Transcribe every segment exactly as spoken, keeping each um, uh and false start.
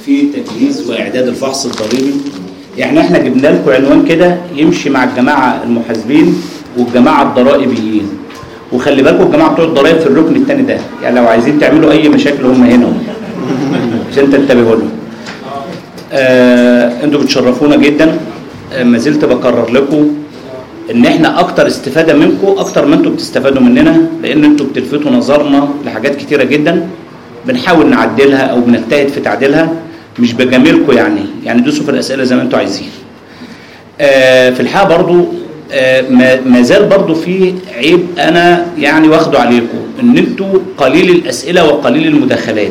كيفيه تجهيز واعداد الفحص الضريبي. يعني احنا جبنا لكم عنوان كده يمشي مع الجماعه المحاسبين والجماعه الضرائبيين، وخلي بالكم الجماعه بتوع الضرائب في الركن الثاني ده، يعني لو عايزين تعملوا اي مشاكل هم هنا عشان تنتبهوا لهم. آه انتوا بتشرفونا جدا. آه ما زلت بكرر لكم ان احنا اكتر استفاده منكم اكتر ما انتوا بتستفادوا مننا، لان انتوا بتلفتوا نظرنا لحاجات كتيره جدا بنحاول نعدلها او بنجتهد في تعديلها. مش بجاملكم يعني يعني دوسوا في الاسئله زي ما انتوا عايزين. آه في الحقيقه برضو آه ما زال برضو في عيب انا يعني واخده عليكم، ان انتوا قليل الاسئله وقليل المداخلات.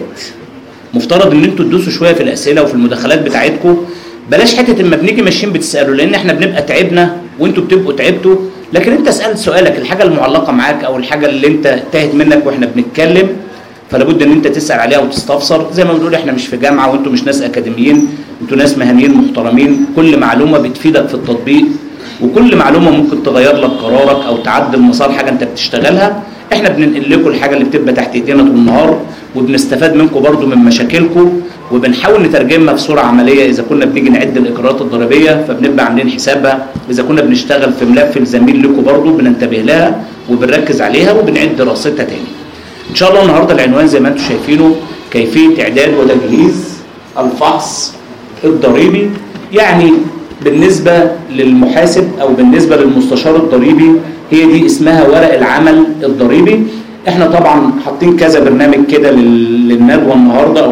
مفترض ان انتوا تدوسوا شويه في الاسئله وفي المداخلات بتاعتكم، بلاش حته اما بنيجي ماشيين بتسالوا، لان احنا بنبقى تعبنا وانتوا بتبقوا تعبتوا. لكن انت سالت سؤالك، الحاجه المعلقه معاك او الحاجه اللي انت تاهت منك واحنا بنتكلم، فلا بد ان انت تسال عليها وتستفسر. زي ما بنقول احنا مش في جامعه وانتوا مش ناس اكاديميين، انتوا ناس مهنيين محترمين. كل معلومه بتفيدك في التطبيق، وكل معلومه ممكن تغير لك قرارك او تعدل مسار حاجه انت بتشتغلها. احنا بننقل لكم الحاجه اللي بتبقى تحت ايدينا طول النهار، وبنستفاد منكم برضو من مشاكلكم، وبنحاول نترجمها في صوره عمليه. اذا كنا بنيجي نعد الاجراءات الضريبيه فبنبقى عاملين حسابها، اذا كنا بنشتغل في ملف الزميل لكم برضو بننتبه لها وبنركز عليها وبنعد دراستها تاني. ان شاء الله النهارده العنوان زي ما انتم شايفينه كيفيه اعداد وتجهيز الفحص الضريبي. يعني بالنسبه للمحاسب او بالنسبه للمستشار الضريبي هي دي اسمها ورق العمل الضريبي. احنا طبعا حاطين كذا برنامج كده للندوه النهارده او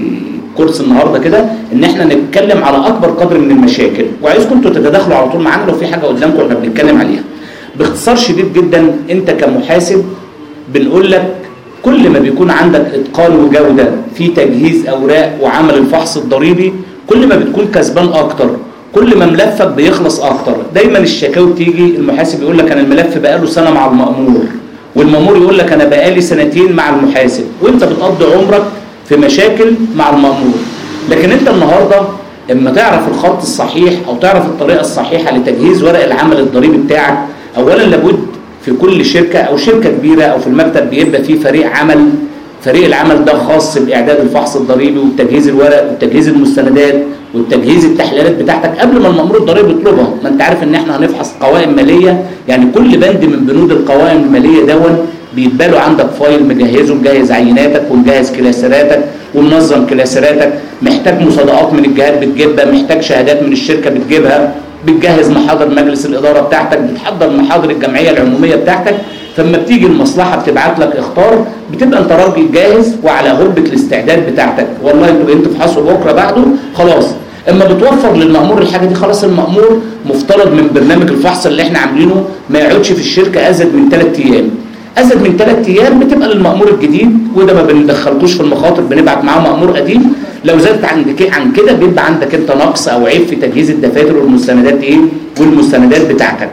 للكورس النهارده كده، ان احنا نتكلم على اكبر قدر من المشاكل، وعايزكم انتوا تتداخلوا على طول معانا لو في حاجه قدامكم احنا بنتكلم عليها. باختصار شديد جدا، انت كمحاسب بنقول لك كل ما بيكون عندك اتقان وجوده في تجهيز اوراق وعمل الفحص الضريبي، كل ما بتكون كسبان اكتر، كل ما ملفك بيخلص اكتر. دايما الشكاوي تيجي المحاسب يقول لك انا الملف بقاله سنه مع المأمور، والمأمور يقول لك انا بقالي سنتين مع المحاسب، وانت بتقضي عمرك في مشاكل مع المأمور. لكن انت النهارده اما تعرف الخط الصحيح او تعرف الطريقه الصحيحه لتجهيز ورق العمل الضريبي بتاعك، اولا لابد في كل شركه او شركه كبيره او في المكتب بيبقى فيه فريق عمل. فريق العمل ده خاص باعداد الفحص الضريبي وتجهيز الورق وتجهيز المستندات وتجهيز التحليلات بتاعتك قبل ما المأمور الضريبي يطلبها. ما انت عارف ان احنا هنفحص قوائم ماليه، يعني كل بند من بنود القوائم الماليه دون بيتبقى له عندك فايل مجهزه، مجهز عيناتك ومجهز كلاسيراتك ومنظم كلاسيراتك، محتاج مصادقات من الجهات بتجيبها، محتاج شهادات من الشركه بتجيبها، بتجهز محاضر مجلس الاداره بتاعتك، بتحضر محاضر الجمعيه العموميه بتاعتك. فلما بتيجي المصلحه بتبعت لك اختار، بتبقى انت راجل جاهز وعلى غربه الاستعداد بتاعتك. والله انتوا جايين تفحصوا بكره بعده خلاص، اما بتوفر للمأمور الحاجه دي خلاص. المأمور مفترض من برنامج الفحص اللي احنا عاملينه ما يقعدش في الشركه ازيد من ثلاث ايام. ازيد من ثلاث ايام بتبقى للمأمور الجديد، وده ما بندخلكوش في المخاطر، بنبعت معاه مأمور قديم. لو زادت عندك عن كده بيبقى عندك انت نقص او عيب في تجهيز الدفاتر والمستندات ايه والمستندات بتاعتك.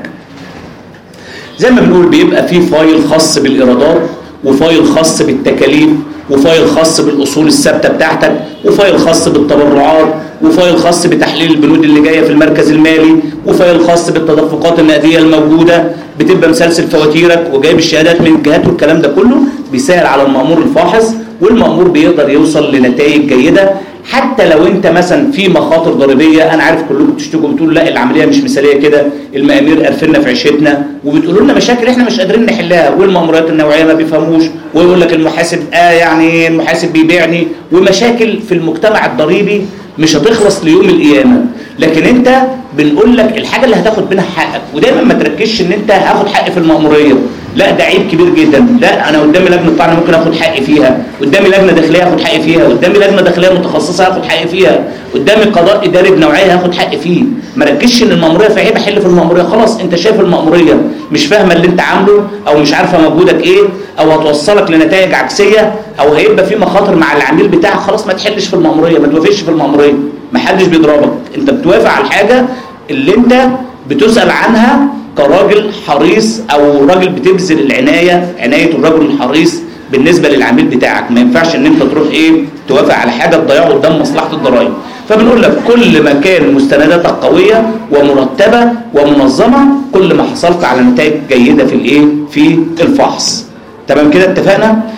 زي ما بنقول بيبقى في فايل خاص بالايرادات، وفايل خاص بالتكاليف، وفايل خاص بالاصول الثابته بتاعتك، وفايل خاص بالتبرعات، وفايل خاص بتحليل البنود اللي جايه في المركز المالي، وفايل خاص بالتدفقات النقديه الموجوده. بتبقى مسلسل فواتيرك وجايب الشهادات من الجهات، والكلام ده كله بيسهل على المأمور الفاحص، والمأمور بيقدر يوصل لنتائج جيده. حتى لو انت مثلا في مخاطر ضريبيه، انا عارف كلكم بتشتكوا بتقولوا لا العمليه مش مثاليه كده، المآمير قرفنا في عيشتنا، وبتقولوا لنا مشاكل احنا مش قادرين نحلها، والمأمورات النوعيه ما بيفهموش، ويقول لك المحاسب اه يعني المحاسب بيبيعني، ومشاكل في المجتمع الضريبي مش هتخلص ليوم القيامه. لكن انت بنقول لك الحاجه اللي هتاخد منها حقك، ودايما ما تركزش ان انت هاخد حقي في المأموريه، لا ده عيب كبير جدا. لا انا قدامي لجنه طعن ممكن اخد حقي فيها، قدامي لجنه داخليه هاخد حقي فيها، قدامي لجنه داخليه متخصصه هاخد حقي فيها، قدامي قضاء اداري بنوعيه هاخد حقي فيه. ما ركزش ان المأموريه في عيب احل في المأموريه. خلاص انت شايف المأموريه مش فاهمه اللي انت عامله، او مش عارفه مجهودك ايه، او هتوصلك لنتائج عكسيه، او هيبقى في مخاطر مع العميل بتاعك، خلاص ما تحلش في المأموريه، ما توافقش في المأموريه. ما حدش بيضربك، انت بتوافق على الحاجه اللي انت بتسأل عنها كراجل حريص، او راجل بتبذل العنايه عنايه الرجل الحريص بالنسبه للعميل بتاعك. ما ينفعش ان انت تروح ايه توافق على حاجه تضيعه قدام مصلحه الضرائب. فبنقول لك كل ما كان مستنداتك قويه ومرتبه ومنظمه، كل ما حصلت على نتائج جيده في الايه في الفحص. تمام كده اتفقنا؟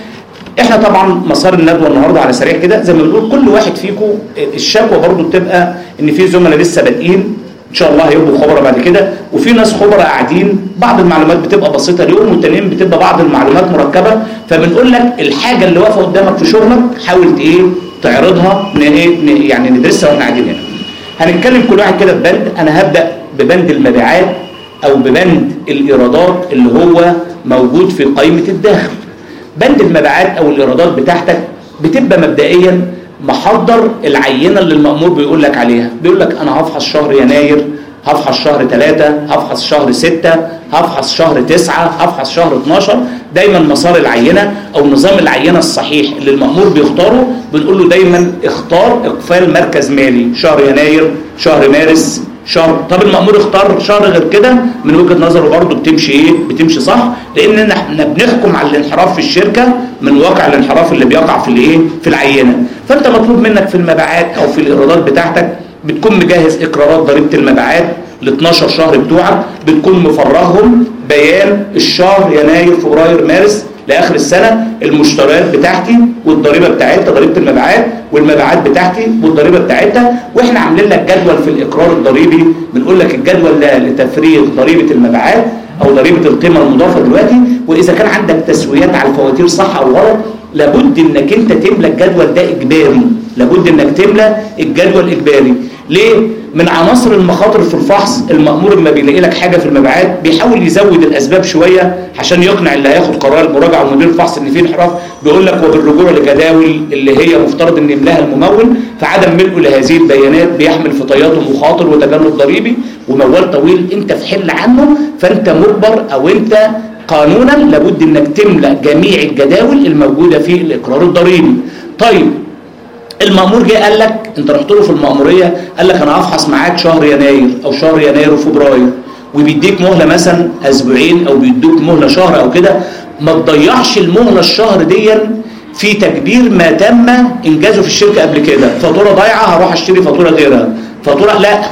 احنا طبعا مسار الندوه النهارده على سريع كده زي ما بنقول كل واحد فيكم الشكوى برضو بتبقى ان في زملاء لسه بادئين ان شاء الله هيبقوا خبراء بعد كده، وفي ناس خبراء قاعدين بعض المعلومات بتبقى بسيطه اليوم والتانيين بتبقى بعض المعلومات مركبه، فبنقول لك الحاجه اللي واقفه قدامك في شغلك حاول ايه تعرضها ايه يعني ندرسها واحنا قاعدين هنا. هنتكلم كل واحد كده ببند. انا هبدا ببند المبيعات او ببند الايرادات اللي هو موجود في قائمه الدخل. بند المبيعات او الايرادات بتاعتك بتبقى مبدئيا محضر العينه اللي المأمور بيقول لك عليها، بيقول لك انا هفحص شهر يناير، هفحص شهر ثلاثة، هفحص شهر ستة، هفحص شهر تسعة، هفحص شهر اتناشر. دايما مسار العينه او نظام العينه الصحيح اللي المأمور بيختاره بنقول له دايما اختار اقفال مركز مالي شهر يناير، شهر مارس، شهر. طب المأمور اختار شهر غير كده من وجهه نظره برضه بتمشي ايه؟ بتمشي صح، لان احنا بنحكم على الانحراف في الشركه من واقع الانحراف اللي بيقع في الايه؟ في العينه. فانت مطلوب منك في المبيعات او في الايرادات بتاعتك بتكون مجهز اقرارات ضريبه المبيعات ال اتناشر شهر بتوعك، بتكون مفرغهم بيان الشهر يناير فبراير مارس لاخر السنه، المشتريات بتاعتي والضريبه بتاعتها ضريبه المبيعات، والمبيعات بتاعتي والضريبه بتاعتها، واحنا عاملين لك جدول في الاقرار الضريبي بنقول لك الجدول ده لتفريغ ضريبه المبيعات او ضريبه القيمه المضافه دلوقتي، واذا كان عندك تسويات على الفواتير صح او غلط لابد انك انت تملى الجدول ده اجباري، لابد انك تملى الجدول اجباري. ليه؟ من عناصر المخاطر في الفحص المأمور لما بيلاقي لك حاجه في المبيعات بيحاول يزود الاسباب شويه عشان يقنع اللي هياخد قرار المراجعه ومدير الفحص ان في انحراف، بيقول لك وبالرجوع لجداول اللي هي مفترض ان يملاها الممول، فعدم ملئه لهذه البيانات بيحمل في طياته مخاطر وتجنب ضريبي وموال طويل انت في حل عنه، فانت مجبر او انت قانونا لابد انك تملأ جميع الجداول الموجوده في الاقرار الضريبي. طيب المأمور جه قال لك انت رحت له في المأموريه قال لك انا هفحص معاك شهر يناير او شهر يناير وفبراير، وبيديك مهله مثلا اسبوعين او بيدوك مهله شهر او كده، ما تضيعش المهله الشهر دي في تكبير ما تم انجازه في الشركه قبل كده، فاتوره ضايعه هروح اشتري فاتوره غيرها، فاتوره لا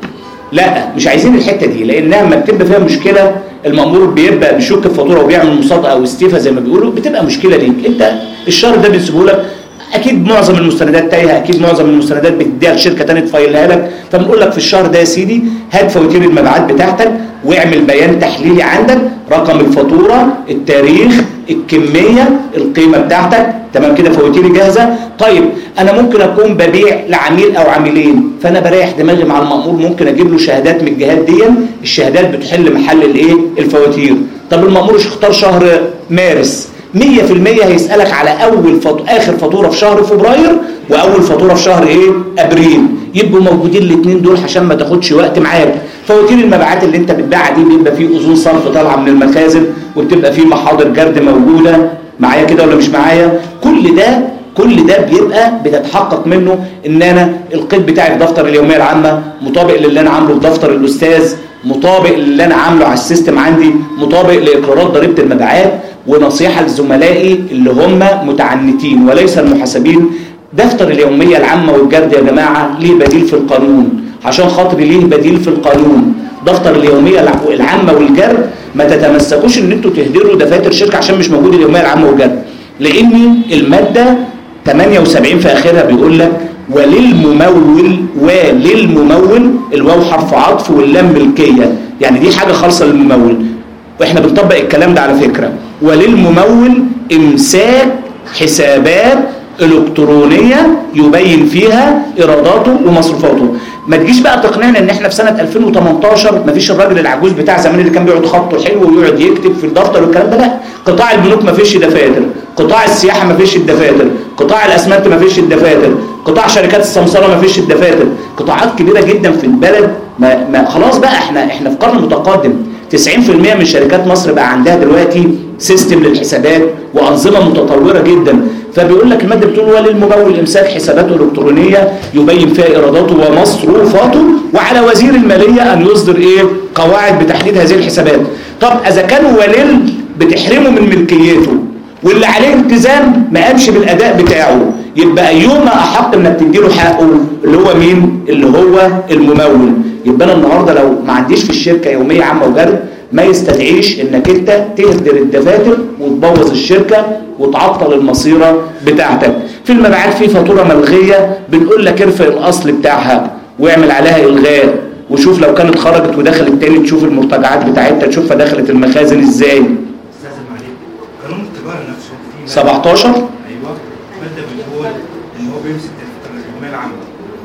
لا مش عايزين الحته دي، لانها لما بتبقى فيها مشكله المأمور بيبقى بيشك في فاتوره وبيعمل مصادقه او استيفاء زي ما بيقولوا، بتبقى مشكله ليك انت. الشهر ده بيسيبه لك، اكيد معظم المستندات تايهه، اكيد معظم المستندات بتديها لشركه ثانيه تفايلها لك، فبنقول لك في الشهر ده يا سيدي هات فواتير المبيعات بتاعتك واعمل بيان تحليلي عندك، رقم الفاتوره، التاريخ، الكميه، القيمه بتاعتك، تمام كده فواتيري جاهزه. طيب انا ممكن اكون ببيع لعميل او عميلين، فانا بريح دماغي مع المأمور ممكن اجيب له شهادات من الجهات دي، الشهادات بتحل محل الايه؟ الفواتير. طب المأمور اختار شهر مارس، مية في المية هيسألك على أول فط... آخر فاتورة في شهر فبراير وأول فاتورة في شهر إيه؟ أبريل، يبقوا موجودين الاثنين دول عشان ما تاخدش وقت معاك. فواتير المبيعات اللي أنت بتبيعها دي بيبقى فيه أذون صرف طالعة من المخازن وبتبقى فيه محاضر جرد موجودة، معايا كده ولا مش معايا؟ كل ده كل ده بيبقى بتتحقق منه ان انا القيد بتاعي في دفتر اليوميه العامه مطابق للي انا عامله في دفتر الاستاذ، مطابق للي انا عامله على السيستم عندي، مطابق لاقرارات ضريبه المبيعات. ونصيحه لزملائي اللي هم متعنتين وليس المحاسبين، دفتر اليوميه العامه والجرد يا جماعه ليه بديل في القانون، عشان خاطر ليه بديل في القانون. دفتر اليوميه العامه والجرد ما تتمسكوش ان انتوا تهدروا دفاتر شركه عشان مش موجود اليوميه العامه والجرد، لان الماده ثمانية وسبعين في اخرها بيقول لك وللممول وللممول الواو حرف عطف واللام ملكيه، يعني دي حاجه خالصه للممول، واحنا بنطبق الكلام ده على فكره. وللممول امساك حسابات الكترونيه يبين فيها ايراداته ومصروفاته. ما تجيش بقى تقنعنا ان احنا في سنه ألفين وتمنتاشر ما فيش الراجل العجوز بتاع زمان اللي كان بيقعد خطه حلو ويقعد يكتب في الدفتر والكلام ده، لا. قطاع البنوك ما فيش دفاتر، قطاع السياحه ما فيش الدفاتر، قطاع الاسمنت ما فيش الدفاتر، قطاع شركات السمسره ما فيش الدفاتر، قطاعات كبيره جدا في البلد ما, ما خلاص بقى احنا احنا في قرن متقدم. تسعين في المية من شركات مصر بقى عندها دلوقتي سيستم للحسابات وانظمه متطوره جدا. فبيقول لك الماده بتقول وللممول امساك حساباته الالكترونيه يبين فيها ايراداته ومصروفاته، وعلى وزير الماليه ان يصدر ايه؟ قواعد بتحديد هذه الحسابات. طب اذا كان ولل بتحرمه من ملكيته واللي عليه التزام ما قامش بالاداء بتاعه، يبقى ايهما احق انك تديله حقه؟ اللي هو مين؟ اللي هو الممول. يبقى انا النهارده لو ما عنديش في الشركه يوميه عامه وجرد، ما يستدعيش انك انت تهدر الدفاتر وتبوظ الشركه وتعطل المصيره بتاعتك. في المبيعات في فاتوره ملغيه بنقول لك ارفع الاصل بتاعها واعمل عليها الغاء، وشوف لو كانت خرجت ودخلت تاني تشوف المرتجعات بتاعتها، تشوفها دخلت المخازن ازاي. استاذن عليك، قانون التجاره نفسه فيه سبعتاشر ايوه ماده بتقول ان هو بيمسك الجمعيه العامه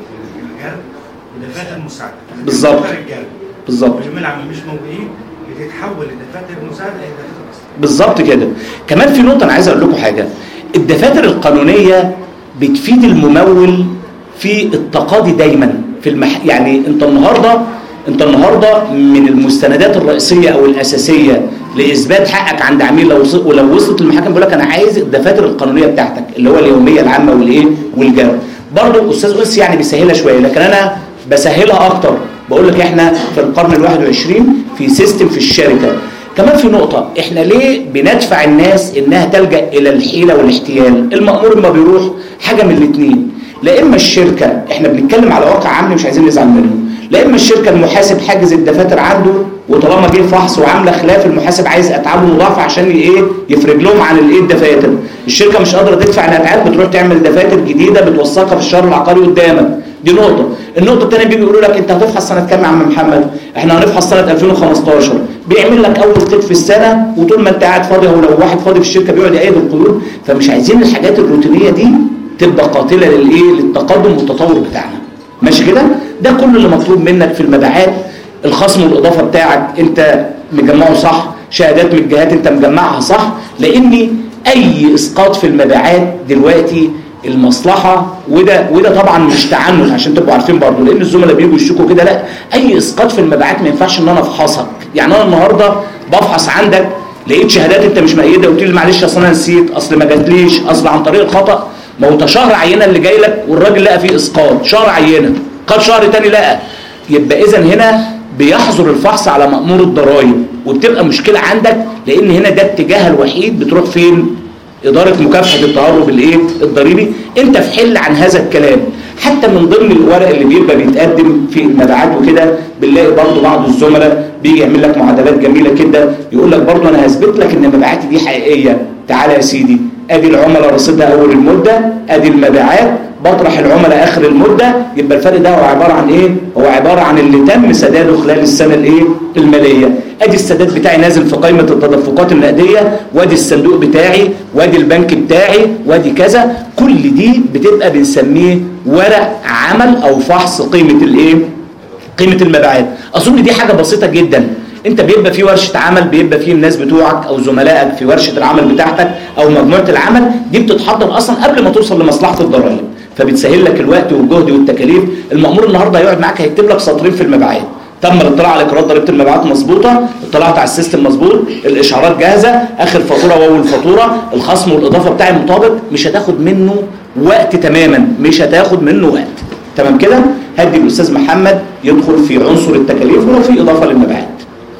للرجال ودفاتر مساعده. بالظبط الرجال بالظبط الجمعيه العامه مش موجودين بتتحول لدفاتر مساعده الى دفاتر اصلا. بالظبط كده. كمان في نقطه انا عايز اقول لكم حاجه، الدفاتر القانونيه بتفيد الممول في التقاضي دايما في المح... يعني انت النهارده انت النهارده من المستندات الرئيسيه او الاساسيه لاثبات حقك عند عميل، لو وصل... ولو وصلت المحاكم بيقول لك انا عايز الدفاتر القانونيه بتاعتك اللي هو اليوميه العامه والايه والجارة. برضه الاستاذ قدسي يعني بيسهلها شويه، لكن انا بسهلها اكتر، بقول لك احنا في القرن الواحد والعشرين في سيستم في الشركه. كمان في نقطة، احنا ليه بندفع الناس انها تلجأ الى الحيلة والاحتيال؟ المأمور ما بيروح حاجة من الاثنين، لا اما الشركة، احنا بنتكلم على واقع عام مش عايزين نزعل منه، لا اما الشركة المحاسب حاجز الدفاتر عنده وطالما جه فحص وعامله خلاف، المحاسب عايز اتعاب مضاعفة عشان ايه يفرج لهم عن الايه الدفاتر. الشركة مش قادرة تدفع الاتعاب، بتروح تعمل دفاتر جديدة بتوثقها في الشهر العقاري قدامك. دي نقطة. النقطة الثانية بيجي يقولوا لك انت هتفحص سنة كام يا عم محمد؟ احنا هنفحص سنة ألفين وخمستاشر. بيعمل لك اول قيد في السنة، وطول ما انت قاعد فاضي او لو واحد فاضي في الشركة بيقعد يعيد القيود. فمش عايزين الحاجات الروتينية دي تبقى قاتلة للايه؟ للتقدم والتطور بتاعنا. ماشي كده؟ ده كل اللي مطلوب منك في المبيعات. الخصم والاضافة بتاعك انت مجمعه صح، شهادات من الجهات انت مجمعها صح، لان اي اسقاط في المبيعات دلوقتي المصلحة، وده وده طبعا مش تعنت عشان تبقوا عارفين برضه، لان الزملاء بييجوا يشتكوا كده، لا اي اسقاط في المبيعات ما ينفعش ان انا افحصك. يعني انا النهارده بفحص عندك لقيت شهادات انت مش مؤيده، قلت لي معلش اصل انا نسيت، اصل ما جاتليش، اصل عن طريق الخطا. ما هو شهر عينه اللي جاي لك والراجل لقى فيه اسقاط، شهر عينه قد شهر تاني لقى، يبقى اذا هنا بيحظر الفحص على مأمور الضرائب، وبتبقى مشكله عندك، لان هنا ده الاتجاه الوحيد بتروح فين؟ إدارة مكافحة التهرب الايه الضريبي. انت في حل عن هذا الكلام. حتى من ضمن الورق اللي بيبقى بيتقدم في المبيعات وكده بنلاقي برضه بعض الزملاء بيجي يعمل لك معادلات جميله كده، يقول لك برضه انا هثبت لك ان مبيعاتي دي حقيقيه. تعالى يا سيدي، ادي العملاء رصيدها اول المده، ادي المبيعات، بطرح العملاء اخر المده، يبقى الفرق ده هو عباره عن ايه؟ هو عباره عن اللي تم سداده خلال السنه الايه الماليه. ادي السداد بتاعي نازل في قائمه التدفقات النقديه، وادي الصندوق بتاعي، وادي البنك بتاعي، وادي كذا. كل دي بتبقى بنسميه ورق عمل او فحص قيمه الايه قيمه المبيعات. اظن دي حاجه بسيطه جدا. انت بيبقى في ورشه عمل، بيبقى فيه الناس بتوعك او زملائك في ورشه العمل بتاعتك او مجموعه العمل دي بتتحضر اصلا قبل ما توصل لمصلحه الضرائب، فبتسهل لك الوقت والجهد والتكاليف. المأمور النهارده هيقعد معاك هيكتب لك سطرين في المبيعات، تم الاطلاع على اقرارات ضريبه المبيعات مظبوطه، اطلعت على السيستم مظبوط، الاشعارات جاهزه، اخر فاتوره واول فاتوره، الخصم والاضافه بتاعي مطابق، مش هتاخد منه وقت تماما، مش هتاخد منه وقت. تمام كده؟ هدي الاستاذ محمد يدخل في عنصر التكاليف ولو في اضافه للمبيعات.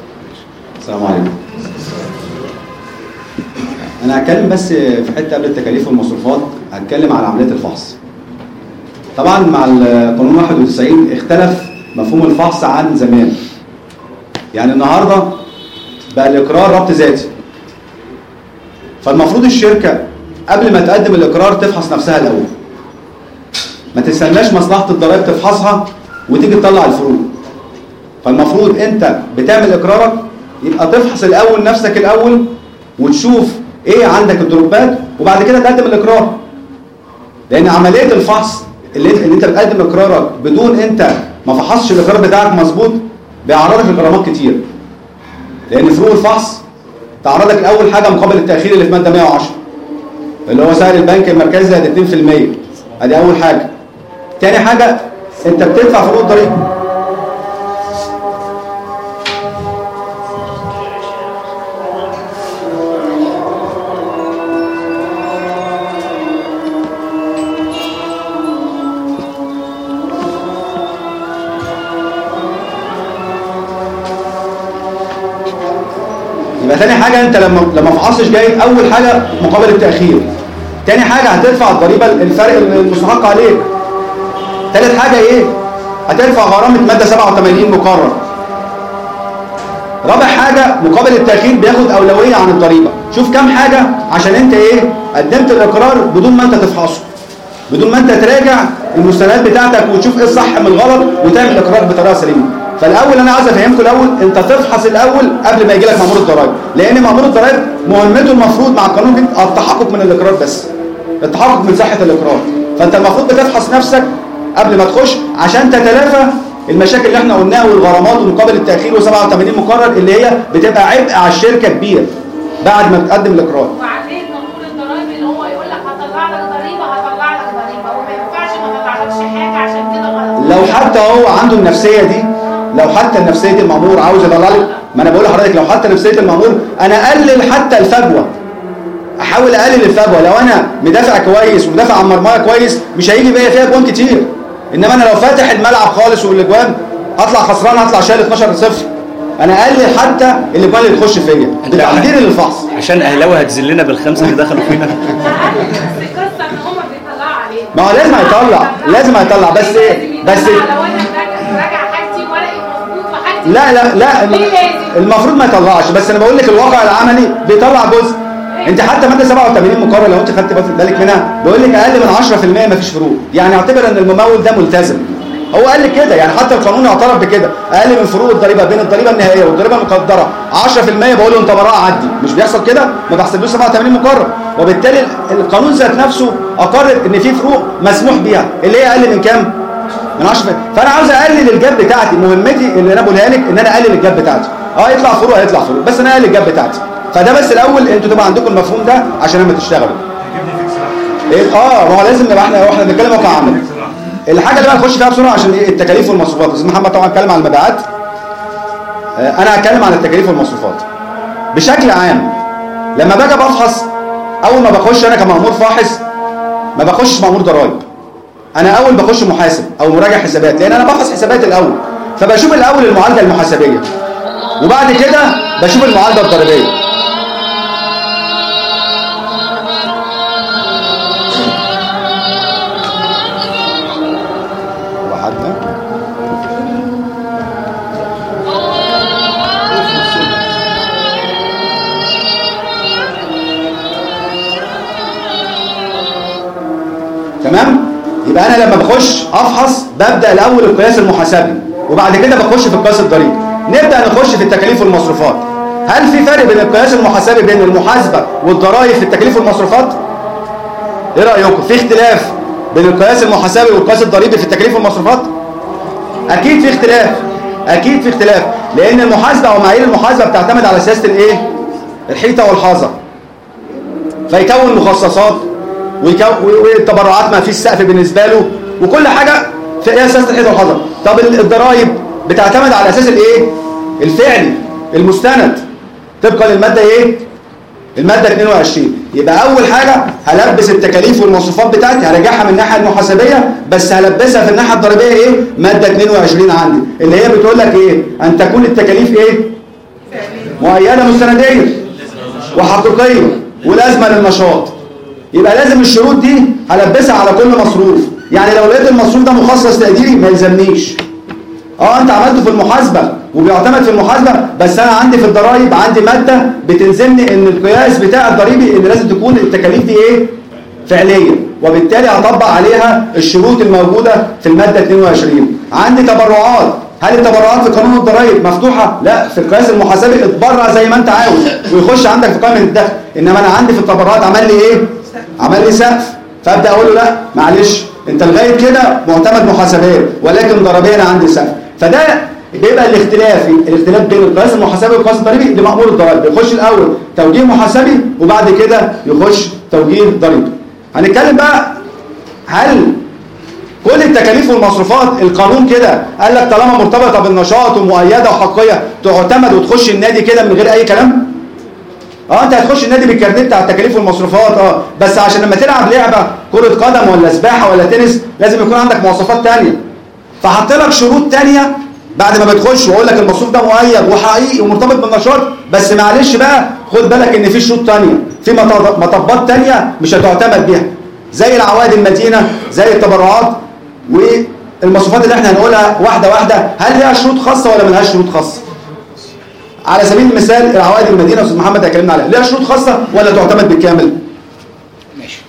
السلام عليكم. انا هتكلم بس في حته قبل التكاليف والمصروفات، هتكلم على عمليه الفحص. طبعا مع القانون واحد وتسعين اختلف مفهوم الفحص عن زمان. يعني النهارده بقى الاقرار ربط ذاتي، فالمفروض الشركه قبل ما تقدم الاقرار تفحص نفسها الاول، ما تستناش مصلحه الضرائب تفحصها وتيجي تطلع الفروق. فالمفروض انت بتعمل اقرارك يبقى تفحص الاول نفسك الاول وتشوف ايه عندك الدروبات، وبعد كده تقدم الاقرار. لان عمليه الفحص اللي انت, اللي انت بتقدم اقرارك بدون انت ما فحصش الاقرار بتاعك مظبوط بيعرضك لغرامات كتير. لان فروق الفحص تعرضك اول حاجه مقابل التاخير اللي في ماده مية وعشرة اللي هو سعر البنك المركزي زائد اتنين في المية، ادي اول حاجه. تاني حاجه انت بتدفع فروق الضريبه. يبقى تاني حاجة انت لما لما فحصتش جاي اول حاجة مقابل التأخير، تاني حاجة هتدفع الضريبة الفرق المستحق عليك، تالت حاجة ايه؟ هتدفع غرامة مادة سبعة وتمانين مقرر. رابع حاجه مقابل التاخير بياخد اولويه عن الضريبه. شوف كام حاجه عشان انت ايه قدمت الاقرار بدون ما انت تفحصه، بدون ما انت تراجع المستندات بتاعتك وتشوف ايه الصح من الغلط وتعمل الاقرار بطريقه سليمه. فالاول انا عايز افهمكم الاول انت تفحص الاول قبل ما يجي لك مأمور الضرائب، لان مأمور الضرائب مهمته المفروض مع القانون التحقق من الاقرار بس، التحقق من صحه الاقرار. فانت المفروض بتفحص نفسك قبل ما تخش عشان تتلافى المشاكل اللي احنا قلناها والغرامات ومقابل التاخير وسبعة وثمانين مقرر اللي هي بتبقى عبء على الشركه كبير بعد ما تقدم الاقرار. وعليه مأمور الضرايب اللي هو يقول لك هطلع لك ضريبه هطلع لك ضريبه وما ينفعش ما اطلعلكش حاجه عشان كده غلط. لو حتى هو عنده النفسيه دي، لو حتى نفسيه المأمور عاوز يطلع لك، ما انا بقول لحضرتك لو حتى نفسيه المأمور انا اقلل حتى الفجوه، احاول اقلل الفجوه. لو انا مدافع كويس ومدافع عن مرمايه كويس مش هيجي بيا فيها جوان كتير، انما انا لو فاتح الملعب خالص والاجوان هطلع خسران، هطلع شايل اتناشر صفر. انا اقلل حتى الاجوان اللي تخش فيا بتحضير للفحص. عشان اهلاوي هتذلنا بالخمسه اللي دخلوا فينا. بس القصه ان هم بيطلعوا عليه. ما هو لازم هيطلع، لازم هيطلع بس بس لو انا راجع حاجتي ورقي مظبوط وحاجتي لا لا لا المفروض ما يطلعش، بس انا بقول لك الواقع العملي بيطلع جزء. انت حتى ماده سبعة وثمانين مقرر لو انت خدت بالك منها بيقول لك اقل من عشرة في المية مفيش فروق، يعني اعتبر ان الممول ده ملتزم. هو قال لك كده، يعني حتى القانون اعترف بكده، اقل من فروق الضريبه بين الضريبه النهائيه والضريبه المقدره عشرة في المية بقول له انت براءه عدي. مش بيحصل كده؟ ما بحسبوش سبعة وثمانين مقرر، وبالتالي القانون ذات نفسه اقرر ان في فروق مسموح بيها اللي هي اقل من كام؟ من عشرة في المية. فانا عاوز اقلل الجاب بتاعتي، مهمتي اللي انا بقولها لك ان انا اقلل الجاب بتاعتي. اه يطلع فروق هيطلع فروق، بس انا اقلل الجاب بتاعتي. فده بس الاول انتوا تبقى عندكم المفهوم ده عشان لما تشتغلوا. ايه اه ما هو لازم نبقى احنا واحنا بنتكلم واقع عملي. الحاجه اللي بقى نخش فيها بسرعه عشان ايه التكاليف والمصروفات. استاذ محمد طبعا اتكلم عن المبيعات، آه انا هتكلم عن التكاليف والمصروفات بشكل عام. لما باجي بفحص اول ما بخش انا كمأمور فاحص ما بخشش مأمور ضرائب، انا اول بخش محاسب او مراجع حسابات، لان انا بفحص حسابات الاول. فبشوف الاول المعالجه المحاسبيه وبعد كده بشوف المعالجه الضريبيه. تمام؟ يبقى انا لما بخش افحص ببدا الاول القياس المحاسبي وبعد كده بخش في القياس الضريبي. نبدا نخش في التكاليف والمصروفات. هل في فرق بين القياس المحاسبي بين المحاسبه والضرائب في التكاليف والمصروفات؟ ايه رايكم؟ في اختلاف بين القياس المحاسبي والقياس الضريبي في التكاليف والمصروفات؟ اكيد في اختلاف، اكيد في اختلاف، لان المحاسبه او معايير المحاسبه بتعتمد على سياسه الايه؟ الحيطه والحذر. فيكون مخصصات والتبرعات ما فيش سقف بالنسبه له وكل حاجه في ايه اساس الحيطه والحذر. طب الضرائب بتعتمد على اساس الايه؟ الفعلي المستند طبقا للماده ايه؟ الماده اتنين وعشرين. يبقى اول حاجه هلبس التكاليف والمصروفات بتاعتي هرجعها من الناحيه المحاسبيه، بس هلبسها في الناحيه الضريبيه ايه؟ ماده اتنين وعشرين عندي اللي هي بتقول لك ايه؟ ان تكون التكاليف ايه؟ مؤيده مستنديه وحقيقيه ولازمه للنشاط. يبقى لازم الشروط دي هلبسها على كل مصروف. يعني لو لقيت المصروف ده مخصص تقديري ما يلزمنيش. اه انت عملته في المحاسبه وبيعتمد في المحاسبه، بس انا عندي في الضرائب عندي ماده بتلزمني ان القياس بتاع الضريبي ان لازم تكون التكاليف دي ايه؟ فعليه، وبالتالي هطبق عليها الشروط الموجوده في الماده اتنين وعشرين. عندي تبرعات، هل التبرعات في قانون الضرائب مفتوحه؟ لا، في القياس المحاسبي اتبرع زي ما انت عاوز ويخش عندك في قائمه الدخل، انما انا عندي في التبرعات عمل لي ايه؟ عمل لي سقف. فابدا اقول له لا معلش انت لغايه كده معتمد محاسبيا ولكن ضريبيا انا عندي سقف. فده بيبقى الاختلاف الاختلاف بين القياس المحاسبي والقياس الضريبي لمأمور الضرائب. بيخش الاول توجيه محاسبي وبعد كده يخش توجيه ضريبي. هنتكلم بقى هل كل التكاليف والمصروفات القانون كده قال لك طالما مرتبطه بالنشاط ومؤيده وحقيقيه تعتمد وتخش النادي كده من غير اي كلام؟ اه انت هتخش النادي بالكارنيه بتاع التكاليف والمصروفات اه بس عشان لما تلعب لعبه كره قدم ولا سباحه ولا تنس لازم يكون عندك مواصفات ثانيه. فحط لك شروط ثانيه بعد ما بتخش واقول لك المصروف ده مؤيد وحقيقي ومرتبط بالنشاط، بس معلش بقى خد بالك ان في شروط ثانيه، في مطبات ثانيه مش هتعتمد بيها زي العوائد المدينه زي التبرعات والمصروفات اللي احنا هنقولها واحده واحده. هل ليها شروط خاصه ولا ملهاش شروط خاصه؟ على سبيل المثال العوائد المدينه استاذ محمد هيكلمنا عليها، ليها شروط خاصه ولا تعتمد بالكامل؟ ماشي.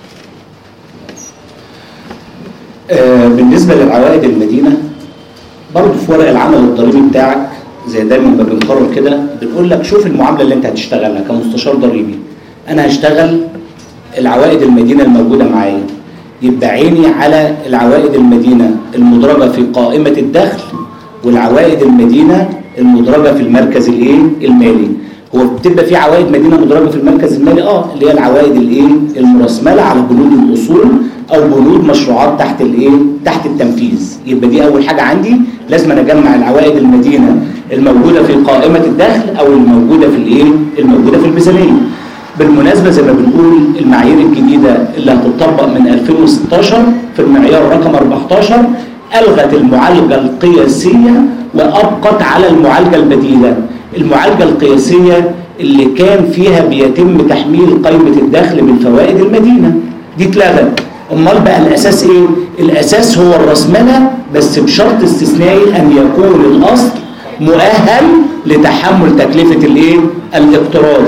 آه بالنسبه للعوائد المدينه برضه في ورق العمل الضريبي بتاعك زي دايما ما بنقرر كده بنقول لك شوف المعامله اللي انت هتشتغلها كمستشار ضريبي. انا هشتغل العوائد المدينه الموجوده معايا، يبقى عيني على العوائد المدينه المدرجه في قائمه الدخل والعوائد المدينه المدرجه في المركز الايه المالي. هو بتبقى في عوائد مدينه مدرجه في المركز المالي اه اللي هي العوائد الايه المرسمله على بنود الاصول او بنود مشروعات تحت الايه تحت التنفيذ. يبقى دي اول حاجه عندي، لازم انا اجمع العوائد المدينه الموجوده في قائمه الدخل او الموجوده في الايه الموجوده في الميزانيه. بالمناسبه زي ما بنقول المعايير الجديده اللي هتطبق من ألفين وستاشر في المعيار رقم أربعتاشر الغت المعالجه القياسيه وابقت على المعالجه البديله. المعالجه القياسيه اللي كان فيها بيتم تحميل قائمه الدخل بالفوائد المدينه دي اتلغت. امال بقى الاساس ايه؟ الاساس هو الراسماله بس بشرط استثنائي ان يكون الاصل مؤهل لتحمل تكلفه الايه؟ الاقتراض.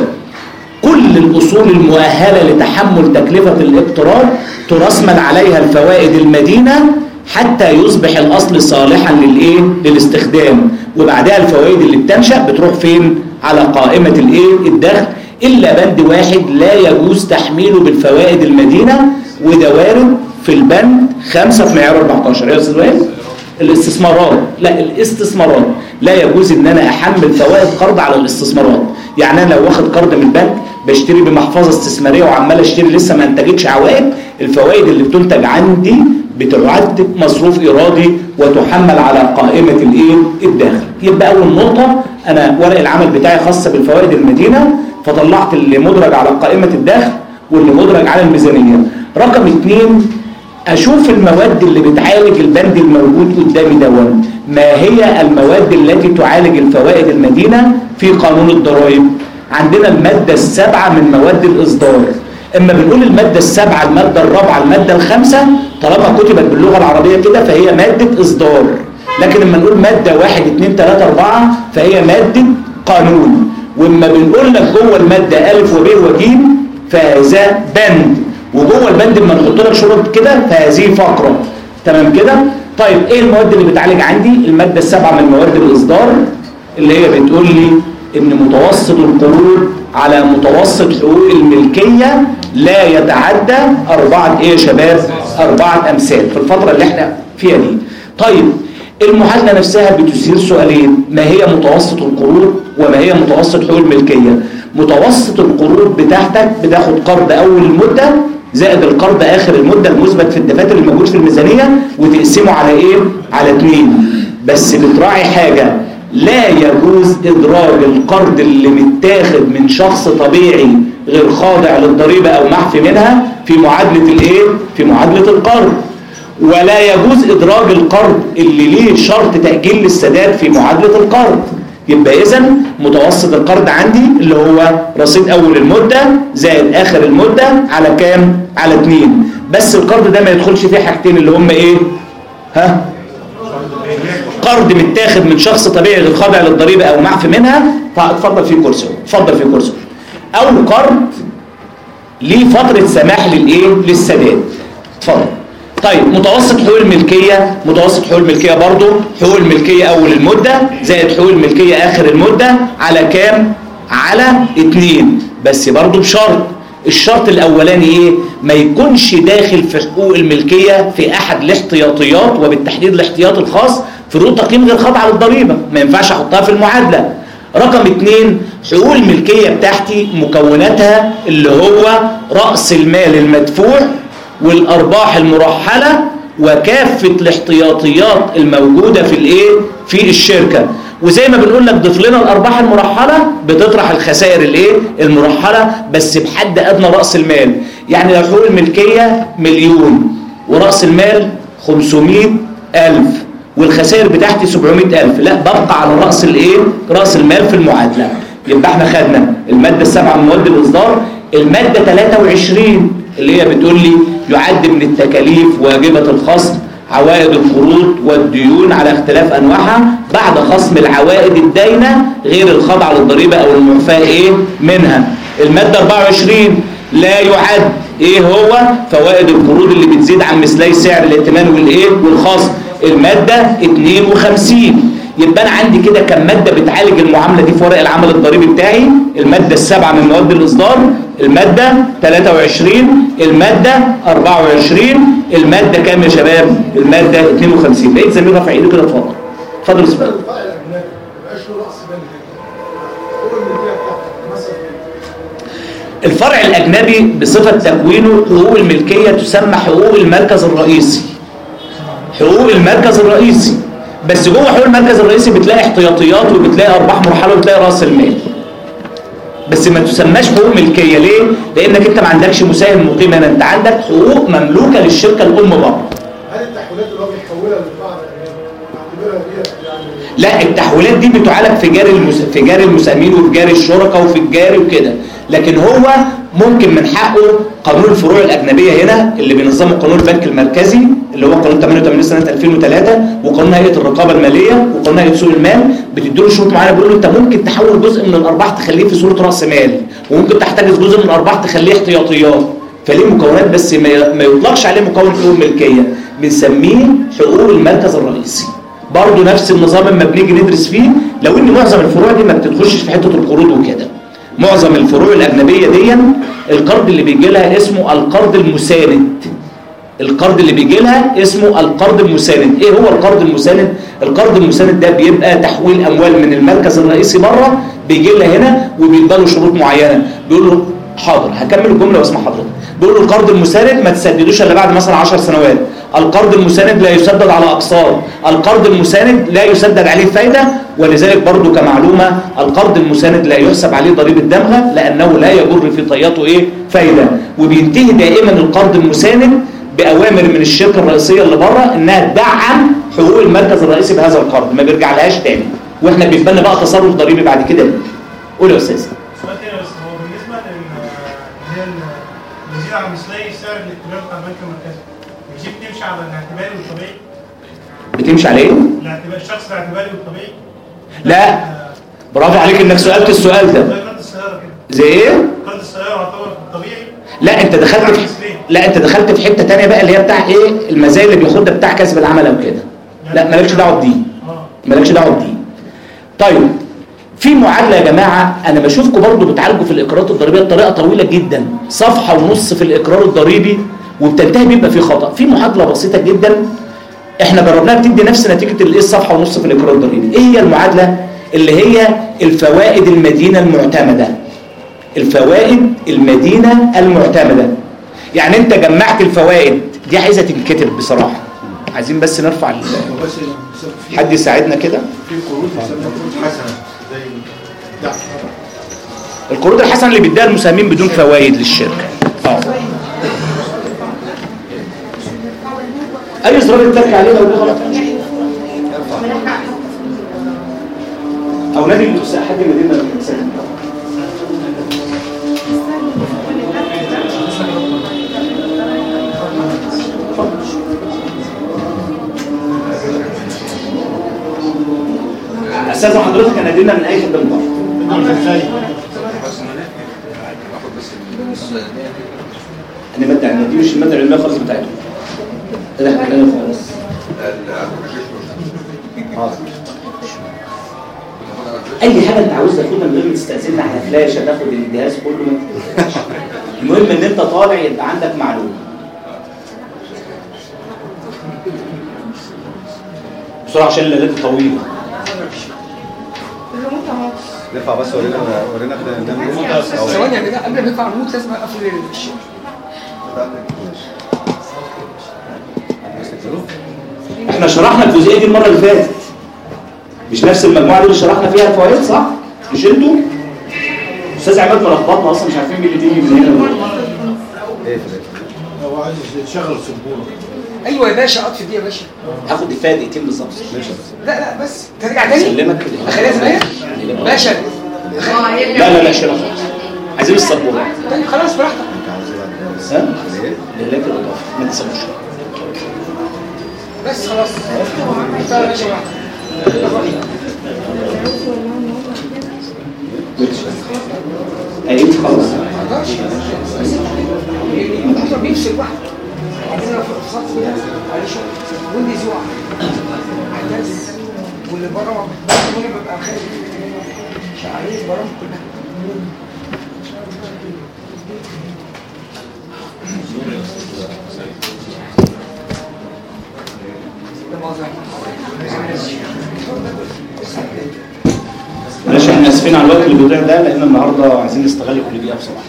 كل الاصول المؤهله لتحمل تكلفه الاقتراض ترسمل عليها الفوائد المدينه حتى يصبح الاصل صالحا للايه؟ للاستخدام، وبعدها الفوائد اللي بتنشا بتروح فين؟ على قائمه الايه؟ الدخل، الا بند واحد لا يجوز تحميله بالفوائد المدينه وده وارد في البند خمسة في معيار أربعتاشر. يا استاذ وائل الاستثمارات، لا الاستثمارات لا يجوز ان انا احمل فوائد قرض على الاستثمارات. يعني انا لو واخد قرض من البنك بشتري بمحفظه استثماريه وعمال اشتري لسه ما انتجتش عوائد، الفوائد اللي بتنتج عندي بتعد مصروف إيرادي وتحمل على قائمة الايه الدخل. يبقى أول نقطة أنا ورق العمل بتاعي خاصة بالفوائد المدينة، فطلعت اللي مدرج على قائمة الدخل واللي مدرج على الميزانية. رقم اثنين أشوف المواد اللي بتعالج البند الموجود قدامي دون، ما هي المواد التي تعالج الفوائد المدينة في قانون الضرائب. عندنا المادة السابعة من مواد الإصدار. اما بنقول المادة السابعة المادة الرابعة المادة الخامسة طالما كتبت باللغة العربية كده فهي مادة إصدار، لكن لما نقول مادة واحد اتنين تلاتة أربعة فهي مادة قانون. واما بنقول لك جوه المادة ألف وب وجيم فهذا بند، وجوه البند لما نحط لك شروط كده فهذه فقرة. تمام كده؟ طيب ايه المواد اللي بتعالج عندي؟ المادة السابعة من مواد الإصدار اللي هي بتقول لي ان متوسط القروض على متوسط حقوق الملكية لا يتعدى أربعة إيه يا شباب؟ أربعة أمثال في الفترة اللي احنا فيها دي. طيب المعادلة نفسها بتثير سؤالين، ما هي متوسط القروض وما هي متوسط حقوق الملكية؟ متوسط القروض بتاعتك بتاخد قرض أول المدة زائد القرض آخر المدة المثبت في الدفاتر اللي موجود في الميزانية وتقسمه على إيه؟ على اتنين. بس بتراعي حاجة، لا يجوز إدراج القرض اللي متاخد من شخص طبيعي غير خاضع للضريبة أو محفي منها في معادلة الإيه؟ في معادلة القرض. ولا يجوز إدراج القرض اللي ليه شرط تأجيل للسداد في معادلة القرض. يبقى إذن متوسط القرض عندي اللي هو رصيد أول المدة زائد آخر المدة على كام؟ على اتنين. بس القرض ده ما يدخلش فيه حاجتين اللي هم إيه؟ ها؟ قرض متاخد من شخص طبيعي غير خاضع للضريبه او معفي منها، فاتفضل في كرسي، اتفضل في كرسي. او قرض ليه فتره سماح للايه؟ للسداد. اتفضل. طيب متوسط حقوق الملكيه، متوسط حقوق الملكيه برضو حقوق الملكيه اول المده زائد حقوق الملكيه اخر المده على كام؟ على اتنين، بس برضو بشرط. الشرط الاولاني ايه؟ ما يكونش داخل في حقوق الملكيه في احد الاحتياطيات، وبالتحديد الاحتياط الخاص فروض تقييم غير خاضعه للضريبه، ما ينفعش احطها في المعادله. رقم اتنين، حقوق الملكيه بتاعتي مكوناتها اللي هو راس المال المدفوع والارباح المرحله وكافه الاحتياطيات الموجوده في الايه؟ في الشركه. وزي ما بنقول لك ضيف لنا الارباح المرحله بتطرح الخسائر الايه؟ المرحله بس بحد ادنى راس المال. يعني لو حقوق الملكيه مليون وراس المال خمسمائة ألف والخسائر بتاعتي سبعمائة ألف، لا ببقى على راس الايه؟ راس المال في المعادله. يبقى احنا خدنا الماده السابعه من مواد الاصدار. الماده تلاتة وعشرين اللي هي بتقول لي يعد من التكاليف واجبه الخصم عوائد القروض والديون على اختلاف انواعها بعد خصم العوائد الداينه غير الخاضعه للضريبه او المعفاه ايه منها. الماده أربعة وعشرين لا يعد ايه هو فوائد القروض اللي بتزيد عن مثلي سعر الائتمان والايه والخصم. الماده اتنين وخمسين. يبقى انا عندي كده كم ماده بتعالج المعامله دي في ورق العمل الضريبي بتاعي. الماده السابعه من مواد الاصدار، الماده ثلاثة وعشرين، الماده أربعة وعشرين، الماده كام يا شباب؟ الماده اتنين وخمسين. بقيت زميل رافع ايده كده اتفضل. اتفضل اسمع. الفرع الاجنبي بصفه تكوينه حقوق الملكيه تسمى حقوق المركز الرئيسي. حقوق المركز الرئيسي، بس جوه حقوق المركز الرئيسي بتلاقي احتياطيات وبتلاقي ارباح مرحله وبتلاقي راس المال، بس ما تسماش حقوق ملكيه. ليه؟ لانك انت ما عندكش مساهم مقيم هنا، انت عندك حقوق مملوكه للشركه الام بره. هل التحويلات اللي هو بيحولها للبعض نعتبرها ديت يعني؟ لا، التحويلات دي بتعالج في جاري المس... في جاري المساهمين وفي جاري الشركاء وفي الجاري وكده، لكن هو ممكن من حقه قانون الفروع الاجنبيه هنا اللي بينظمه قانون البنك المركزي اللي هو قانون ثمانية وثمانين سنه ألفين وثلاثة وقانون هيئه الرقابه الماليه وقانون هيئه سوق المال، بتديله شروط معينه. بيقول له انت ممكن تحول جزء من الارباح تخليه في صوره راس مال، وممكن تحتجز جزء من الارباح تخليه احتياطيات. فليه مكونات، بس ما يطلقش عليه مكون حقوق ملكيه، بنسميه حقوق المركز الرئيسي. برضه نفس النظام لما بنيجي ندرس فيه، لو ان معظم الفروع دي ما بتخشش في حته القروض وكده. معظم الفروع الاجنبيه دي القرض اللي بيجي لها اسمه القرض المساند. القرض اللي بيجي لها اسمه القرض المساند. ايه هو القرض المساند؟ القرض المساند ده بيبقى تحويل اموال من المركز الرئيسي بره بيجي لها هنا وبيبقى له شروط معينه. بيقول له حاضر هكمل الجمله واسمع حضرتك. بيقول له القرض المساند ما تسددوش الا بعد مثلا عشر سنوات. القرض المساند لا يسدد على اقساط. القرض المساند لا يسدد عليه فايده، ولذلك برضو كمعلومه القرض المساند لا يحسب عليه ضريبه دمغه لانه لا يجر في طياته ايه فايده. وبينتهي دائما القرض المساند باوامر من الشركه الرئيسيه اللي بره انها تدعم حقوق المركز الرئيسي بهذا القرض، ما بيرجع لهاش تاني. واحنا بيتبنى بقى تصرف ضريبي بعد كده. قول يا استاذ. سؤال تاني بس، هو بالنسبه لل هي الوزير على مثلي سعر الائتمان بتاع البنك المركزي، مش دي بتمشي على الاعتباري والطبيعي؟ بتمشي على ايه؟ الاعتبار الشخص الاعتباري والطبيعي؟ لا، برافو عليك انك سالت السؤال ده. زي قرض السياره كده. زي ايه؟ قرض السياره يعتبر في الطبيعي؟ لا انت دخلت في لا انت دخلت في حته ثانيه بقى اللي هي بتاع ايه؟ المزايا اللي بياخدها بتاع كسب العمل او كده. لا مالكش دعوه بدي. مالكش دعوه بدي. طيب في معادله يا جماعه انا بشوفكم برضو بتعالجوا في الاقرارات الضريبيه بطريقه طويله جدا، صفحه ونص في الاقرار الضريبي وبتنتهي بيبقى في خطا. في معادله بسيطه جدا احنا جربناها بتدي نفس نتيجه الايه الصفحه ونص في الاقرار الضريبي. ايه هي المعادله؟ اللي هي الفوائد المدينه المعتمده. الفوائد المدينه المعتمده. يعني انت جمعت الفوائد دي، عايزه تنكتب بصراحه. عايزين بس نرفع ال... حد يساعدنا كده. في قروض بتسمى قروض حسنه زي ده. القروض الحسنه اللي بيديها المساهمين بدون فوائد للشركه. اه اي زرار تتك عليه لو غلط او نادي حد مدينه المساهم. استاذ حضرتك انا ادينا من اي حد من بره. انا ماده علميه دي مش الماده العلميه خالص بتاعتهم. ده احنا كلام خالص. اي حاجه انت عاوز تاخدها من غير ما تستاذننا على فلاشه تاخد الجهاز كله. المهم ان انت طالع يبقى عندك معلومه. بسرعه عشان الليلات طويله. نرفع بس ورينا ورينا كده. ثواني يا جماعه قبل ما نرفع الريموت لازم اقفل الشيء. احنا شرحنا الجزئيه دي المره اللي فاتت. مش نفس المجموعه دي اللي شرحنا فيها الفوائد صح؟ مش انتوا؟ استاذ عماد ملخبطنا اصلا مش عارفين مين اللي بيجي من هنا. ايه هو عايز يشغل سبوره. ايوه يا باشا اطفي دي يا باشا. هاخد الفيها دقيقتين بالظبط. لا لا بس ترجع تاني. سلمك اخليها زمان باشا. لا لا لا شيلها خالص. عايزين السبوره. طيب خلاص براحتك. ها؟ لله الاضافه ما تسيبوش. بس خلاص طيب ماشي واحد ايوه خلاص ما اقدرش الكمبيوتر بيفصل واحد عندنا في الخط ده عليه شغل ويندوز يقع هينزل واللي بره بس وانا ببقى خايف مش عارف البرامج كلها معلش احنا اسفين على الوقت اللي بيضيع ده لان النهارده عايزين نستغل كل دقيقه بصراحه.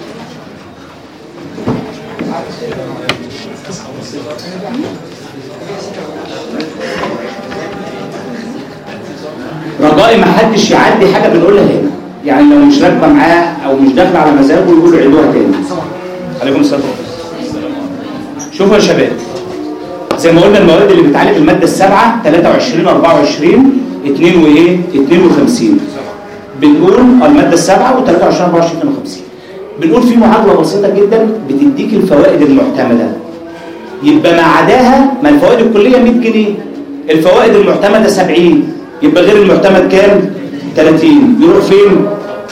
رجائي ما حدش يعدي حاجه بنقولها هنا، يعني لو مش راكبه معاه او مش داخله على مزاجه يقولوا عيدوها تاني. عليكم السلام ورحمه الله. شوفوا يا شباب، زي ما قلنا المواد اللي بتعالج الماده السبعه ثلاثة وعشرين أربعة وعشرين اثنين وايه اثنين وخمسين بنقول الماده السبعه وثلاثة وعشرين أربعة وعشرين اثنين وخمسين بنقول في معادله بسيطه جدا بتديك الفوائد المعتمده، يبقى ما عداها ما الفوائد الكليه مية جنيه، الفوائد المعتمده سبعين، يبقى غير المعتمد كام؟ ثلاثين، يروح فين؟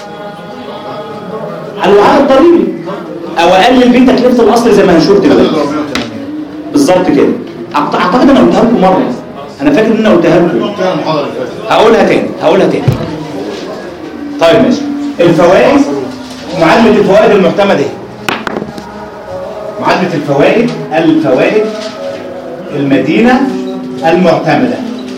على الوعاء الضريبي او اقلل بيه تكلفه الاصل زي ما هنشوف دلوقتي بالظبط كده. اعتقد انا قلتها لكم مره، انا فاكر ان انا قلتها لكم، هقولها تاني هقولها تاني طيب ماشي. الفوائد، معادله الفوائد المعتمده ايه؟ معادله الفوائد الفوائد المدينه المعتمده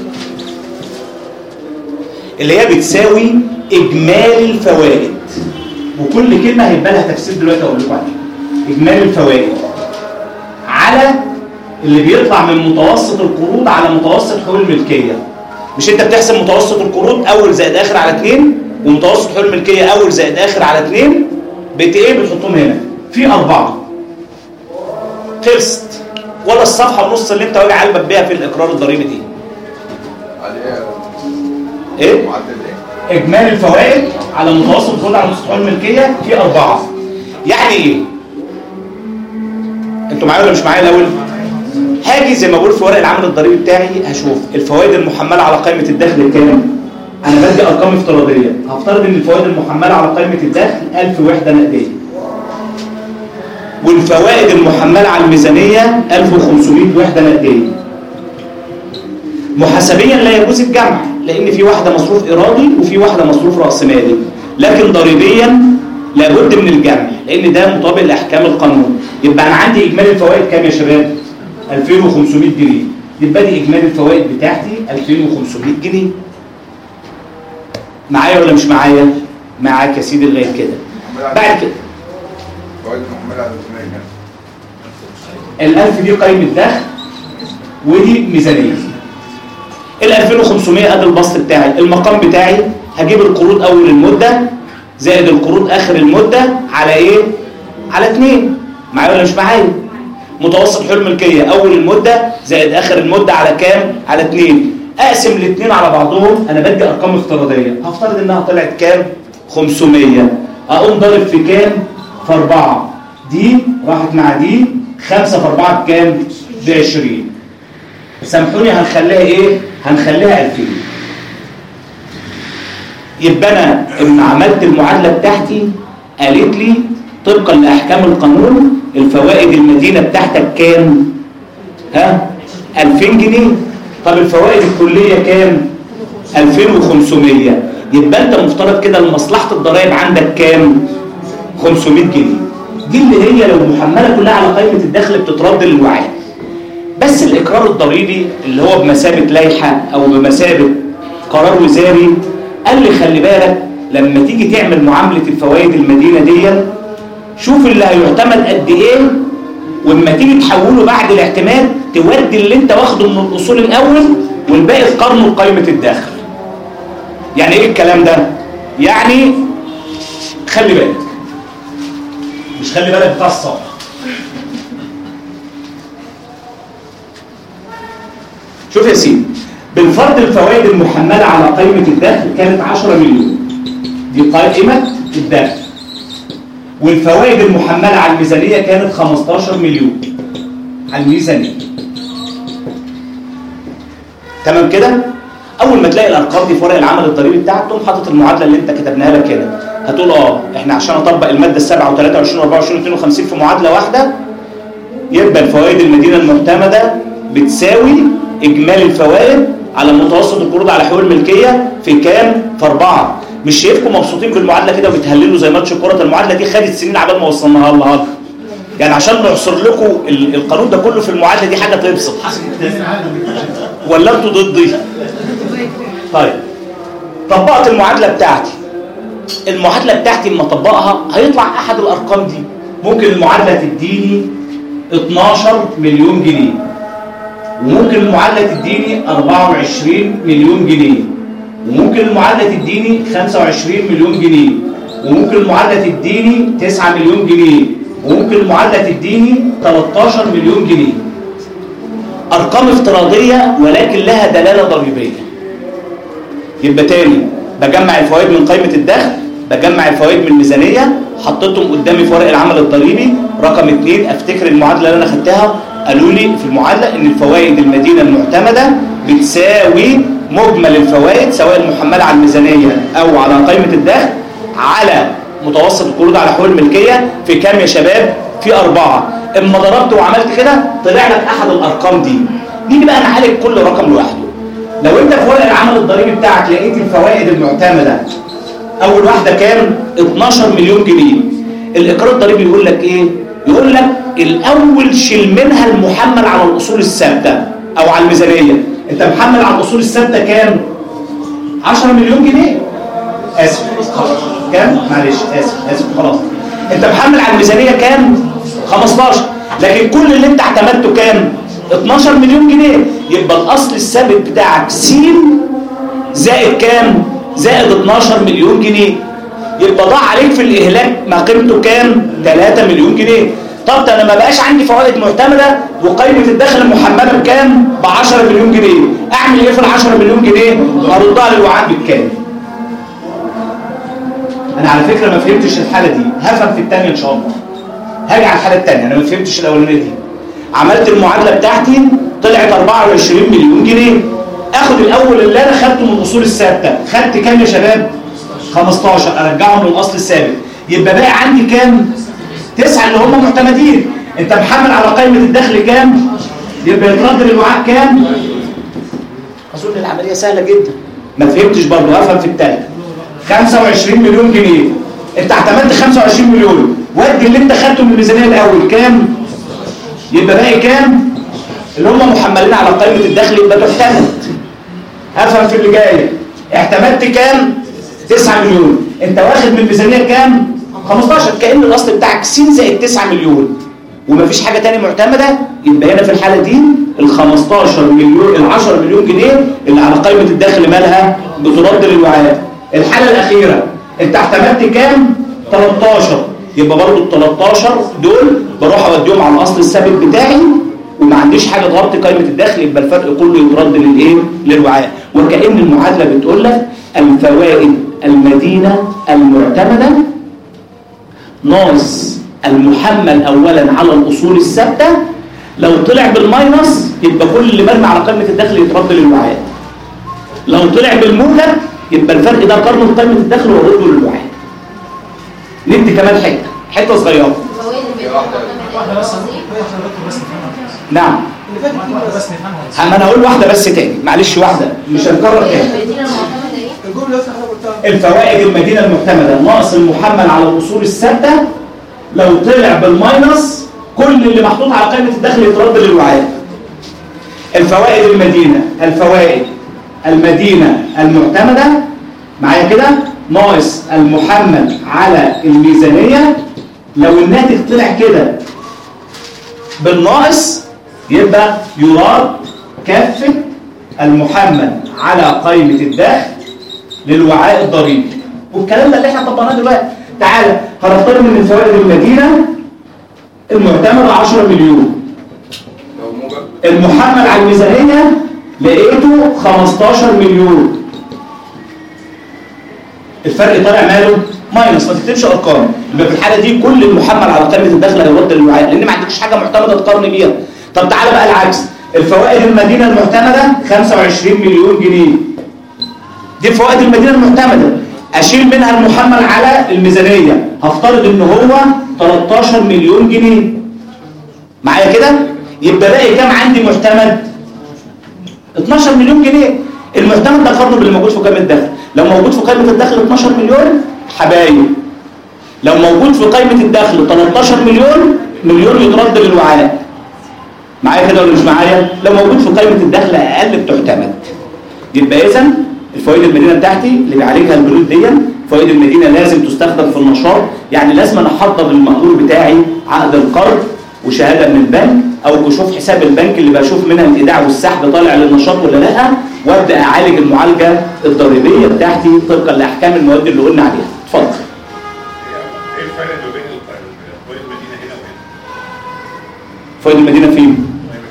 اللي هي بتساوي اجمالي الفوائد، وكل كلمه هيبقى لها تفسير دلوقتي اقول لكم عليه. اجمالي الفوائد على اللي بيطلع من متوسط القروض على متوسط حقوق الملكيه. مش انت بتحسب متوسط القروض اول زائد اخر على اتنين، ومتوسط حقوق الملكيه اول زائد اخر على اتنين، بت ايه بتحطهم هنا في اربعه. خلصت. ولا الصفحه ونص اللي انت واجع قلبك بيها في الاقرار الضريبي دي. ايه؟ اجمالي الفوائد على متوسط القروض على متوسط حقوق الملكيه في اربعه. يعني ايه؟ انتوا معايا ولا مش معايا الاول؟ هاجي زي ما بقول في ورق العمل الضريبي بتاعي هشوف الفوائد المحمله على قائمه الدخل كام؟ انا بدي ارقام افتراضيه، هفترض ان الفوائد المحمله على قائمه الدخل ألف وحده نقديه. والفوائد المحمله على الميزانيه ألف وخمسمائة وحده نقديه. محاسبيا لا يجوز الجمع لان في واحده مصروف ارادي وفي واحده مصروف راس مالي، لكن ضريبيا لابد من الجمع لان ده مطابق لاحكام القانون. يبقى انا عندي اجمالي الفوائد كام يا شباب؟ ألفين وخمسمائة جنيه. يبقى دي اجمالي الفوائد بتاعتي ألفين وخمسمائة جنيه. معايا ولا مش معايا؟ معاك يا سيدي لغايه كده. بعد كده فوائد محمله على الميزانيه الألف دي قائمه دخل ودي ميزانيه. ال ألفين وخمسمائة ادي البسط بتاعي، المقام بتاعي هجيب القروض اول المده زائد القروض اخر المده على ايه؟ على اتنين. معايا ولا مش معايا؟ متوسط حقوق الملكيه اول المده زائد اخر المده على كام؟ على اتنين. اقسم الاثنين على بعضهم، انا بدي ارقام افتراضيه، هفترض انها طلعت كام؟ خمسمائة. اقوم ضارب في كام؟ في أربعة. دي راحت مع دي، خمسة في أربعة بكام؟ ب عشرين. سامحوني هنخليها ايه؟ هنخليها ألفين. يبقى انا لما عملت المعادله بتاعتي قالت لي طبقا لاحكام القانون الفوائد المدينه بتاعتك كام؟ ها؟ ألفين جنيه. طب الفوائد الكليه كام؟ ألفين وخمسمائة. يبقى انت مفترض كده لمصلحه الضرائب عندك كام؟ خمسمائة جنيه. دي اللي هي لو محمله كلها على قائمه الدخل بتترد للوعاء. بس الاقرار الضريبي اللي هو بمثابه لائحه او بمثابه قرار وزاري قال لي خلي بالك لما تيجي تعمل معامله الفوائد المدينه دي شوف اللي هيعتمد قد ايه، واما تيجي تحوله بعد الاعتماد تودي اللي انت واخده من الاصول الاول والباقي تقارنه بقائمه الدخل. يعني ايه الكلام ده؟ يعني خلي بالك، مش خلي بالك بتاع الصبر. شوف يا سيدي، بالفرض الفوائد المحمله على قائمه الدخل كانت عشرة مليون، دي قائمه الدخل، والفوائد المحمله على الميزانيه كانت خمستاشر مليون على الميزانيه. تمام كده؟ اول ما تلاقي الارقام دي في ورق العمل الضريبي بتاعك تقوم حاطط المعادله اللي انت كتبناها لك هنا. هتقول اه احنا عشان اطبق الماده السابعه وثلاثة وعشرين وأربعة وعشرين واثنين وخمسين في معادله واحده يبقى الفوائد المدينه المعتمده بتساوي اجمالي الفوائد على متوسط القروض على حقوق الملكيه في كام؟ في أربعة. مش شايفكم مبسوطين بالمعادله كده وبتهللوا زي ماتش الكوره؟ المعادله دي خدت سنين عبال ما وصلناها لها. يعني عشان نعصر لكم القانون ده كله في المعادله دي حاجه تبسط. ولا انتوا ضدي؟ طيب طبقت المعادله بتاعتي. المعادله بتاعتي لما اطبقها هيطلع احد الارقام دي. ممكن المعادله تديني اتناشر مليون جنيه، وممكن المعادله تديني أربعة وعشرين مليون جنيه، وممكن المعادله تديني خمسة وعشرين مليون جنيه، وممكن المعادله تديني تسعة مليون جنيه، وممكن المعادله تديني تلتاشر مليون جنيه. ارقام افتراضيه ولكن لها دلاله ضريبيه. يبقى تاني بجمع الفوائد من قائمه الدخل، بجمع الفوائد من الميزانيه، حطيتهم قدامي في ورق العمل الضريبي. رقم اتنين افتكر المعادله اللي انا خدتها، قالوا لي في المعادله ان الفوائد المدينه المعتمده بتساوي مجمل الفوائد سواء المحمله على الميزانيه او على قائمه الدخل على متوسط القروض على حقوق الملكيه في كام يا شباب؟ في أربعة. اما ضربت وعملت كده طلع لك احد الارقام دي. نيجي بقى نعالج كل رقم لوحده. لو انت في ورق العمل الضريبي بتاعك لقيت الفوائد المعتمده اول واحده كام؟ اتناشر مليون جنيه. الاقرار الضريبي يقول لك ايه؟ يقول لك الاول شيل منها المحمل على الاصول الثابته او على الميزانيه. انت محمل على الاصول الثابته كام؟ عشرة مليون جنيه. اسف كام؟ معلش اسف اسف خلاص. انت محمل على الميزانيه كام؟ خمستاشر. لكن كل اللي انت اعتمدته كام؟ اتناشر مليون جنيه. يبقى الاصل الثابت بتاعك س زائد كام؟ زائد اتناشر مليون جنيه. يبقى ضاع عليك في الاهلاك ما قيمته كام؟ تلاتة مليون جنيه. طب انا ما بقاش عندي فوائد معتمده وقيمه الدخل المحمله بكام؟ ب عشرة مليون جنيه. اعمل ايه في ال عشرة مليون جنيه؟ اردها للوعاء بالكام؟ انا على فكره ما فهمتش الحاله دي، هفهم في الثانيه ان شاء الله. هاجي على الحاله الثانيه، انا ما فهمتش الاولانيه دي. عملت المعادله بتاعتي طلعت أربعة وعشرين مليون جنيه. اخد الاول اللي انا خدته من الاصول الثابته، خدت كام يا شباب؟ خمستاشر، ارجعهم للاصل الثابت. يبقى باقي عندي كام؟ تسعة اللي هم معتمدين. انت محمل على قائمه الدخل كام؟ يبقى يترد للوعاء كام؟ اظن العمليه سهله جدا. ما فهمتش برضه، هفهم في الثالثه. خمسة وعشرين مليون جنيه. انت اعتمدت خمسة وعشرين مليون، ودي اللي انت خدته من الميزانيه الاول كام؟ يبقى باقي كام؟ اللي هم محملين على قائمه الدخل يبقى تعتمد. هفهم في اللي جاي. اعتمدت كام؟ تسعة مليون. انت واخد من الميزانيه كام؟ خمستاشر. كأن الاصل بتاعك س زائد تسعة مليون ومفيش حاجه ثانيه معتمده. يبقى هنا في الحاله دي ال خمستاشر مليون ال عشرة مليون جنيه اللي على قائمه الدخل مالها؟ بترد للوعاء. الحاله الاخيره انت اعتمدت كام؟ تلتاشر. يبقى برضه ال تلتاشر دول بروح اوديهم على الاصل الثابت بتاعي وما عنديش حاجه تغطي قائمه الدخل، يبقى الفرق كله يترد للايه؟ للوعاء. وكأن المعادله بتقول لك الفوائد المدينه المعتمده ناقص المحمل اولا على الاصول الثابته. لو طلع بالماينس يبقى كل اللي مرمي على قائمه الدخل يترد للوعاء. لو طلع بالموجب يبقى الفرق ده قارنه بقائمه الدخل وارده للوعاء. ندي كمان حته حته صغيره. واحده بس بس نعم. ما انا هقول واحده بس تاني، معلش واحده مش هنكرر تاني. الفوائد المدينه المعتمده ناقص المحمل على الاصول الثابته لو طلع بالماينس كل اللي محطوط على قائمه الدخل يترد للوعاء. الفوائد المدينه الفوائد المدينه المعتمده معايا كده ناقص المحمل على الميزانيه. لو الناتج طلع كده بالناقص يبقى يراد كافه المحمل على قائمه الدخل للوعاء الضريبي. والكلام ده اللي احنا طبقناه دلوقتي. تعالى هنفترض ان الفوائد المدينه المعتمده عشرة مليون. المحمل على الميزانيه لقيته خمستاشر مليون. الفرق طالع ماله؟ ماينس. ما تكتبش ارقام. يبقى في الحاله دي كل المحمل على قائمه الدخل هيرد للوعاء لان ما عندكش حاجه معتمده تقارن بيها. طب تعالى بقى العكس. الفوائد المدينه المعتمده خمسة وعشرين مليون جنيه. دي فوائد المدينه المعتمده، اشيل منها المحمل على الميزانيه، هفترض ان هو تلتاشر مليون جنيه. معايا كده؟ يبقى باقي كام عندي معتمد؟ اتناشر مليون جنيه. المعتمد ده قارنه باللي موجود في قائمه الدخل. لو موجود في قائمه الدخل اتناشر مليون حبايب، لو موجود في قائمه الدخل تلتاشر مليون، مليون يترد للوعاء. معايا كده ولا مش معايا؟ لو موجود في قائمه الدخل اقل بتعتمد. يبقى اذا الفوائد المدينه بتاعتي اللي بيعالجها البنود دي، فوائد المدينه لازم تستخدم في النشاط. يعني لازم انا احضر للمقرور بتاعي عقد القرض وشهاده من البنك، او كشوف حساب البنك اللي بشوف منها الايداع والسحب طالع للنشاط ولا لا، وابدا اعالج المعالجه الضريبيه بتاعتي طبقا لاحكام المواد اللي قلنا عليها. اتفضل. ايه الفرق ما بين فوائد المدينه هنا وهنا؟ فوائد المدينه فين؟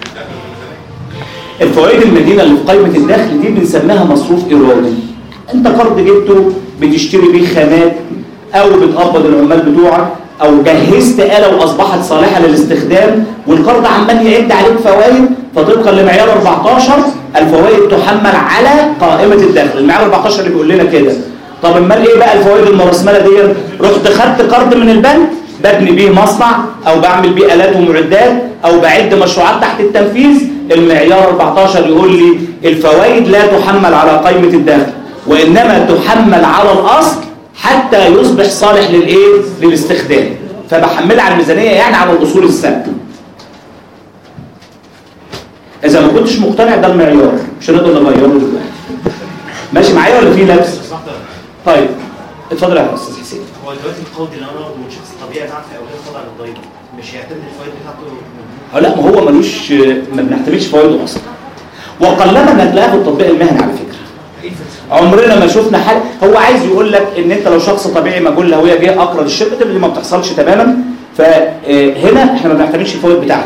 الفوائد المدينه اللي في قائمه الدخل دي بنسميها مصروف ارادي. انت قرض جبته بتشتري بيه خامات، او بتقبض العمال بتوعك، او جهزت آلة واصبحت صالحه للاستخدام، والقرض عمال يعد عليك فوائد، فطبقا لمعيار اربعتاشر الفوائد تحمل على قائمه الدخل. المعيار اربعتاشر اللي بيقول لنا كده. طب امال ايه بقى الفوائد المرسمله دي؟ رحت خدت قرض من البنك ببني بيه مصنع، او بعمل بيه آلات ومعدات، او بعد مشروعات تحت التنفيذ، المعيار اربعتاشر يقول لي الفوائد لا تحمل على قائمه الدخل، وانما تحمل على الاصل حتى يصبح صالح للايه؟ للاستخدام. فبحملها على الميزانيه، يعني على الاصول الثابته. اذا ما كنتش مقتنع ده المعيار، مش هنقدر نغيره دلوقتي. ماشي معايا ولا في لبس؟ طيب اتفضل يا استاذ حسين. هو دلوقتي القرض اللي انا باخده من شخص طبيعي تعرف اولاد خاضع للضريبه، مش هيعتمد الفوائد بتاعته؟ اه لا، ما هو ملوش، ما بنعتمدش فوائده اصلا. وقلما ما تلاقيها في التطبيق المهني على فكره. عمرنا ما شفنا حد. هو عايز يقول لك ان انت لو شخص طبيعي مجهول الهويه جه اقرض الشركه، اللي ما بتحصلش تماما. فهنا احنا ما بنعتمدش الفوائد بتاعته.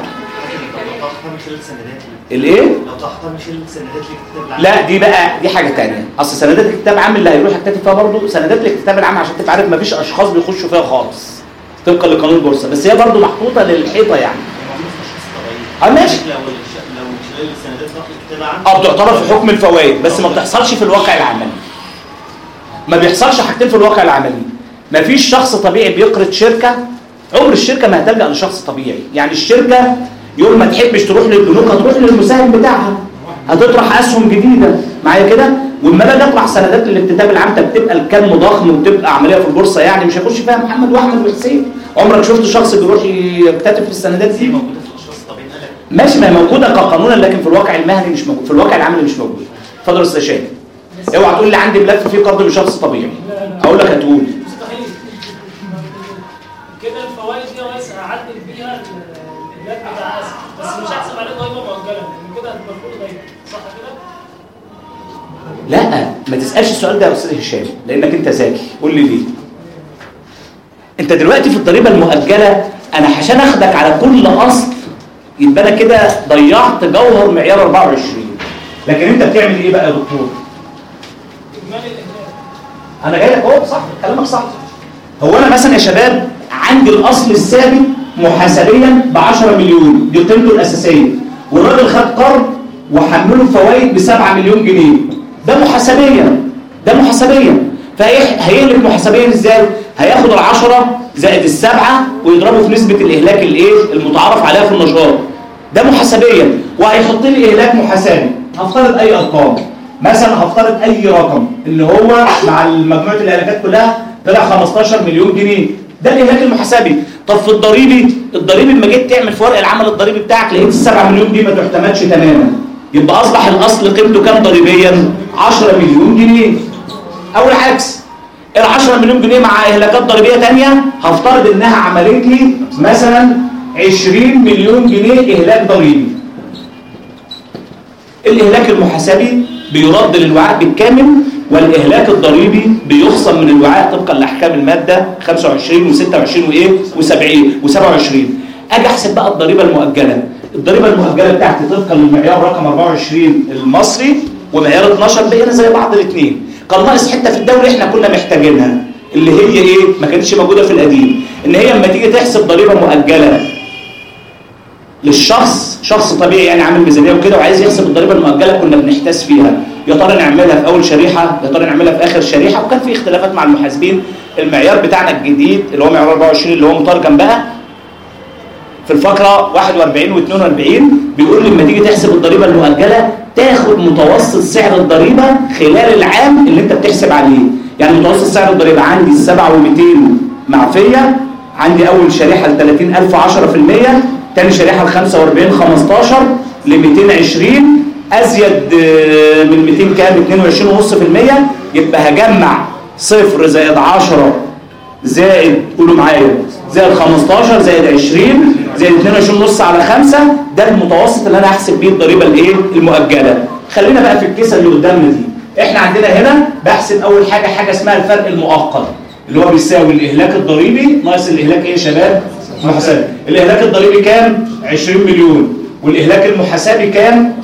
الايه؟ لو تحضر مش السندات الاكتتاب العام. لا دي بقى دي حاجه ثانيه. اصل سندات الاكتتاب العام اللي هيروح يكتتب فيها برضه سندات الاكتتاب العام، عشان تبقى عارف ما فيش اشخاص بيخشوا فيها خالص طبقا لقانون البورصه، بس هي برضه محطوطه للحيطه يعني. اه ماشي. لو لو خلال السندات راح الاكتتاب العام اه بتعتبر في حكم الفوائد، بس ما بتحصلش في الواقع العملي. ما بيحصلش حاجتين في الواقع العملي. ما فيش شخص طبيعي بيقرض شركه، عمر الشركه ما هتلجأ لشخص طبيعي. يعني الشركه يوم ما تحبش تروح للبنوك هتروح للمساهم بتاعها، هتطرح اسهم جديده. معايا كده؟ واما باجي اطرح سندات للاكتتاب العام بتبقى الكم ضخم وبتبقى عمليه في البورصه، يعني مش هيخش فيها محمد واحمد وحسين. عمرك شفت شخص بيروح يكتتب في السندات دي؟ موجوده في الاشخاص الطبيعيين. ماشي، ما هي موجوده كقانونا، لكن في الواقع المهني مش موجود، في الواقع العملي مش موجود. اتفضل يا استاذ شاهد. اوعى تقول لي عندي ملف فيه قرض من شخص طبيعي. هقول لك هتقول كده الفوائد دي بس هعدل بيها الملف بتاع اسف، بس مش هحسب عليه ضريبه مؤجله، لان كده هتبقى فوق ضريبه، صح كده؟ لا، ما تسالش السؤال ده يا استاذ هشام، لانك انت ذكي. قول لي ليه؟ انت دلوقتي في الضريبه المؤجله انا عشان اخدك على كل اصل يبقى انا كده ضيعت جوهر معيار اربعة وعشرين. لكن انت بتعمل ايه بقى يا دكتور؟ اجمالي الاهداف. انا جاي لك اهو، صح كلامك صح. هو انا مثلا يا شباب عندي الاصل الثابت محاسبيا ب عشرة مليون، دي قيمته الاساسيه، والراجل خد قرض وحمله فوائد ب سبعة مليون جنيه. ده محاسبيا، ده محاسبيا. فهيهلك محاسبيا ازاي؟ هياخد العشرة زائد السبعة ويضربه في نسبة الإهلاك الايه المتعارف عليها في النشاط. ده محاسبيا، وهيحط لي إهلاك محاسبي. هفترض أي أرقام، مثلا هفترض أي رقم اللي هو مع مجموعة الإهلاكات كلها طلع خمستاشر مليون جنيه. ده الإهلاك المحاسبي. طب في الضريبي، الضريبي لما جيت تعمل في ورق العمل الضريبي بتاعك لقيت السبعة مليون دي ما تعتمدش تماما، يبقى أصبح الأصل قيمته كام ضريبيا؟ عشرة مليون جنيه. أو العكس، ال عشرة مليون جنيه مع إهلاكات ضريبية تانية هفترض إنها عملت لي مثلا عشرين مليون جنيه إهلاك ضريبي. الإهلاك المحاسبي بيرد للوعاء بالكامل، والإهلاك الضريبي بيخصم من الوعاء طبقا لأحكام المادة خمسة وعشرين وستة وعشرين وإيه وسبعين وسبعة وعشرين. أجي أحسب بقى الضريبة المؤجلة. الضريبة المؤجلة بتاعتي طبقا للمعيار رقم اربعة وعشرين المصري ومعيار اتناشر بقينا زي بعض الاثنين. كان ناقص حته في الدوري احنا كنا محتاجينها، اللي هي ايه؟ ما كانتش موجوده في القديم، ان هي لما تيجي تحسب ضريبه مؤجله للشخص شخص طبيعي يعني عامل ميزانيه وكده وعايز يحسب الضريبه المؤجله كنا بنحتاس فيها، يا ترى نعملها في اول شريحه يا ترى نعملها في اخر شريحه، وكان في اختلافات مع المحاسبين. المعيار بتاعنا الجديد اللي هو معيار أربعة وعشرين اللي هو مترجم بقى في الفقره واحد وأربعين واثنين وأربعين بيقول لما تيجي تحسب الضريبه المؤجله تاخد متوسط سعر الضريبه خلال العام اللي انت بتحسب عليه. يعني متوسط سعر الضريبه عندي سبعة ومئتين معفيه، عندي اول شريحه ل ثلاثين ألف عشرة في المية، ثاني شريحه ل خمسة وأربعين خمستاشر ل مئتين وعشرين، ازيد من مئتين كام اثنين وعشرين فاصلة خمسة بالمية. يبقى هجمع صفر زائد عشرة زائد قولوا معايا زائد خمستاشر زائد عشرين زائد اثنين وعشرين نص على خمسة، ده المتوسط اللي انا هحسب بيه الضريبه الايه المؤجله. خلينا بقى في الكيسه اللي قدامنا دي. احنا عندنا هنا بحسب اول حاجه حاجه اسمها الفرق المؤقت اللي هو بيساوي الاهلاك الضريبي ناقص الاهلاك ايه يا شباب المحاسبي. الاهلاك الضريبي كام؟ عشرين مليون، والاهلاك المحاسبي كام؟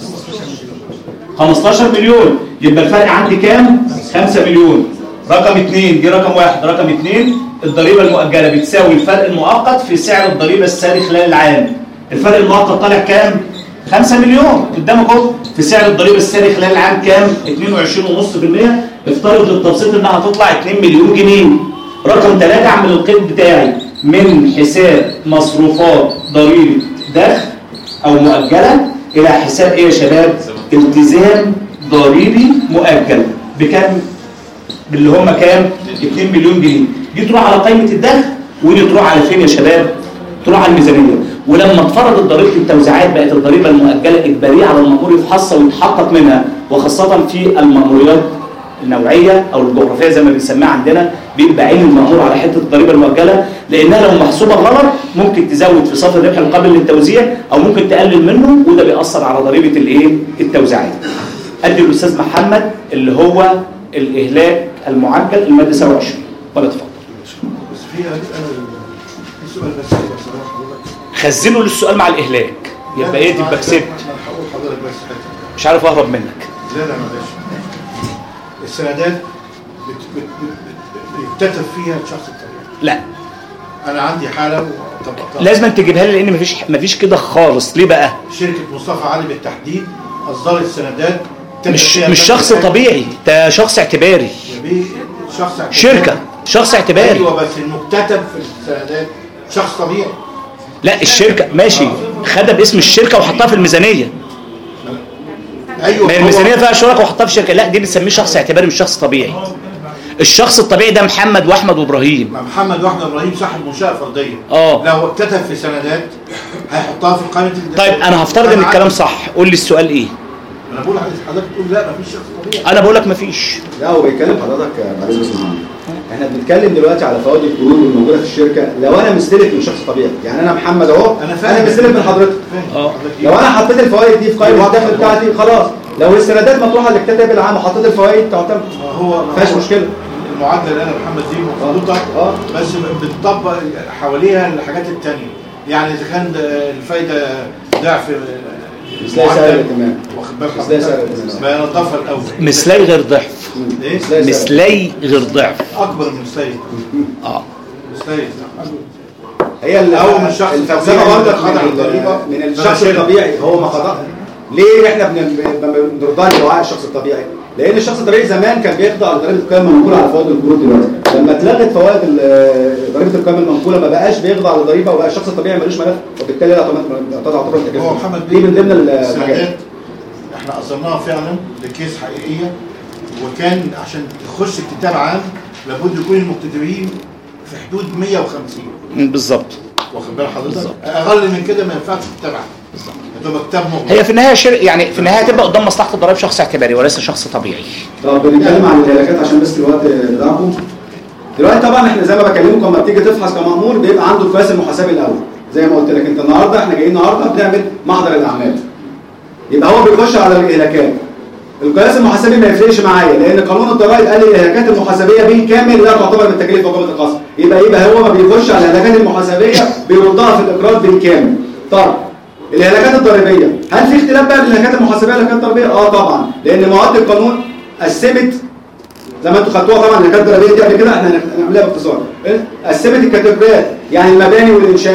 خمستاشر مليون. يبقى الفرق عندي كام؟ خمسة مليون. رقم اثنين دي رقم واحد. رقم اثنين الضريبه المؤجله بتساوي الفرق المؤقت في سعر الضريبه الساري خلال العام. الفرق المؤقت طالع كام؟ خمسة مليون قدامك اهو. في سعر الضريبه الساري خلال العام كام؟ اثنين وعشرين فاصلة خمسة بالمية. افترض للتبسيط انها هتطلع اثنين مليون جنيه. رقم ثلاثة اعمل القيد بتاعي من حساب مصروفات ضريبه دخل او مؤجله الى حساب ايه يا شباب؟ التزام ضريبي مؤجل بكام؟ باللي هم كام؟ اثنين مليون جنيه. دي تروح على قائمه الدخل ودي تروح على فين يا شباب؟ تروح على الميزانيه. ولما اتفرضت ضريبه التوزيعات بقت الضريبه المؤجله اجباريه على المأمور يفحصها ويتحقق منها، وخاصه في المأموريات النوعيه او الجغرافيه زي ما بنسميها عندنا، بيبقى عين المأمور على حته الضريبه المؤجله، لانها لو محسوبه غلط ممكن تزود في صافي الربح القابل للتوزيع او ممكن تقلل منه، وده بيأثر على ضريبه الايه؟ التوزيعات. ادي الاستاذ محمد اللي هو الاهلاك المعجل الماده سبعة وعشرين. ولا تفضل. بس في في سؤال بس بصراحه خزنه للسؤال مع الاهلاك يبقى ايه؟ تبقى كسبت. انا هقول لحضرتك بس حته مش عارف اهرب منك. لا لا معلش. السندات بيكتتب فيها الشخص الطبيعي. لا انا عندي حاله وطبقتها. لازم تجيبها لي لان مفيش مفيش كده خالص. ليه بقى؟ شركه مصطفى علي بالتحديد اصدرت سندات مش مش شخص طبيعي، ده شخص اعتباري. شخص اعتباري. شركه شخص اعتباري. ايوه بس المكتتب في السندات شخص طبيعي. لا الشركه ماشي خدها باسم الشركه وحطها في الميزانيه. ايوه ما الميزانيه فيها شركاء وحطها في الشركه. لا دي بنسميه شخص اعتباري مش شخص طبيعي. الشخص الطبيعي ده محمد واحمد وابراهيم. محمد واحمد وابراهيم صاحب منشاه فرديه. اه لو اتكتب في سندات هيحطها في قائمه. طيب انا هفترض ان الكلام صح. قول لي السؤال ايه؟ انا بقول حضرتك تقول لا مفيش شخص طبيعي. انا بقول لك مفيش. لا هو بيتكلم حضرتك معلش بس احنا بنتكلم دلوقتي على فوائد القروض الموجوده في الشركه. لو انا مستلف من شخص طبيعي، يعني انا محمد اهو انا فاهم انا مستلف من حضرتك. اه لو انا حطيت الفوائد دي في قائمه الدخل بتاعتي خلاص. لو السندات مطروحه للكتاب العام وحطيت الفوائد تعتمد. هو ما فيهاش مشكله. المعدل انا محمد دي مخطوطه اه بس بتطبق حواليها الحاجات الثانيه. يعني اذا كان الفايده ضعف مثلي سعر الائتمان واخد بالك مثلي سعر الائتمان بنضفها الاول. مثلي غير ضعف. ايه؟ مثلي غير ضعف. اكبر من مثلي. اه مثلي هي او من شخص الفلسفه برضك من, من الشخص الطبيعي هو ما خضع. ليه احنا بنرضى لوعاء الشخص الطبيعي؟ لان الشخص الطبيعي زمان كان بيخضع لضريبه القيمه المنقوله على فوائد القروض. دلوقتي لما اتلغت فوائد ضريبه القيمه المنقوله ما بقاش بيخضع للضريبه وبقى الشخص الطبيعي ملوش ملف، وبالتالي لا تعتبر تكلفه. هو محمد دي من ضمن الحاجات احنا اصدرناها فعلا لكيس حقيقيه، وكان عشان تخش اكتتاب عام لابد يكون المكتتبين في حدود مية وخمسين بالظبط. واخد بال حضرتك؟ اقل من كده ما ينفعش تتبع. بالظبط. هتبقى كتاب مغلق. هي في النهايه شر... يعني في النهايه هتبقى قدام مصلحه الضرائب شخص اعتباري وليس شخص طبيعي. طب بنتكلم عن الهلاكات عشان بس الوقت بتاعكم. دلوقتي طبعا احنا زي ما بكلمكم لما بتيجي تفحص كمأمور بيبقى عنده القياس المحاسبي الاول. زي ما قلت لك انت النهارده احنا جايين النهارده بنعمل محضر الاعمال. يبقى هو بيخش على الاهلاكات. القياس المحاسبي ما يفرقش معايا لان قانون الضرائب قال الاهلاكات المحاسبيه بالكامل لا تعتبر من تكاليف وجبه القصر. يبقى يبقى هو ما بيخش على الاهلاكات المحاسبيه بيردها في الاقرار بالكامل. طب الاهلاكات الضريبيه هل في اختلاف بقى بين الاهلاكات المحاسبيه والاهلاكات الضريبيه؟ اه طبعا لان مواد القانون قسمت زي ما انتوا خدتوها طبعا الاهلاكات الضريبيه دي قبل كده احنا هنعملها باختصار. قسمت الكاتيجوريات يعني المباني والانشاءات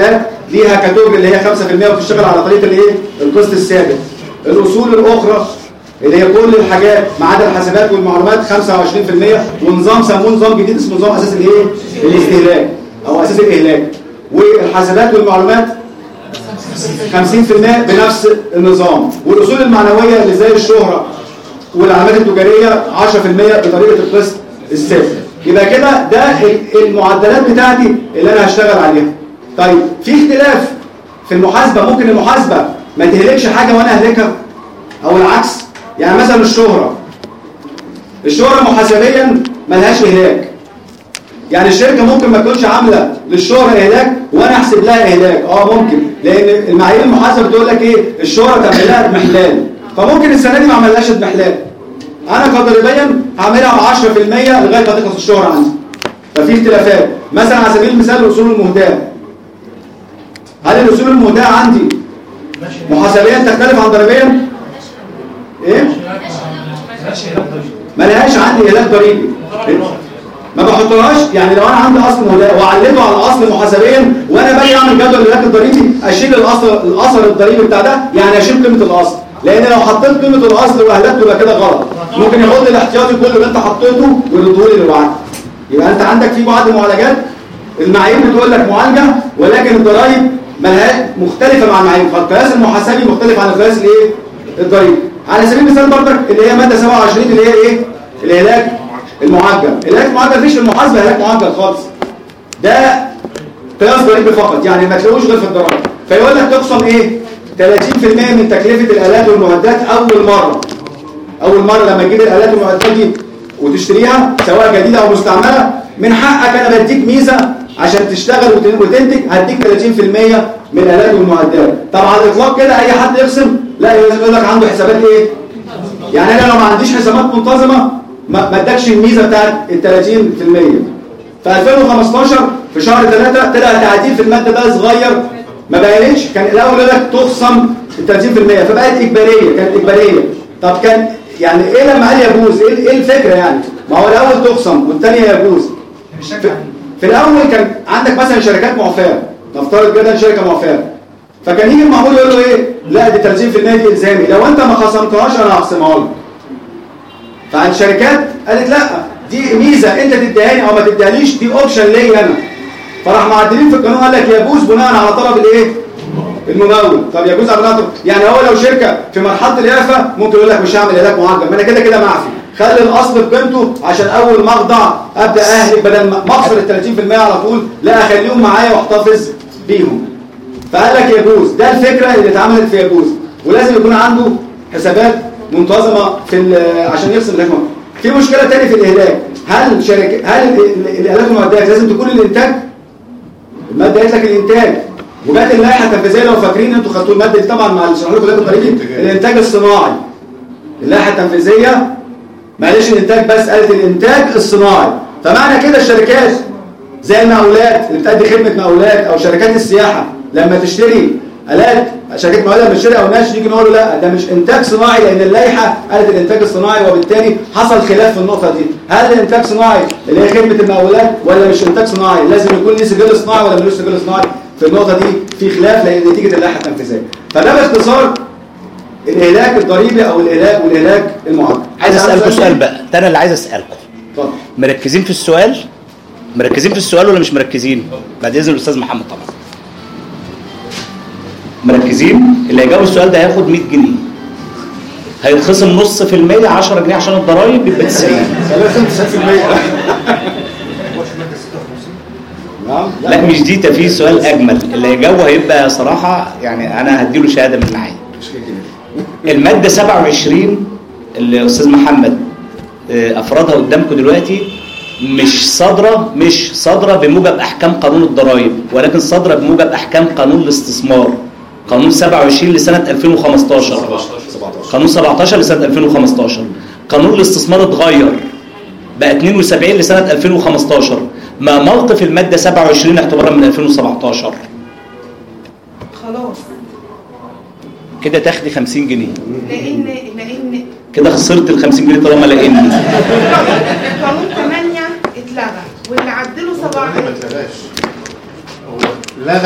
ليها كاتوجري اللي هي خمسة في المية وبتشتغل على طريقه الايه؟ القسط الثابت. الاصول الاخرى اللي هي كل الحاجات ما عدا الحاسبات والمعلومات خمسة وعشرين في المية، ونظام سموه نظام جديد اسمه نظام اساس الايه؟ الاستهلاك او اساس الاهلاك. والحاسبات والمعلومات خمسين في المية بنفس النظام. والاصول المعنويه اللي زي الشهره والعلامات التجاريه عشرة في المية بطريقه القسط الثابت. يبقى كده ده المعدلات بتاعتي اللي انا هشتغل عليها. طيب في اختلاف في المحاسبه، ممكن المحاسبه ما تهلكش حاجه وانا اهلكها او العكس. يعني مثلا الشهره الشهره محاسبيا ملهاش اهلاك. يعني الشركه ممكن ما تكونش عامله للشهره اهلاك وانا احسب لها اهلاك، اه ممكن، لان المعايير المحاسبه بتقول لك ايه؟ الشهره تعمل لها اضمحلال، فممكن السنه دي ما عملهاش اضمحلال. انا كضريبيا هعملها ب عشرة في المية لغايه ما تخلص الشهره عندي. ففي اختلافات. مثلا على سبيل المثال الاصول المهداه، هل الاصول المهداه عندي محاسبيا تختلف عن ضريبيا؟ ايه؟ ما لهاش عندي اهلاك ضريبي، ما بحطهاش. يعني لو انا عندي اصل مهداه وعلته على الاصل محاسبيا وانا باجي اعمل جدول الاهلاك الضريبي اشيل الاصل الاثر الضريبي بتاع ده، يعني اشيل قيمه الاصل، لان لو حطيت قيمه الاصل واهلكته يبقى كده غلط. ممكن ياخد الاحتياطي كله اللي انت حطيته ويردهولي للوعد. يبقى انت عندك في بعض المعالجات المعايير بتقول لك معالجه، ولكن الضرايب مالها مختلفه مع المعايير، فالقياس المحاسبي مختلف عن القياس الايه؟ الضريبي. على سبيل المثال برضك اللي هي ماده سبعة وعشرين اللي هي ايه؟ الاهلاك المعجل. الاهلاك المعجل مفيش في المحاسبه اهلاك معجل خالص، ده قياس ضريبي فقط، يعني ما تلاقوش غير في الضرائب. فيقول لك تقسم ايه؟ ثلاثين في المية من تكلفه الالات والمعدات اول مره. اول مره لما تجيب الالات والمعدات دي وتشتريها سواء جديده او مستعمله، من حقك انا بديك ميزه عشان تشتغل وتنتج، هديك ثلاثين في المية من الالات والمعدات. طبعا على الاطلاق كده اي حد يقسم لا لازم يقول لك عنده حسابات ايه؟ يعني انا لو ما عنديش حسابات منتظمه ما ادكش الميزه بتاعت ال ثلاثين في المية. في ألفين وخمستاشر في شهر ثلاثة طلع تعديل في الماده ده صغير ما بقالش، كان الاول يقول لك تخصم ال ثلاثين في المية فبقت اجباريه، كانت اجباريه. طب كان يعني ايه لما قال يجوز؟ ايه ايه الفكره يعني؟ ما هو الاول تخصم والثانيه يجوز. في, في الاول كان عندك مثلا شركات معفاه، نفترض كده شركه معفاه، فكان يجي المعمول يقول له ايه؟ لا دي ثلاثين في المية دي الزامي، لو انت ما خصمتهاش انا هخصمها لك. فالشركات قالت لا دي ميزه انت تديهاني او ما تديهاليش، دي اوبشن ليا انا. فراح معدلين في القانون قال لك يجوز بناء على طلب الايه؟ الممول. طب يجوز على طلب، يعني هو لو شركه في مرحله الاعفاء ممكن يقول لك مش هعمل اهلاك معجل، ما انا كده كده معفي، خلي الاصل بقيمته عشان اول ما اخضع ابدا اهلك، بدل ما اخسر ال ثلاثين في المية على طول لا اخليهم معايا واحتفظ بيهم. فقال لك يجوز، ده الفكره اللي اتعملت في يجوز، ولازم يكون عنده حسابات منتظمه في عشان يقسم الاهلاك. في مشكله ثانيه في الاهلاك، هل شركه هل الالات والمعدات لازم تكون الانتاج؟ الماده قالت لك الانتاج، وجات اللائحه التنفيذيه لو فاكرين انتوا خدتوا الماده دي طبعا مع اللي شرحوا لكم الضريبي، الانتاج الصناعي. اللائحه التنفيذيه معلش الانتاج بس، قالت الانتاج الصناعي. فمعنى كده الشركات زي المقاولات اللي بتأدي خدمه مقاولات او شركات السياحه لما تشتري الات، شركات مقاولات لما تشتري او ناس يجي نقول له لا ده مش انتاج صناعي، لان اللائحه قالت الانتاج الصناعي، وبالتالي حصل خلاف في النقطه دي. هل الانتاج صناعي اللي هي خدمه المقاولات ولا مش انتاج صناعي؟ لازم يكون ليه سجل صناعي ولا ملوش سجل صناعي؟ في النقطه دي في خلاف لان نتيجه اللائحه التنفيذيه. فده باختصار الاهلاك الضريبي او الاهلاك والاهلاك المعدل. عايز اسالكم سؤال بقى، ده انا اللي عايز اسالكم. اتفضل. مركزين في السؤال؟ مركزين في السؤال ولا مش مركزين؟ بعد اذن الاستاذ محمد طبعا. مركزين؟ اللي هيجاوب السؤال ده هياخد مية جنيه. هيتخصم نص في المية عشرة جنيه عشان الضرايب يبقى تسعين. تسعين في المية. لا مش دي، في سؤال اجمل، اللي هيجاوب هيبقى صراحه يعني انا هديله شهاده من معايا. الماده سبعة وعشرين اللي الاستاذ محمد افرادها قدامكم دلوقتي مش صادره مش صادره بموجب احكام قانون الضرائب، ولكن صادره بموجب احكام قانون الاستثمار، قانون سبعة وعشرين لسنه ألفين وخمستاشر، قانون سبعتاشر لسنه ألفين وخمستاشر. قانون الاستثمار اتغير بقى اتنين وسبعين لسنه ألفين وخمستاشر. ما موقف الماده سبعة وعشرين اعتبارا من ألفين وسبعتاشر؟ خلاص كده تاخدي خمسين جنيه. لان لان كده خسرت ال خمسين جنيه طالما لاني قانون ثمانية اتلغى واللي عدله سبعة ما اتلغاش، هو لغى الاعفاءات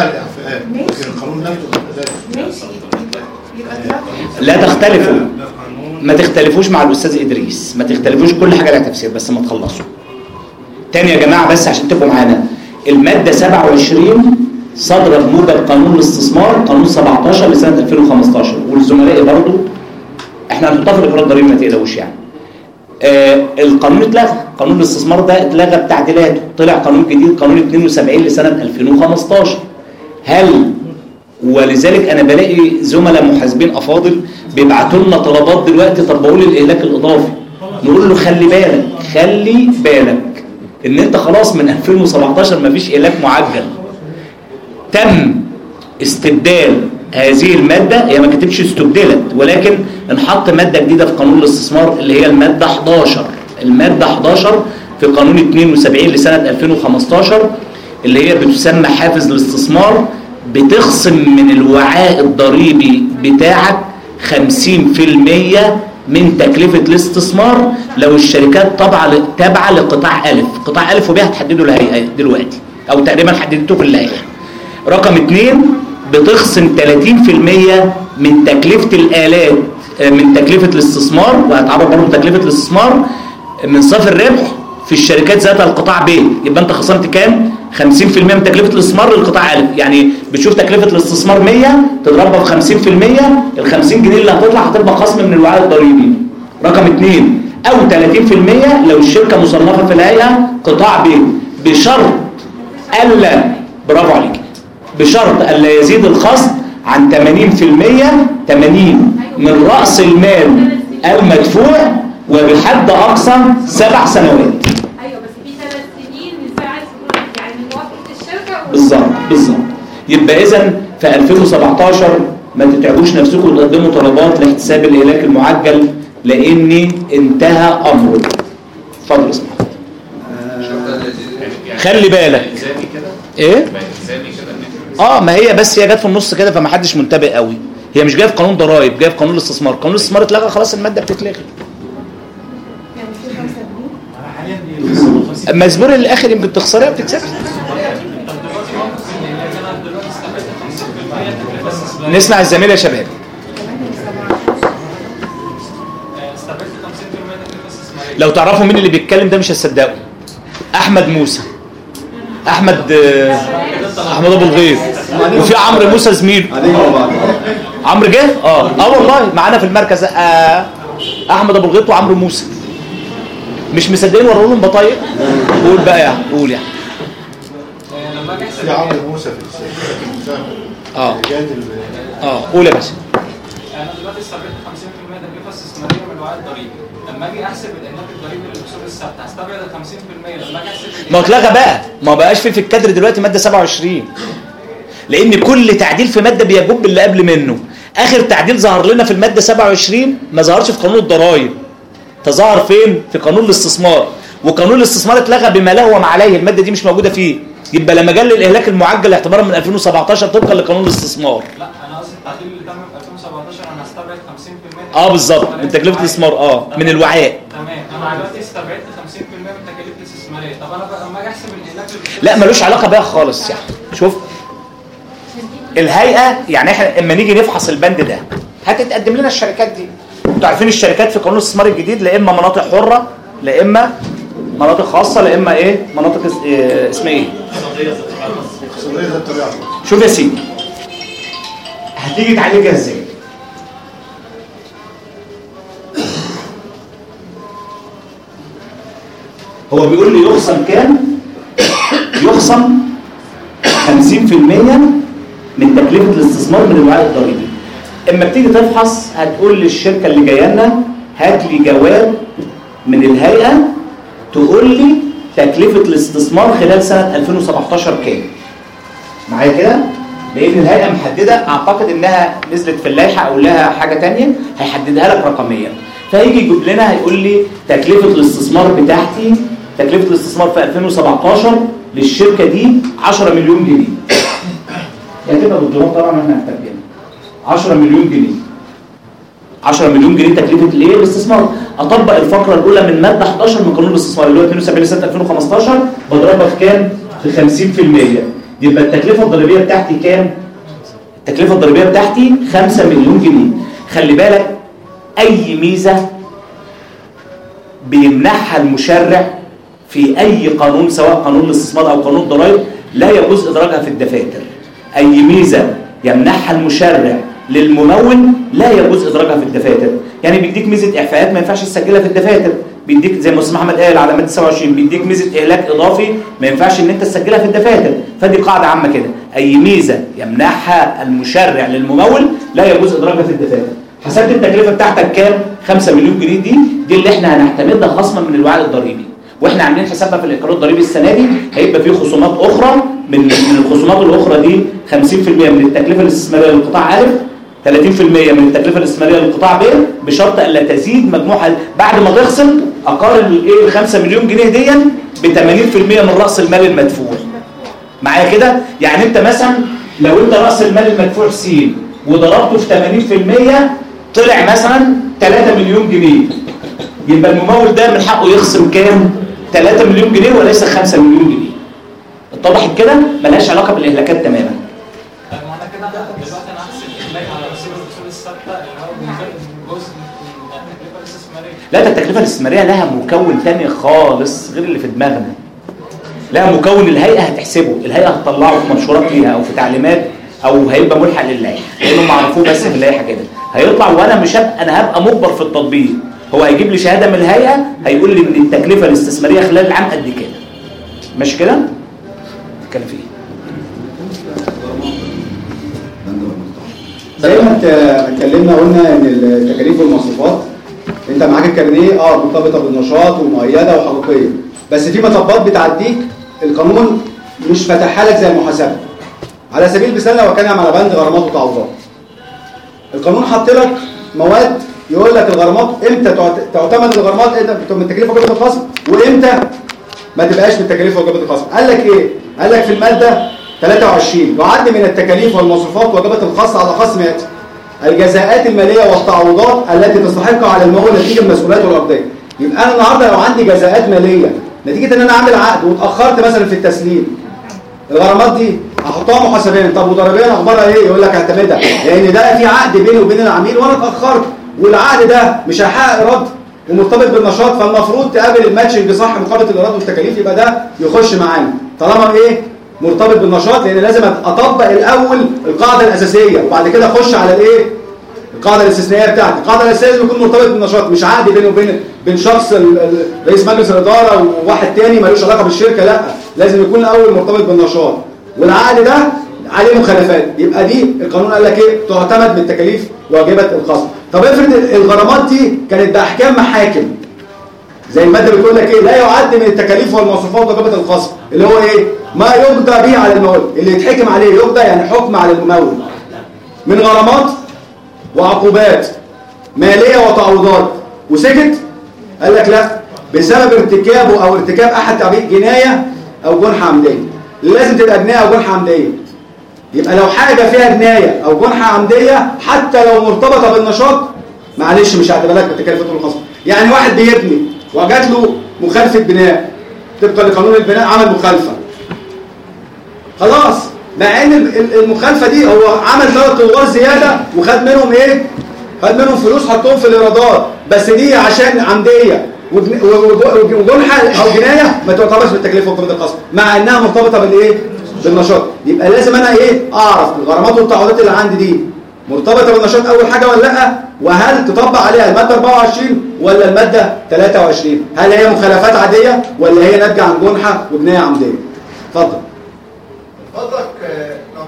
الالات لكن القانون نفسه ما ماشي يبقى اتلغى. لا تختلفوا، ما تختلفوش مع الاستاذ ادريس، ما تختلفوش، كل حاجه لها تفسير بس ما تخلصوا. تاني يا جماعه بس عشان تبقوا معانا، الماده سبعة وعشرين صادره بموجب قانون الاستثمار قانون سبعتاشر لسنه ألفين وخمستاشر، والزملاء برضو احنا هنحطها في الاقرار الضريبي ما تقلقوش يعني. آه القانون اتلغى، قانون الاستثمار ده اتلغى بتعديلاته، طلع قانون جديد قانون اتنين وسبعين لسنه ألفين وخمستاشر. هل ولذلك انا بلاقي زملاء محاسبين افاضل بيبعتوا لنا طلبات دلوقتي، طب بقول الاهلاك الاضافي، نقول له خلي بالك خلي بالك ان انت خلاص من ألفين وسبعتاشر مفيش اهلاك معجل. تم استبدال هذه الماده، هي ما كتبش استبدلت ولكن انحط ماده جديده في قانون الاستثمار اللي هي الماده حداشر، الماده حداشر في قانون اتنين وسبعين لسنه ألفين وخمستاشر اللي هي بتسمى حافز الاستثمار، بتخصم من الوعاء الضريبي بتاعك خمسين في المية من تكلفة الاستثمار لو الشركات طبعا تابعة لقطاع ألف. قطاع ألف وبيها هتحددوا الهيئة دلوقتي أو تقريبا حددتوه في اللائحة. رقم اتنين بتخصم ثلاثين في المية من تكلفة الآلات من تكلفة الاستثمار، وهتعرض برضه تكلفة الاستثمار من صافي الربح في الشركات ذات القطاع ب. يبقى انت خصمت كام؟ خمسين في المية من تكلفة الاستثمار للقطاع ألف. يعني بتشوف تكلفة الاستثمار مية تضربها في خمسين في المية، ال خمسين جنيه اللي هتطلع هتبقى خصم من الوعاء الضريبي. رقم اثنين او ثلاثين في المية لو الشركة مصنفة في الهيئة قطاع ب، بشرط الا برافو عليك بشرط الا يزيد الخصم عن ثمانين في المية ثمانين من رأس المال المدفوع وبحد اقصى سبع سنوات. بالظبط بالظبط. يبقى اذا في ألفين وسبعتاشر ما تتعبوش نفسكم وتقدموا طلبات لاحتساب الاهلاك المعجل لان انتهى امره. اتفضل اسمع. خلي بالك ايه اه ما هي بس هي جت في النص كده فما حدش منتبه قوي. هي مش جايه في قانون ضرائب، جايه في قانون الاستثمار. قانون الاستثمار اتلغى خلاص، الماده بتتلغي. اما الزبون الاخر يمكن تخسرها بتكسبها. نسمع الزميل يا شباب. لو تعرفوا مين اللي بيتكلم ده مش هتصدقوا. احمد موسى، احمد احمد ابو الغيث، وفي عمرو موسى زميله. عمرو جه اه اه والله معانا في المركز. آه احمد ابو الغيث وعمرو موسى. مش مصدقين وروا لهم بطايق. قول بقى يا قول يعني. في عمرو موسى في المساهمه اه اه قول يا باشا. انا دلوقتي استبعدت خمسين في المية تكلفه استثماريه من الوعاء الضريبي، لما اجي احسب الاهلاك الضريبي للاصول الثابته هستبعد ال خمسين في المية. لما اجي احسب ما اتلغى بقى، ما بقاش في في الكادر دلوقتي ماده سبعة وعشرين، لان كل تعديل في ماده بيجب اللي قبل منه. اخر تعديل ظهر لنا في الماده سبعة وعشرين ما ظهرش في قانون الضرائب، تظهر فين؟ في قانون الاستثمار. وقانون الاستثمار اتلغى بما له وما عليه، الماده دي مش موجوده فيه. يبقى لما جه الاهلاك المعجل اعتبارا من ألفين وسبعتاشر طبقا لقانون الاستثمار. لا انا قصدي التعديل اللي تم في ألفين وسبعتاشر انا هستبعد خمسين في المية اه بالظبط من تكلفه الاستثمار اه من الوعاء. تمام. انا دلوقتي استبعدت خمسين في المية من التكاليف الاستثماريه. طب انا بقى لما اجي احسب الاهلاك لا ملوش علاقه بيها خالص. يعني شوف الهيئه، يعني احنا اما نيجي نفحص البند ده هتتقدم لنا الشركات دي. انتوا عارفين الشركات في قانون الاستثمار الجديد لا اما مناطق حره لا اما مناطق خاصه لا اما ايه مناطق اس... إيه اسمها ايه اقتصاديه ذات طبيعه. شوف يا سيدي هتيجي تعالجها ازاي. هو بيقول لي يخصم كام؟ يخصم خمسين في المية من تكلفه الاستثمار من الوعاء الضريبي. اما بتيجي تفحص هتقول للشركه اللي جايه لنا هات لي جواب من الهيئه تقول لي تكلفه الاستثمار خلال سنه ألفين وسبعتاشر كام. معايا كده؟ لان الهيئه محدده، اعتقد انها نزلت في اللائحه او لها حاجه ثانيه هيحددها لك رقميا. فهيجي يجيب لنا هيقول لي تكلفه الاستثمار بتاعتي، تكلفه الاستثمار في ألفين وسبعتاشر للشركه دي عشرة مليون جنيه. يعني تبقى بالدولار طبعا احنا محتاجين عشرة مليون جنيه. عشرة مليون جنيه تكلفه الايه؟ الاستثمار. اطبق الفقره الاولى من ماده حداشر من قانون الاستثمار اللي هو اتنين وسبعين لسنه ألفين وخمستاشر بضربها في كام؟ في خمسين في المية. يبقى التكلفه الضريبيه بتاعتي كام؟ التكلفه الضريبيه بتاعتي خمسة مليون جنيه. خلي بالك اي ميزه بيمنحها المشرع في اي قانون سواء قانون الاستثمار او قانون الضرائب لا يجوز ادراجها في الدفاتر. اي ميزه يمنحها المشرع للممول لا يجوز ادراجها في الدفاتر. يعني بيديك ميزه اعفاءات ما ينفعش تسجلها في الدفاتر، بيديك زي ما استاذ محمد قال على ماده تسعة وعشرين بيديك ميزه اهلاك اضافي ما ينفعش ان انت تسجلها في الدفاتر. فدي قاعده عامه كده، اي ميزه يمنحها المشرع للممول لا يجوز ادراجها في الدفاتر. حسبت التكلفه بتاعتك كام؟ خمسة مليون جنيه. دي دي اللي احنا هنعتمدها خصما من الوعاء الضريبي، واحنا عاملين حسابها في الاقرار الضريبي السنه دي. هيبقى في خصومات اخرى، من من الخصومات الاخرى دي خمسين في المية من التكلفه الاستثماريه للقطاع الف، ثلاثين في المية من التكلفه الاستثماريه للقطاع ب، بشرط الا تزيد مجموعها بعد ما تخصم اقارن الايه ال خمسة مليون جنيه دي ب ثمانين في المية من راس المال المدفوع. معايا كده؟ يعني انت مثلا لو انت راس المال المدفوع س وضربته في ثمانين في المية طلع مثلا ثلاثة مليون جنيه، يبقى الممول ده من حقه يخصم كام؟ ثلاثة مليون جنيه وليس خمسة مليون جنيه. اتضحت كده؟ ملهاش علاقه بالاهلاكات تماما. طب معنى كده دلوقتي انا احسب اهلاك على رصيد الاصول الثابته اللي هو من غير جزء من التكلفه الاستثماريه. لا، ده التكلفه الاستثماريه لها مكون ثاني خالص غير اللي في دماغنا. لها مكون الهيئه هتحسبه، الهيئه هتطلعه في منشورات ليها او في تعليمات او هيبقى ملحق للائحه، لانهم عرفوه بس في اللائحه كده. هيطلع وانا مش هبقى انا هبقى مجبر في التطبيق. هو هيجيب لي شهاده من الهيئه هيقول لي ان التكلفه الاستثماريه خلال العام قد كده. ماشي كده؟ نتكلم في ايه؟ زي ما اتكلمنا قلنا ان التكاليف والمصروفات انت معاك الكارنيه اه مرتبطه بالنشاط ومؤيده وحقيقيه، بس في مطبات بتعديك القانون مش فاتحها لك زي المحاسبه. على سبيل المثال لو كان على بند غرامات وتعويضات، القانون حط لك مواد يقول لك الغرامات امتى تعتمد الغرامات امتى من التكلفه وجبه الخصم وامتى ما تبقاش من التكاليف وجبه الخصم. قال لك ايه؟ قال لك في الماده ثلاثة وعشرين يعد من التكاليف والمصروفات وجبه الخاصه على خصم ياتي الجزاءات الماليه والتعويضات التي تستحق على الممول نتيجه من مسؤولياته الارضيه. يبقى انا النهارده لو عندي جزاءات ماليه نتيجه ان انا عامل عقد واتاخرت مثلا في التسليم، الغرامات دي هحطها محاسبيا. طب وضريبيا اخبارها ايه؟ يقول لك اعتمدها لان ده في عقد بيني وبين العميل وانا اتاخرت والعقد ده مش هيحقق ايراد ومرتبط بالنشاط، فالمفروض تقابل الماتشنج صح مقابله الايراد والتكاليف، يبقى ده يخش معانا طالما ايه؟ مرتبط بالنشاط، لان لازم اطبق الاول القاعده الاساسيه وبعد كده اخش على الايه؟ القاعده الاستثنائيه بتاعتي. القاعده الاساسيه لازم يكون مرتبط بالنشاط، مش عقد بيني وبين بين شخص رئيس مجلس الاداره وواحد تاني ملوش علاقه بالشركه، لا لازم يكون الاول مرتبط بالنشاط والعقد ده عليه مخالفات، يبقى دي القانون قال لك ايه؟ تعتمد بالتكاليف واجبه الخصم. طب افرض الغرامات دي كانت باحكام محاكم زي الماده بتقول لك ايه؟ لا يعد من التكاليف والمصروفات واجبه الخصم، اللي هو ايه؟ ما يقضى به على الممول، اللي يتحكم عليه يقضى يعني حكم على الممول من غرامات وعقوبات ماليه وتعويضات، وسكت. قال لك لا، بسبب ارتكابه او ارتكاب احد تعبير جنايه او جنحه عمديه. لازم تبقى جنايه او جنحه عمديه. يبقى لو حاجه فيها جنايه او جنحه عمديه حتى لو مرتبطه بالنشاط معلش مش هعتبر لك بالتكاليف والخصم. يعني واحد بيبني وجات له مخالفه بناء طبقا لقانون البناء، عمل مخالفه خلاص، مع ان المخالفه دي هو عمل ثلاث ادوار زياده وخد منهم ايه؟ خد منهم فلوس حطهم في الايرادات، بس دي عشان عمديه وجنحه او جنايه ما تعتبرش بالتكلفه وقيمه الخصم مع انها مرتبطه بالايه؟ بالنشاط. يبقى لازم انا ايه؟ اعرف الغرامات والتعويضات اللي عندي دي مرتبطه بالنشاط اول حاجه ولا لا؟ وهل تطبق عليها الماده أربعة وعشرين ولا الماده ثلاثة وعشرين؟ هل هي مخالفات عاديه ولا هي ناتجه عن جنحه وجنايه عمديه؟ اتفضل. فضلك لو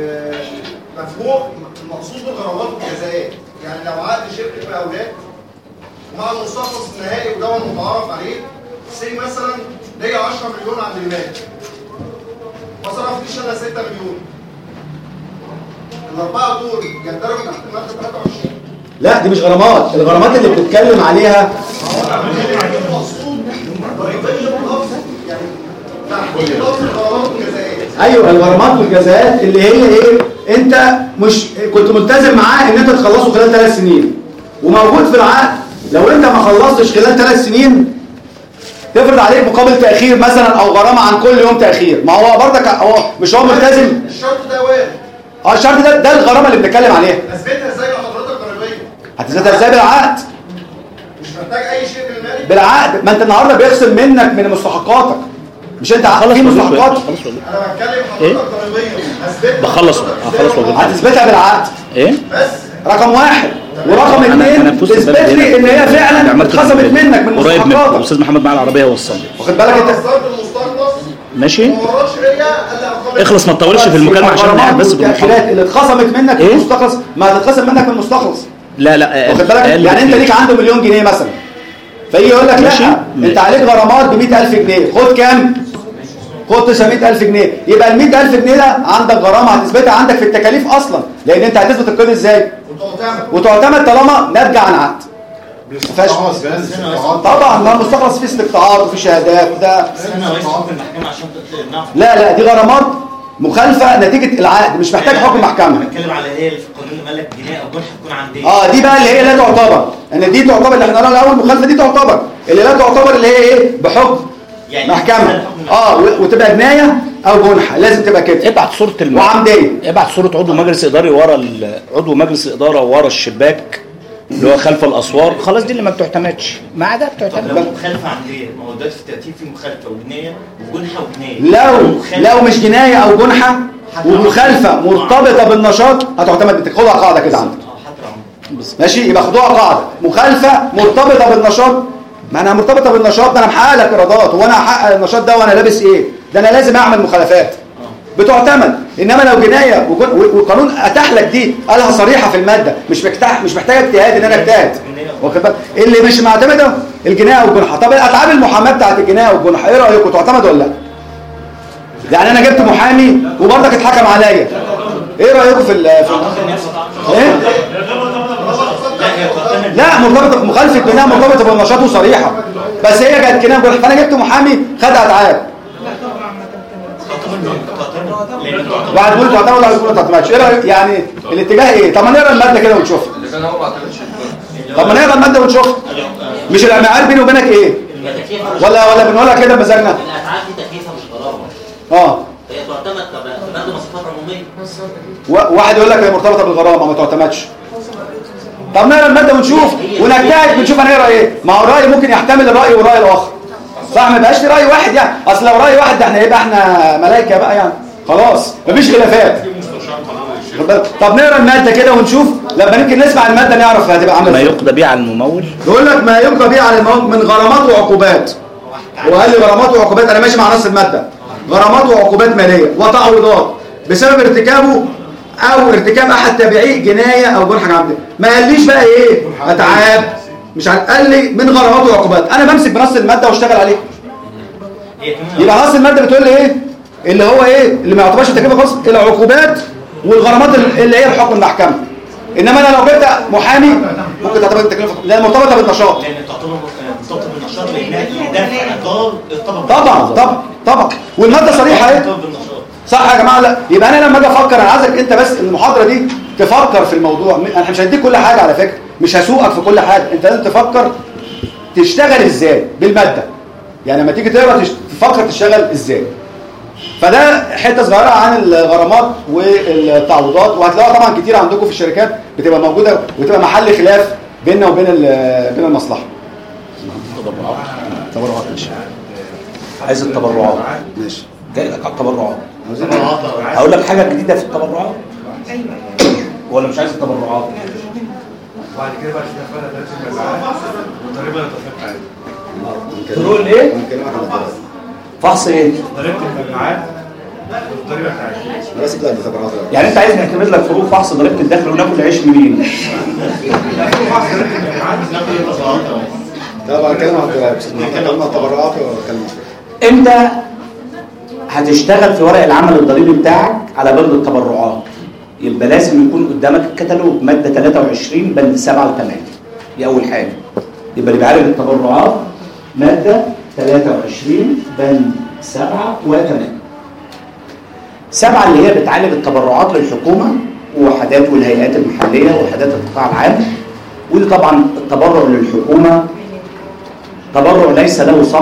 مفهوم المقصود بالغرامات والجزاءات، يعني لو عقد شركه مقاولات مع المستخلص النهائي وده المتعارف عليه سي مثلا ليا عشرة مليون عند المال ما صرفتش انا ستة مليون، الاربعه دول يندرجوا تحت الماده ثلاثة وعشرين؟ لا دي مش غرامات، الغرامات اللي بتتكلم عليها المقصود ضريبيه اللفظ يعني تحت لفظ الغرامات والجزاءات. ايوه الغرامات والجزاءات اللي هي ايه؟ انت مش كنت ملتزم معاه ان انت تخلصه خلال ثلاث سنين وموجود في العقد، لو انت ما خلصتش خلال ثلاث سنين تفرض عليك مقابل تاخير مثلا او غرامه عن كل يوم تاخير، ما هو برضك هو مش هو ملتزم. الشرط ده وارد. اه الشرط ده ده الغرامه اللي بنتكلم عليها. اثبتها ازاي لحضرتك ضريبيه؟ هتثبتها ازاي؟ بالعقد. مش محتاج اي شيء من المال. بالعقد، ما انت النهارده بيخصم منك من مستحقاتك، مش انت عارف في مستحقات. انا بتكلم حضرتك ضريبيه اثبتها. بخلص هخلص والله. هتثبتها بالعقد. ايه؟ بس رقم واحد، ورقم اثنين تثبت لي ان هي فعلا اتخصمت منك من قريب من مستحقاتك. الاستاذ محمد معايا العربيه وصلني. واخد بالك انت؟ ماشي؟ ما وراش هي الا رقم. اخلص ما تطولش في المكالمه عشان نقعد بس بالمحاضرات اللي اتخصمت منك من المستخلص ما هتتخصم منك من المستخلص. لا لا واخد بالك؟ يعني انت ليك عنده مليون جنيه مثلا، فيجي يقول لك لا انت عليك غرامات ب مئة ألف جنيه، خد كام؟ خد تسعمئة ألف جنيه، يبقى ال مئة ألف جنيه ده عندك غرامه هتثبتها عندك في التكاليف اصلا، لان انت هتثبت القيد ازاي؟ وتعتمد طالما ناتجه عن عقد. فاش طبعا ما المستخلص فيه استقطاعات وفي شهادات ده. لا لا دي غرامات مخالفه نتيجه العقد، مش محتاج حكم محكمه. بتكلم على ايه في القانون اللي مالك جنيه او جنيه هتكون عندي. اه دي بقى اللي هي لا تعتبر، ان دي تعتبر اللي احنا قلنا الاول مخالفه دي تعتبر، اللي لا تعتبر اللي هي ايه بحكم يعني محكمه. اه وتبقى جنايه او جنحه، لازم تبقى كده. ابعت صوره الم... وعمديه. ابعت صوره عضو مجلس اداري ورا ال... عضو مجلس الاداره ورا الشباك اللي هو خلف الاسوار، خلاص دي اللي ما بتعتمدش، ما عدا بتعتمد. لو مخالفه عمديه، ما هو دلوقتي في الترتيب في مخالفه وجنايه وجنحه وجنايه. لو لو مش جنايه او جنحه ومخالفه مرتبطه بالنشاط هتعتمد، بتاخدها قاعده كده عندك. ماشي، يبقى خدوها قاعده، مخالفه مرتبطه بالنشاط. ما انا مرتبطه بالنشاط ده انا محقق لك ايرادات، وانا هحقق النشاط ده وانا لابس ايه؟ ده انا لازم اعمل مخالفات بتعتمد. انما لو جنايه والقانون اتاح لك دي، قالها صريحه في الماده، مش محتاج مش محتاج اجتهاد ان انا اجتهد. واخد بالك؟ اللي مش معتمده الجنايه والجنحه. طب الاتعاب المحاماه بتاعت الجنايه والجنحه ايه رايكم، تعتمد ولا لا؟ يعني انا جبت محامي وبرضك اتحكم عليا، ايه رايكم في ال في ايه؟ لا مرتبطه بمخالفه الجنايه، مرتبطه بالنشاط وصريحه، بس هي كانت جنايه وجنحه، فانا جبت محامي خد اتعاب. واحد بيقول تعتمد ولا بيقول ما تعتمدش، ايه رايك يعني الاتجاه ايه؟ طب ما نقرا الماده كده ونشوف. طب ما نقرا الماده ونشوف. مش المعيار بيني وبينك ايه؟ ولا ولا بنقولها كده بمزاجنا؟ الاتعاب دي تكليفها مش غرامه. اه هي تعتمد بند مواصفات عموميه. واحد يقول لك هي مرتبطه بالغرامه ما تعتمدش. طب نقرا الماده ونشوف ونجتهد ونشوف هنقرا ايه. ما هو الراي ممكن يحتمل الراي والراي الاخر، صح؟ ما يبقاش لي راي واحد يعني، اصل لو راي واحد ده احنا يبقى احنا ملائكه بقى يعني، خلاص مفيش خلافات. طب نقرا الماده كده ونشوف، لما يمكن نسمع الماده نعرف هتبقى عامله ازاي. ما يقضى به على الممول، يقول لك ما يقضى به على الممول من غرامات وعقوبات. وقال لي غرامات وعقوبات، انا ماشي مع نص الماده. غرامات وعقوبات ماليه وتعويضات بسبب ارتكابه او ارتكاب احد تابعيه جنايه او جنحه عمديه. ما قاليش بقى ايه اتعاب، مش قال لي من غرامات وعقوبات. انا بمسك بنص الماده واشتغل عليه. يبقى نص الماده بتقول لي ايه اللي هو ايه اللي ما يعتبرش تكلفه خاصه، العقوبات والغرامات اللي هي الحكم المحكمه. انما انا لو جبت محامي ممكن تعتبر التكلفه لان مرتبطه بالنشاط، لان تعتبر مرتبطه بالنشاط لانها دافع اطار ارتبط طبعا طبعا طبعا. والماده صريحه اهي، صح يا جماعه؟ لا يبقى انا لما اجي افكر، انا عايزك انت بس المحاضره دي تفكر في الموضوع. انا مش هديك كل حاجه على فكره، مش هسوقك في كل حاجه، انت لازم تفكر تشتغل ازاي بالماده. يعني لما تيجي تقرا تفكر تشتغل ازاي. فده حته صغيره عن الغرامات والتعويضات، وهتلاقوها طبعا كتير عندكم في الشركات بتبقى موجوده وتبقى محل خلاف بيننا وبين بين المصلحه. تبرعات تبرعات ماشي. عايز التبرعات ماشي، جاي لك على التبرعات. هقول لك حاجه جديده في التبرعات ولا مش عايز التبرعات؟ وبعد كده بقى شويه فرق درس المبيعات والضريبه اللي اتفقت عليها. تقول ايه؟ فحص ايه؟ ضريبه المبيعات والضريبه بتاعتها. بس كده التبرعات. يعني انت عايز نعتمد لك فروق فحص ضريبه الدخل وناكل عيش منين؟ طبعا كلمه عن التبرعات وكلمه. انت هتشتغل في ورق العمل الضريبي بتاعك على بند التبرعات، يبقى لازم يكون قدامك الكتالوج ماده ثلاثة وعشرين بند سبعة وثمانية. دي اول حاجه. يبقى اللي بيعالج التبرعات ماده ثلاثة وعشرين بند سبعة وثمانية. سبعة اللي هي بتعالج التبرعات للحكومه ووحدات والهيئات المحليه ووحدات القطاع العام. ودي طبعا التبرع للحكومه تبرع ليس له سقف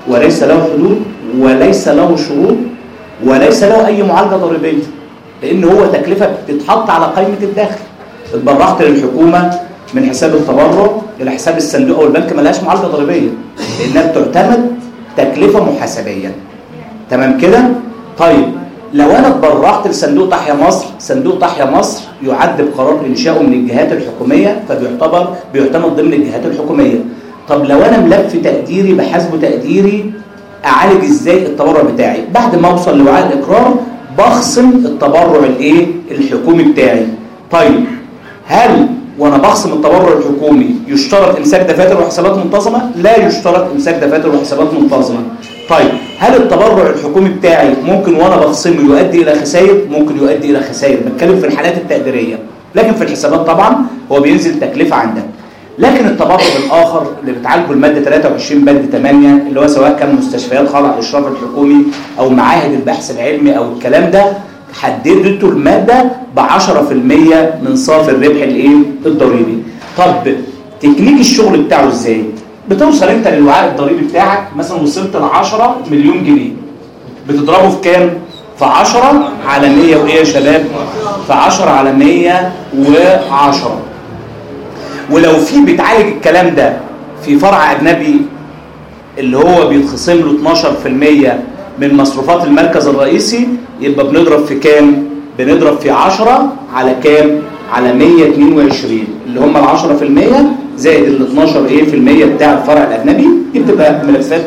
وليس له حدود وليس له شروط وليس له أي معالجة ضريبية، لأن هو تكلفة بتتحط على قائمة الدخل. اتبرعت للحكومة من حساب التبرع إلى حساب الصندوق أو البنك، ما لهاش معالجة ضريبية لأنها بتعتمد تكلفة محاسبية. تمام كده؟ طيب لو أنا اتبرعت لصندوق تحيا مصر، صندوق تحيا مصر يعد بقرار إنشائه من الجهات الحكومية، فبيعتبر بيعتمد ضمن الجهات الحكومية. طب لو أنا ملف تقديري بحسبه تقديري، أعالج إزاي التبرع بتاعي؟ بعد ما أوصل لوعاء الإقرار بخصم التبرع الإيه؟ الحكومي بتاعي. طيب هل وانا بخصم التبرع الحكومي يشترط امساك دفاتر وحسابات منتظمه؟ لا يشترط امساك دفاتر وحسابات منتظمه. طيب هل التبرع الحكومي بتاعي ممكن وانا بخصمه يؤدي الى خسائر؟ ممكن يؤدي الى خسائر، بتكلم في الحالات التقديريه، لكن في الحسابات طبعا هو بينزل تكلفه عندك. لكن التبرع الاخر اللي بتعالجه الماده ثلاثة وعشرين بند ثمانية، اللي هو سواء كان مستشفيات خاضعه للاشراف الحكومي او معاهد البحث العلمي او الكلام ده، حددته الماده ب عشرة في المية من صافي الربح الايه؟ الضريبي. طب تكنيك الشغل بتاعه ازاي؟ بتوصل انت للوعاء الضريبي بتاعك مثلا وصلت ل عشرة مليون جنيه، بتضربه في كام؟ في عشرة على مية وايه يا شباب؟ في عشرة على مية وعشرة. ولو في بتعالج الكلام ده في فرع اجنبي اللي هو بيتخصم له اتناشر في المية من مصروفات المركز الرئيسي، يبقى بنضرب في كام؟ بنضرب في عشرة على كام؟ على مية واتنين وعشرين، اللي هم ال عشرة في المية زائد ال اتناشر ايه في المية بتاع الفرع الاجنبي. دي بتبقى ملفات.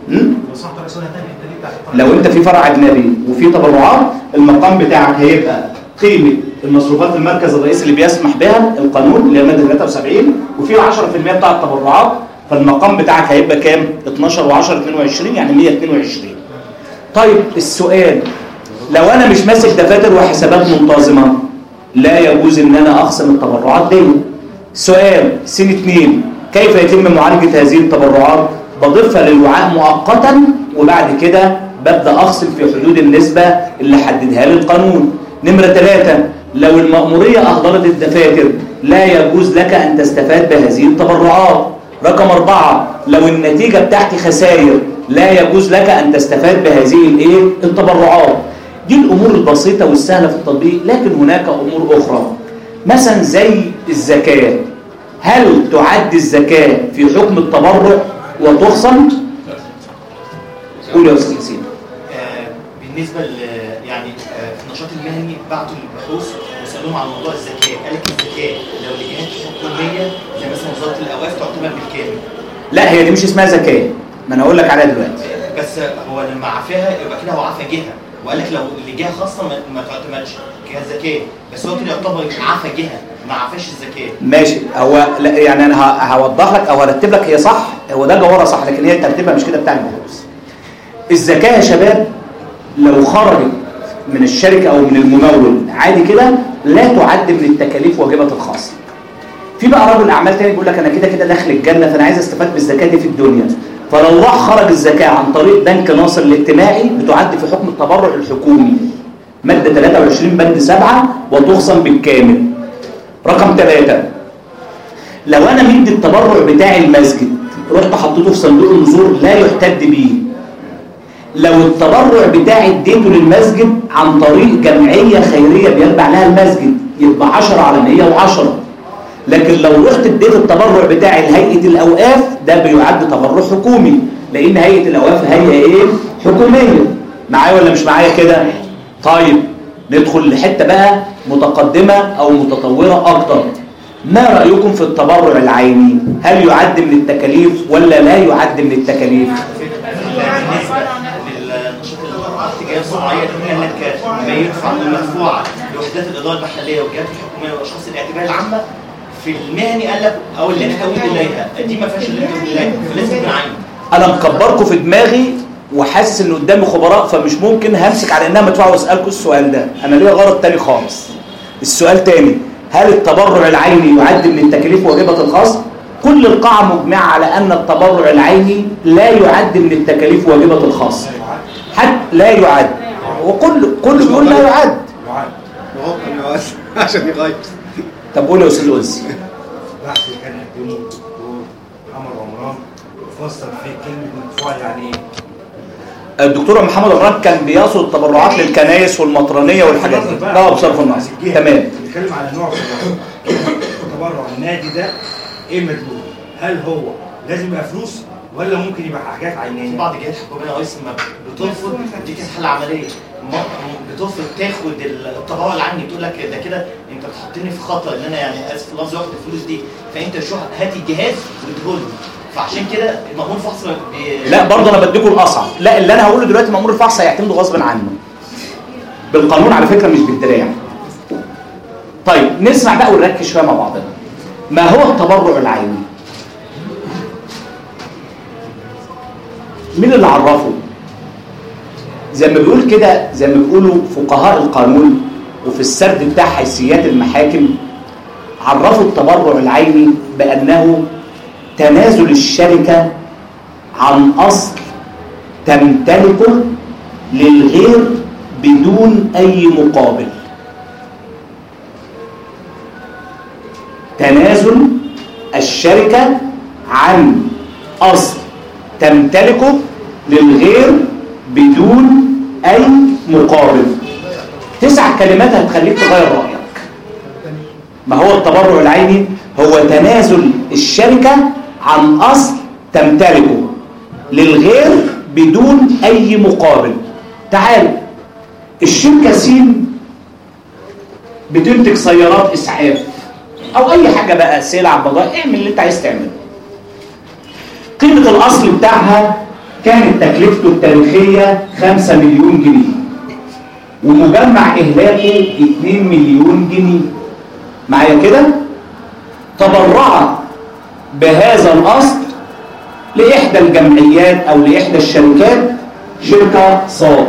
لو انت في فرع اجنبي وفي تبرعات، المقام بتاعك هيبقى قيمه المصروفات المركز الرئيسي اللي بيسمح بها القانون اللي هي الماده ثلاثة وسبعين، وفي عشرة في المية بتاع التبرعات، فالمقام بتاعك هيبقى كام؟ اتناشر و10 اتنين وعشرين، يعني مية واتنين وعشرين. طيب السؤال، لو انا مش ماسك دفاتر وحسابات منتظمه لا يجوز ان انا اخصم التبرعات دي. سؤال سنة اتنين، كيف يتم معالجة هذه التبرعات؟ بضيفها للوعاء مؤقتا وبعد كده ببدأ اخصم في حدود النسبة اللي حددها لي القانون. نمرة ثلاثة، لو المأمورية اهدرت الدفاتر لا يجوز لك ان تستفاد بهذه التبرعات. رقم أربعة، لو النتيجة بتاعتي خسائر لا يجوز لك ان تستفاد بهذه الايه؟ التبرعات. دي الامور البسيطة والسهلة في التطبيق، لكن هناك امور اخرى مثلا زي الزكاة. هل تعد الزكاة في حكم التبرع وتخصم؟ قول يا استاذ حسين. آه بالنسبه ل يعني آه في النشاط المهني بعتوا البحوث وسالوهم عن موضوع الزكاه، قال لك الزكاه لو لجهات حكوميه زي مثلا وزاره الاوقاف تعتبر بالكامل. لا هي دي مش اسمها زكاه، ما انا اقول لك عليها دلوقتي. بس هو لما عفاها يبقى كده هو عفى جهه، وقال لك لو لجهه خاصه ما تعتمدش كزكاه، بس هو كده يعتبر عفى جهه ما عفاش الزكاه. ماشي، هو لا يعني انا هوضح لك او هرتب لك، هي صح، هو ده جوهرها صح، لكن هي ترتيبها مش كده بتاع البحوث. الزكاه يا شباب لو خرجت من الشركه او من الممول عادي كده لا تعد من التكاليف واجبه الخاصه. في بقى رجل اعمال تاني بيقول لك انا كده كده داخل الجنه فانا عايز استفاد بالزكاه دي في الدنيا، فلو راح خرج الزكاه عن طريق بنك ناصر الاجتماعي بتعد في حكم التبرع الحكومي ماده ثلاثة وعشرين بند سبعة وتخصم بالكامل. رقم ثلاثة، لو انا مدي التبرع بتاعي المسجد رحت حطيته في صندوق النذور لا يحتد بيه. لو التبرع بتاعي اديته للمسجد عن طريق جمعيه خيريه بيتبع لها المسجد يبقى عشرة على مية وعشرة. لكن لو رحت اديت التبرع بتاعي لهيئه الاوقاف ده بيعد تبرع حكومي، لان هيئه الاوقاف هيئه ايه؟ حكوميه. معايا ولا مش معايا كده؟ طيب ندخل لحته بقى متقدمه او متطوره اكتر. ما رايكم في التبرع العيني؟ هل يعد من التكاليف ولا لا يعد من التكاليف؟ بالنسبه للنشاط التجاريه الصناعيه قال لك ما يدفع المدفوعه لوحدات الاداره المحليه والجهات الحكوميه والاشخاص الاعتبار العامه في المهني قال لك او اللي انت تمويل اليها دي ما فيهاش اللي انت تمويل اليها فلازم يكون عين. انا مكبركم في دماغي وحاسس ان قدامي خبراء فمش ممكن همسك على انها مدفوعه واسالكم السؤال ده، انا ليا غرض تاني خالص. السؤال تاني، هل التبرع العيني يعد من التكاليف واجبه الخاص؟ كل القاعه مجمعه على ان التبرع العيني لا يعد من التكاليف واجبه الخاص. حتى لا يعد، وكل كل بيقول لا يعد. عشان يغير. طب قول يا استاذ أنس. بحث كان قدمه الدكتور عمر عمران فسر في كلمه مدفوعه يعني ايه؟ الدكتور محمد عمران كان بيقصد التبرعات للكنائس والمطرانيه والحاجات دي. اه بصرف النظر تمام. بنتكلم على نوع التبرع. النادي ده ايه مدلول؟ هل هو لازم يبقى فلوس ولا ممكن يبقى حاجات عينيه؟ في بعض الجهات الحكوميه رئيس ما بترفض، دي كانت حاله عمليه، بترفض تاخد التبرع اللي عني، تقول لك ده كده انت بتحطني في خطر ان انا يعني اسف اللفظ واخد الفلوس دي، فانت شو هات الجهاز واديهولي. فعشان كده مأمور الفحص بي... لا برضه انا بديكم الاصعب. لا اللي انا هقوله دلوقتي مأمور الفحص هيعتمدوا غصب عنه بالقانون على فكره مش بالدراع. طيب نسمع بقى ونركز شويه مع بعضنا. ما هو التبرع العيني؟ مين اللي عرفه؟ زي ما بيقول كده، زي ما بيقولوا فقهاء القانون وفي السرد بتاع حيثيات المحاكم، عرفوا التبرع العيني بأنه تنازل الشركة عن أصل تمتلكه للغير بدون أي مقابل. تنازل الشركة عن أصل تمتلكه للغير بدون أي مقابل. تسع كلمات هتخليك تغير رأيك. ما هو التبرع العيني؟ هو تنازل الشركة عن أصل تمتلكه للغير بدون أي مقابل. تعال، الشركة سين بتنتج سيارات إسعاف أو أي حاجة بقى، سلع بضائع، اعمل اللي أنت عايز تعمله. قيمة الأصل بتاعها كانت تكلفته التاريخية خمسة مليون جنيه ومجمع إهلاكه اتنين مليون جنيه. معايا كده؟ تبرعت بهذا الأصل لإحدى الجمعيات أو لإحدى الشركات، شركة صاد.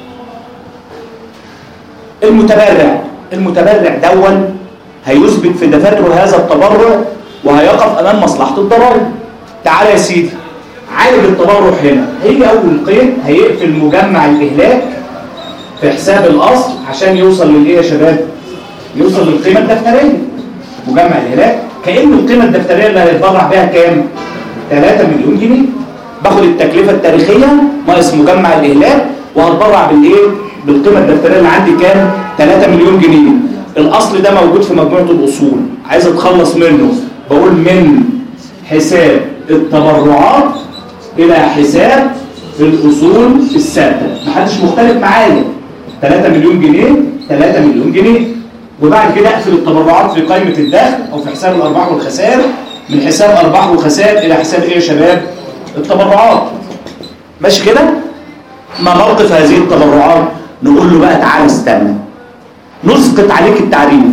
المتبرع المتبرع دون هيثبت في دفاتره هذا التبرع وهيقف أمام مصلحة الضرائب. تعالى يا سيدي، عالج التبرع هنا. هيجي أول قيد هيقفل مجمع الإهلاك في حساب الأصل عشان يوصل للإيه يا شباب؟ يوصل للقيمة الدفترية. مجمع الإهلاك كأن القيمة الدفترية اللي هيتبرع بها كام؟ ثلاثة مليون جنيه. باخد التكلفة التاريخية ناقص مجمع الإهلاك وهتبرع بالإيه؟ بالقيمة الدفترية اللي عندي كام؟ ثلاثة مليون جنيه. الأصل ده موجود في مجموعة الأصول، عايز أتخلص منه، بقول من حساب التبرعات إلى حساب الأصول الثابتة. محدش مختلف معايا. ثلاثة مليون جنيه ثلاثة مليون جنيه. وبعد كده أقفل التبرعات في قائمة الدخل أو في حساب الأرباح والخسائر، من حساب الأرباح والخسائر إلى حساب إيه يا شباب؟ التبرعات. ماشي كده؟ ما موقف هذه التبرعات؟ نقول له بقى تعالى استنى، نسقط عليك التعريف.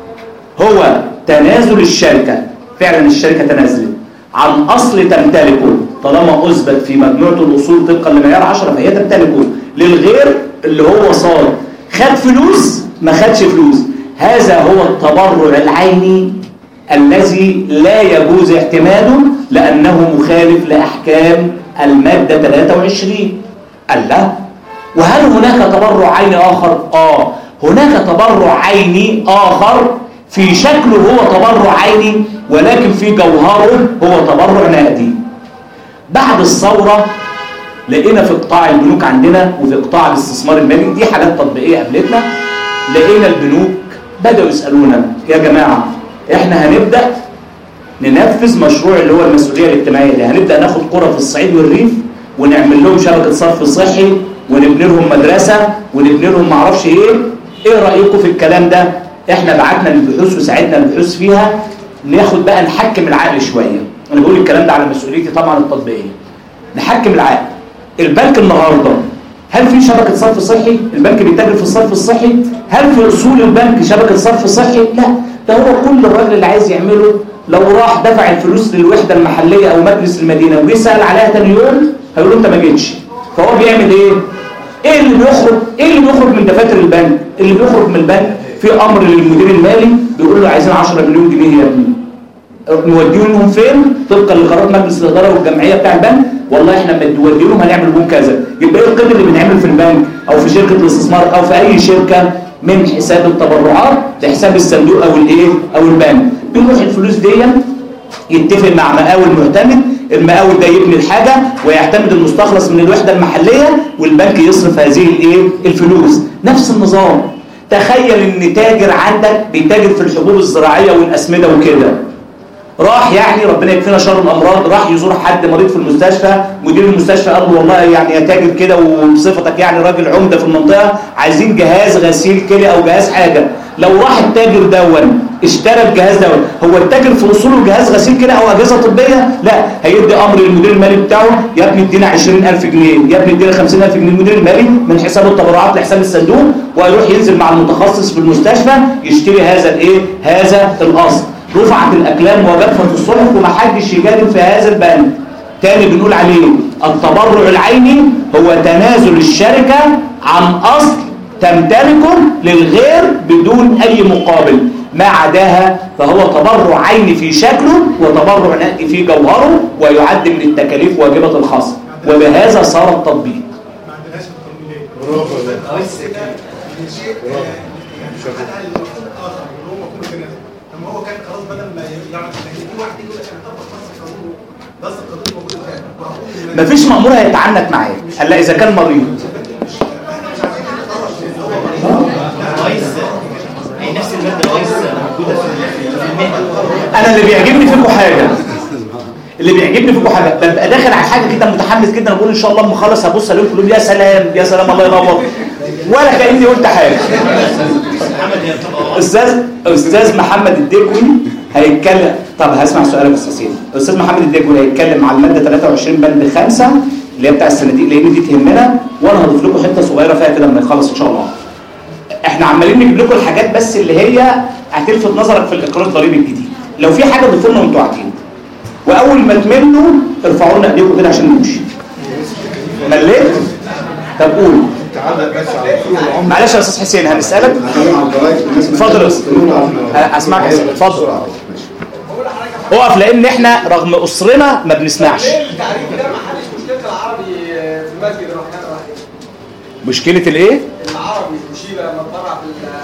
هو تنازل الشركة، فعلا الشركة تنازلت عن أصل تمتلكه طالما أثبت في مجموعة الأصول طبقا لمعيار عشرة فهي تمتلكه للغير اللي هو صاد. خد فلوس ما خدش فلوس، هذا هو التبرع العيني الذي لا يجوز اعتماده لأنه مخالف لأحكام المادة ثلاثة وعشرين. قال لا، وهل هناك تبرع عيني آخر؟ آه هناك تبرع عيني آخر في شكله هو تبرع عيني ولكن في جوهره هو تبرع نقدي. بعد الثورة لقينا في قطاع البنوك عندنا وفي قطاع الاستثمار المالي، دي حاجات تطبيقية قابلتنا، لقينا البنوك بدأوا يسألونا يا جماعة احنا هنبدأ ننفذ مشروع اللي هو المسؤولية الاجتماعية دي، هنبدأ ناخد قرى في الصعيد والريف ونعمل لهم شبكة صرف صحي ونبني لهم مدرسة ونبني لهم معرفش ايه، ايه رأيكم في الكلام ده؟ احنا بعتنا للبحوث وساعدنا البحوث فيها، ناخد بقى نحكم العقل شوية. انا بقول الكلام ده على مسؤوليتي طبعا التطبيقية. نحكم العقل. البنك النهارده هل في شبكة صرف صحي؟ البنك بيتاجر في الصرف الصحي؟ هل في اصول البنك شبكة صرف صحي؟ لا، ده هو كل الراجل اللي عايز يعمله لو راح دفع الفلوس للوحدة المحلية او مجلس المدينة ويسأل عليها تاني يوم هيقول له انت ما جيتش. فهو بيعمل ايه؟ ايه اللي بيخرج؟ ايه اللي بيخرج من دفاتر البنك؟ اللي بيخرج من البنك في امر للمدير المالي بيقول له عايزين عشرة مليون جنيه يا ابني. نوديهم فين؟ طبقا لقرارات مجلس الاداره والجمعيه بتاع البنك، والله احنا لما نوديهم هنعمل بهم كذا. يبقى ايه القيمه اللي بنعمل في البنك او في شركه الاستثمار او في اي شركه؟ من حساب التبرعات لحساب الصندوق او الايه؟ او البنك. بيروح الفلوس دي يتفق مع مقاول معتمد المقاول ده يبني الحاجه ويعتمد المستخلص من الوحده المحليه والبنك يصرف هذه الايه الفلوس. نفس النظام. تخيل ان تاجر عندك بيتاجر في الحبوب الزراعيه والاسمده وكده، راح يعني ربنا يكفينا شر الامراض، راح يزور حد مريض في المستشفى، مدير المستشفى قال له والله يعني يا تاجر كده وبصفتك يعني راجل عمده في المنطقه عايزين جهاز غسيل كلى او جهاز حاجه. لو راح التاجر دون اشترى الجهاز دون، هو التاجر في اصوله جهاز غسيل كلى او اجهزه طبيه؟ لا، هيدي امر للمدير المالي بتاعه يا ابني ادينا عشرين ألف جنيه، يا ابني ادينا خمسين ألف جنيه، المدير المالي من حساب التبرعات لحساب الصندوق، ويروح ينزل مع المتخصص في المستشفى يشتري هذا الايه؟ هذا الاصل. رفعت الأكلام وجفت الصحف ومحدش يجادل في هذا البند. تاني بنقول عليه التبرع العيني هو تنازل الشركة عن أصل تمتلكه للغير بدون أي مقابل، ما عداها فهو تبرع عيني في شكله وتبرع نقدي في جوهره ويعد من التكاليف واجبة الخاصة، وبهذا صار التطبيق. هو كان خلاص بدل ما يعمل في واحد يقول لك انا طبق نص القانون بس القانون موجود. مفيش مأمور هيتعنت معاه الا اذا كان مريض. رئيس هي نفس الماده رئيس موجوده في المهنه. انا اللي بيعجبني فيكم حاجه اللي بيعجبني فيكم حاجه ببقى داخل على حاجه كده متحمس جدا، اقول ان شاء الله اما اخلص هبص الاقيكم كلهم يا سلام يا سلام الله ينور، ولا كاني قلت حاجه. استاذ استاذ محمد الدكوي هيتكلم. طب هسمع سؤالك يا استاذ. استاذ محمد الدكوي هيتكلم على الماده ثلاثة وعشرين بند خمسة اللي هي بتاع الصناديق لان دي تهمنا، وانا هضيف لكم حته صغيره فيها كده لما يخلص ان شاء الله. احنا عمالين نجيب لكم الحاجات بس اللي هي هتلفت نظرك في الاقرار الضريبي الجديد. لو في حاجه ضيفوا لنا وانتوا قاعدين، واول ما تملوا ارفعوا لنا ايديكم كده عشان نمشي. مليت؟ طب قول. معلش يا استاذ حسين هنسالك. اتفضل اسمعك يا حسين اتفضل. اقف لان احنا رغم قصرنا ما بنسمعش. التعريف ده ما حلش مشكله العربي في المسجد الرحمن الرحيم. مشكله الايه؟ العربي المشيبه لما اتبرع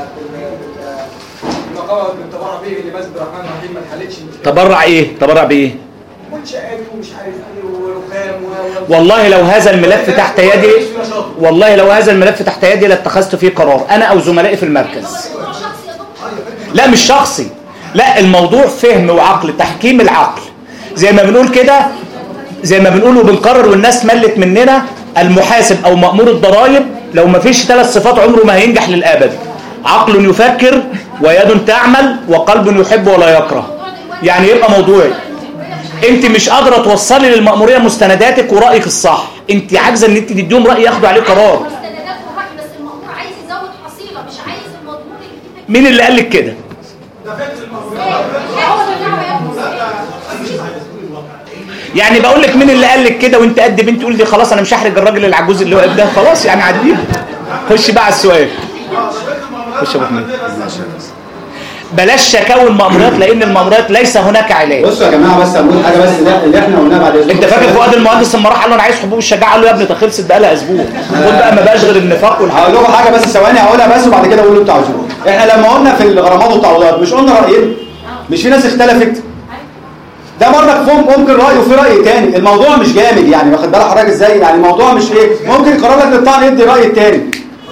في المقام اللي اتبرع به لمسجد الرحمن الرحيم ما اتحلتش. تبرع ايه؟ تبرع بايه؟ منشآت ومش عارف ايه ورخام والله لو هذا الملف تحت يدي والله لو هذا الملف تحت يدي لاتخذت فيه قرار انا او زملائي في المركز. لا مش شخصي، لا الموضوع فهم وعقل، تحكيم العقل زي ما بنقول كده، زي ما بنقول وبنقرر والناس ملت مننا. المحاسب او مأمور الضرائب لو ما فيش ثلاث صفات عمره ما هينجح للابد: عقل يفكر ويد تعمل وقلب يحب ولا يكره. يعني يبقى موضوعي انت مش قادره توصلي للمأموريه مستنداتك ورأيك الصح، انت عاجزه ان انت تديهم رأي ياخدوا عليه قرار. مين اللي قال لك كده؟ يعني بقول لك مين اللي قال لك كده وانت قد بنت تقول لي خلاص انا مش هحرج الراجل العجوز اللي واقف ده، خلاص يعني عديها. خش بقى على السؤال. خش يا ابو حميد. بلاش شكاوي المأموريات لان المأموريات ليس هناك علاج. بصوا يا جماعه بس اقول حاجه بس اللي احنا قلناها بعد اذنكم. انت فاكر فؤاد المهندس لما راح قال له انا عايز حبوب الشجاعه قال له يا ابني ده خلصت بقى لها اسبوع. خد بقى ما بقاش غير النفاق والحاجه. هقول لكم حاجه بس ثواني هقولها بس وبعد كده قولوا انتوا عاوزين. احنا لما قلنا في الغرامات والتعويضات مش قلنا رايين؟ مش في ناس اختلفت؟ ده برضك ممكن راي وفي راي تاني، الموضوع مش جامد يعني، واخد بالك حضرتك ازاي؟ يعني الموضوع مش ايه؟ ممكن يقرر لك الطعن يدي راي التاني.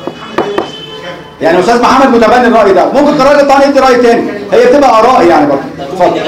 يعني استاذ محمد متبني الراي ده، ممكن قرار لي الطعن يدي راي تاني، هي بتبقى اراء يعني برضه. اتفضل.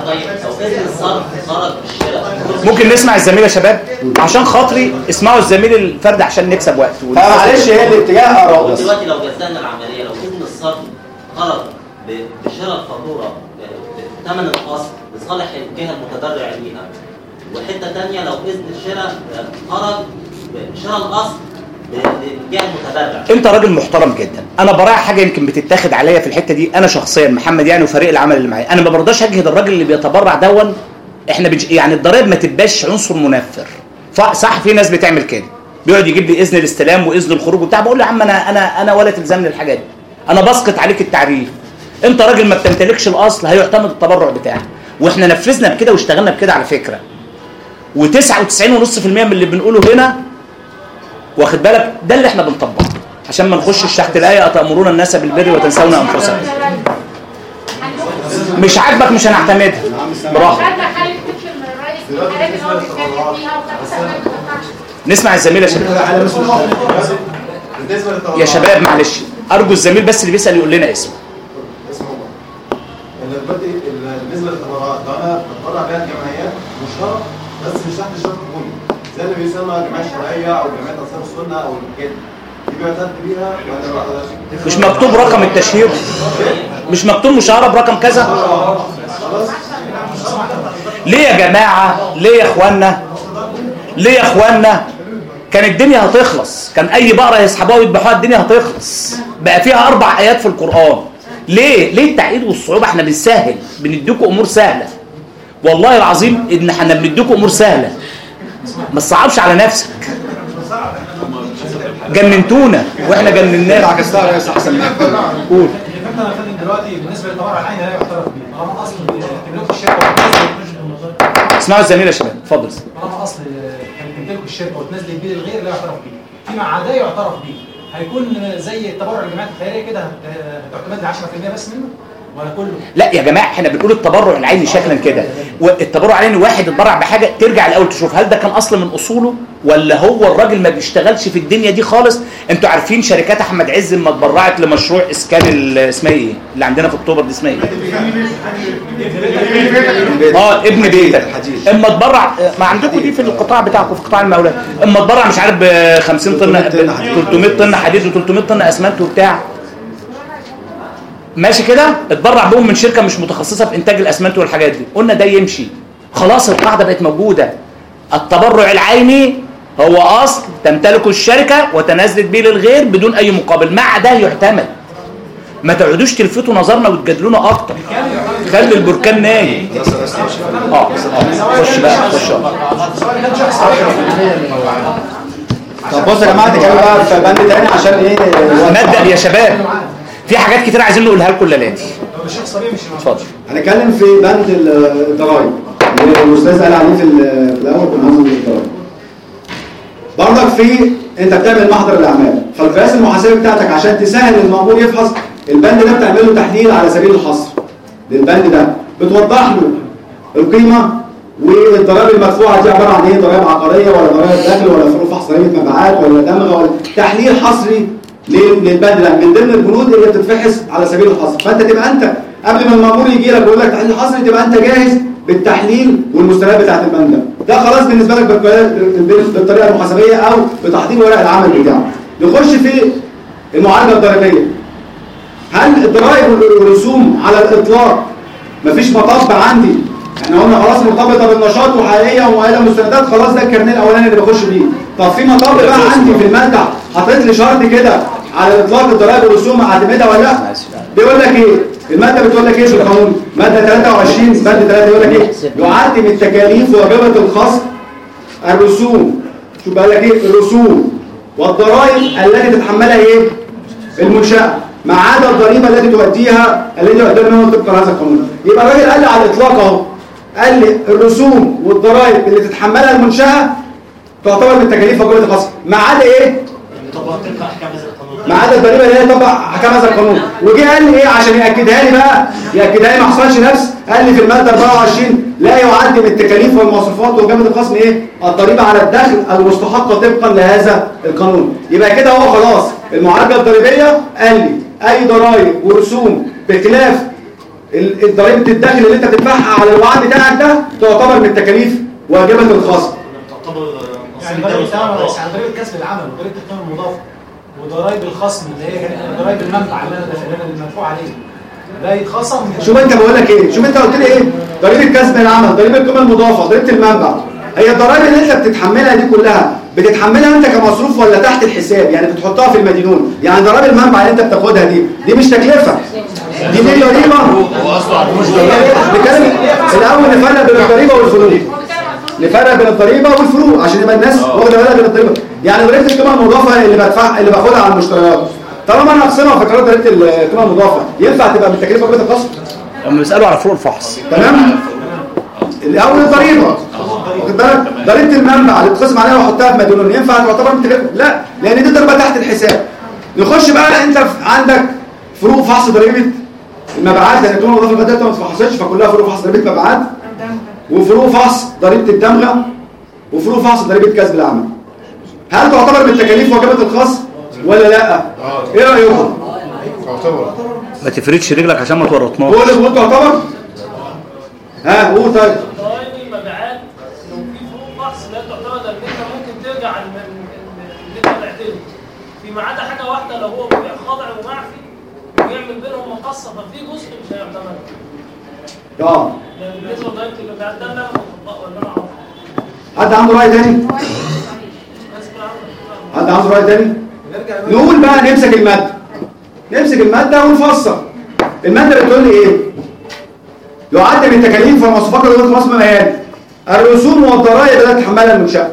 ممكن نسمع الزميل يا شباب عشان خاطري، اسمعوا الزميل الفرد عشان نكسب وقت. فمعلش هي الاتجاه اراء بس. دلوقتي لو جزأنا العمليه، لو اذن الصرف خرج بشراء الفاتوره ثمن الاصل لصالح الجهه المتبرع ليها، وحته ثانيه لو اذن الشراء خرج بشراء الاصل للجهه المتبرع. انت راجل محترم جدا، انا براعي حاجه يمكن بتتاخد عليا في الحته دي انا شخصيا محمد يعني وفريق العمل اللي معايا، انا ما برضاش اجهد الراجل اللي بيتبرع دون. احنا بج... يعني الضرائب ما تبقاش عنصر منفر. صح في ناس بتعمل كده، بيقعد يجيب لي اذن الاستلام واذن الخروج وبتاع، بقول له يا عم انا انا انا ولا تلزمني الحاجات دي، انا بسقط عليك التعريف. انت راجل ما بتمتلكش الاصل هيعتمد التبرع بتاعك، واحنا نفذنا بكده واشتغلنا بكده على فكره. وتسعة وتسعين فاصلة خمسة بالمية من اللي بنقوله هنا واخد بالك ده اللي احنا بنطبقه، عشان ما نخشش تحت الايه اتامرون الناس بالبر وتنسون انفسكم. مش عاجبك مش هنعتمدها براحتك. خدنا حاله تكشف من الرئيس الحاجات اللي هو بيتكلم فيها وخمسة ما بتدفعش. نسمع الزميل يا شباب. يا شباب معلش ارجو الزميل بس اللي بيسال يقول لنا اسمه. دلوقتي بالنسبه للتبرعات لو انا بتبرع بيها الجمعيات مشترك بس مش تحت الشرط الكلي زي اللي بيسمى الجمعيه الشرعيه او جمعيه انصار السنه او الحاجات دي بيعتد بيها ولا مش مكتوب رقم التشهير؟ مش مكتوب مشارة برقم كذا؟ ليه يا جماعه؟ ليه يا اخوانا؟ ليه يا اخوانا؟ كان الدنيا هتخلص، كان اي بقره يسحبوها ويذبحوها الدنيا هتخلص. بقى فيها اربع ايات في القران. ليه؟ ليه التعقيد والصعوبه؟ احنا بنسهل، بنديكم امور سهله. والله العظيم ان احنا بنديكم امور سهله. ما تصعبش على نفسك. جننتونا واحنا جنناك. عكستها يا احسن منك. قول. انا فاهم دلوقتي بالنسبه للطبع العيني لا يعترف به، طالما اصل تملك الشركه اسمعوا الزميل يا شباب، اتفضل. طالما اصل تملك الشركه وتنزل بيه للغير لا يعترف به، فيما عداه يعترف به. هيكون زي التبرع الجمعيات الخيريه كده هتعتمد ل عشرة بالمية بس منه ولا كله؟ لا يا جماعه احنا بنقول التبرع العيني شكلا كده، والتبرع العيني واحد اتبرع بحاجه ترجع الاول تشوف هل ده كان اصل من اصوله ولا هو الراجل ما بيشتغلش في الدنيا دي خالص. انتوا عارفين شركات احمد عز لما اتبرعت لمشروع اسكان اسمها ايه اللي عندنا في اكتوبر دي اسمها ايه؟ اه ابن بيتك. اما اتبرع ما عندكم دي في القطاع بتاعكم في قطاع المولات، اما اتبرع مش عارف ب خمسين طن ثلاثمائة طن حديد و300 طن اسمنت وبتاع ماشي كده، اتبرع بهم من شركه مش متخصصه في انتاج الاسمنت والحاجات دي. قلنا ده يمشي خلاص، القاعده بقت موجوده. التبرع العيني هو اصل تمتلكه الشركه وتنازلت به للغير بدون اي مقابل، مع ده يعتمد. ما تقعدوش تلفتوا نظرنا وتجادلونا اكتر، خلي البركان نايم. اه خش بقى خش. طب بص يا جماعه تكلموا بقى في بند تاني عشان ايه نبدا يا شباب. في حاجات كتير عايزين نقولها لكم ليلاتي. اتفضل. هنتكلم في بند الضرايب اللي الاستاذ قال عليه في الاول في منظومه الضرايب. برضك في انت بتعمل محضر الاعمال، فالقياس المحاسبي بتاعتك عشان تسهل المأمور يفحص البند ده بتعمل له تحليل على سبيل الحصر للبند ده، بتوضح له القيمه والضرائب المدفوعه دي عباره عن ايه، ضرائب عقاريه ولا ضرائب دخل ولا فروق فحص ضريبه مبيعات ولا دمغه ولا تحليل حصري للبند ده من ضمن البنود اللي بتتفحص على سبيل الحصر. فانت تبقى انت قبل ما المأمور يجي لك ويقول لك تحليل حصري تبقى انت جاهز بالتحليل والمستندات بتاعت البند ده. ده خلاص بالنسبه لك بالطريقه المحاسبيه او بتحضير ورق العمل بتاعه. نخش في المعالجه الضريبيه. هل الضرائب والرسوم على الاطلاق مفيش مطب عندي؟ احنا قلنا خلاص مرتبطه بالنشاط وحقيقيه ومؤهله مستندات، خلاص ده الكارنيه الاولاني اللي بخش بيه. طب في مطب بقى عندي في المادة حطيت لي شرط كده على اطلاق الضرائب والرسوم اعتمدها ولا لا؟ بيقول لك ايه؟ الماده بتقول لك ايه في القانون؟ ماده ثلاثة وعشرين ماده ثلاثة يقول لك ايه؟ يعتم التكاليف واجبه الخصم الرسوم. شوف بقى لك ايه؟ الرسوم والضرائب التي تتحملها ايه؟ المنشاه، ما عدا الضريبه التي تؤديها التي يؤديها منه طبقا هذا القانون. يبقى الراجل قال لي على الاطلاق اهو، قال لي الرسوم والضرائب اللي تتحملها المنشاه تعتبر من تكاليف واجبه الخصم، ما عدا ايه؟ ما عدا الضريبه اللي هي طبق احكام هذا القانون. وجه قال لي ايه عشان ياكدها لي بقى، ياكدها لي ما حصلش نفس، قال لي في الماده أربعة وعشرين لا يعد من التكاليف والمصروفات واجبه الخصم ايه؟ الضريبه على الدخل المستحقه طبقا لهذا القانون. يبقى كده هو خلاص المعالجه الضريبيه قال لي اي ضرائب ورسوم بخلاف ضريبه الدخل اللي انت بتدفعها على الوعاء بتاعك ده تعتبر من التكاليف واجبه الخصم. يعني ضريبه الثمن بس على ضريبه كسب العمل وضريبه القيمه المضافه وضرائب الخصم اللي هي ضرائب المنبع اللي انا المدفوع عليه ده يتخصم. شوف انت بقول لك ايه، شوف انت قلت لي ايه؟ ضريبه كسب العمل، ضريبه القيمه المضافه، ضريبه المنبع. هي الضرائب اللي انت بتتحملها دي كلها بتتحملها انت كمصروف ولا تحت الحساب؟ يعني بتحطها في المدينون. يعني ضرائب المنبع اللي انت بتاخدها دي دي مش تكلفه، دي دي ضريبه. بنتكلم الاول نفرق بين الضريبه والفروق، نفرق بين الضريبه والفروق عشان يبقى الناس واخده بالها بين الضريبه. يعني ضريبه القيمه المضافه اللي بدفع اللي باخدها على المشتريات، طالما انا اقسمها في قرار ضريبه القيمه المضافه ينفع تبقى من تكلفه واجبه الخصم؟ هم بيسالوا على فروق الفحص. تمام؟ الاول الضريبه واخد بالك؟ ضريبه المنبع اللي بتقسم عليها واحطها في مدينون ينفع تعتبر من تكلفه؟ لا، لان دي ضريبه تحت الحساب. نخش بقى انت عندك فروق فحص ضريبه المبيعات، لان القيمه المضافه بدات ما تفحصتش فكلها فروق فحص ضريبه مبيعات وفروق فحص ضريبه الدمغه وفروق فحص ضريبه كسب العمل. هل تعتبر من تكاليف واجبات الخاص ولا لا؟ ايه رايكم؟ تعتبر. ما تفردش رجلك عشان ما تورطناش. قول قول تعتبر؟ ها قول طيب. ضرائب المبيعات لو في فروق فحص لا تعتبر ان انت ممكن ترجع اللي انت بعتله. فيما عدا حاجه واحده لو هو بيبيع خاضع ومعفي ويعمل بينهم مقصه ففي جزء مش هيعتمد. اه. بالنسبه لضريبه المبيعات ده اللي انا بطبقه ولا انا اعرفه. حد عنده راي تاني؟ حد عنده راي تاني؟ نقول بقى نمسك الماده. نمسك الماده ونفسر. الماده بتقول لي ايه؟ يعد من تكاليف والمصروفات اللي خاصه بالمهام الرسوم والضرائب التي تتحملها المنشاه.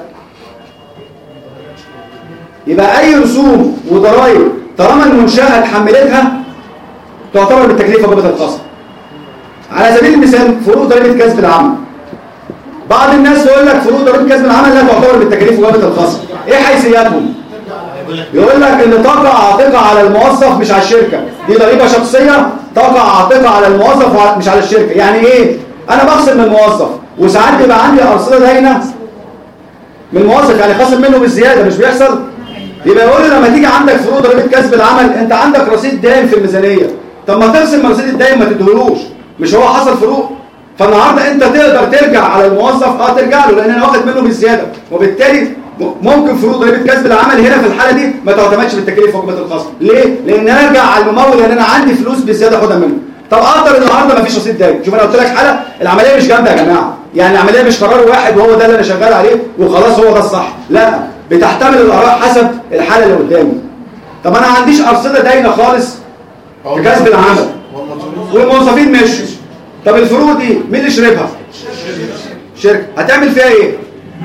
يبقى اي رسوم وضرائب طالما المنشاه اتحملتها تعتبر من تكاليف واجبات الخاصه. على سبيل المثال فروق ضريبه كسب العمل. بعض الناس يقول لك فروق ضريبه كسب العمل لا تعتبر من تكاليف واجبات الخاصه. ايه حيثياتهم؟ يقول لك ان تقع عاتقه على الموظف مش على الشركه، دي ضريبه شخصيه تقع عاتقه على الموظف مش على الشركه. يعني ايه؟ انا بخصم من الموظف وساعات بيبقى عندي ارصده داينه من الموظف، يعني خصم منه بالزياده مش بيحصل؟ يبقى يقول لي لما تيجي عندك فروق ضريبه كسب العمل انت عندك رصيد دايم في الميزانيه، طب ما تقسم رصيد الدايم ما تديهولوش، مش هو حصل فروق؟ فالنهارده انت تقدر ترجع على الموظف اه ترجع له لان انا واخد منه بالزياده، وبالتالي ممكن فروق ضريبه كسب العمل هنا في الحاله دي ما تعتمدش بالتكاليف واجبات الخاصه. ليه؟ لان انا ارجع على الممول لان انا عندي فلوس بزياده اخدها منه. طب اقدر النهارده ما فيش رصيد دايم. شوف انا قلت لك حاله العمليه مش جامده يا جماعه، يعني العمليه مش قرار واحد وهو ده اللي انا شغال عليه وخلاص هو ده الصح، لا بتحتمل الاراء حسب الحاله اللي قدامي. طب انا ما عنديش ارصده داينه خالص في كسب العمل والموظفين مشوا، طب الفروق دي مين اللي شربها؟ الشركه. هتعمل فيها ايه؟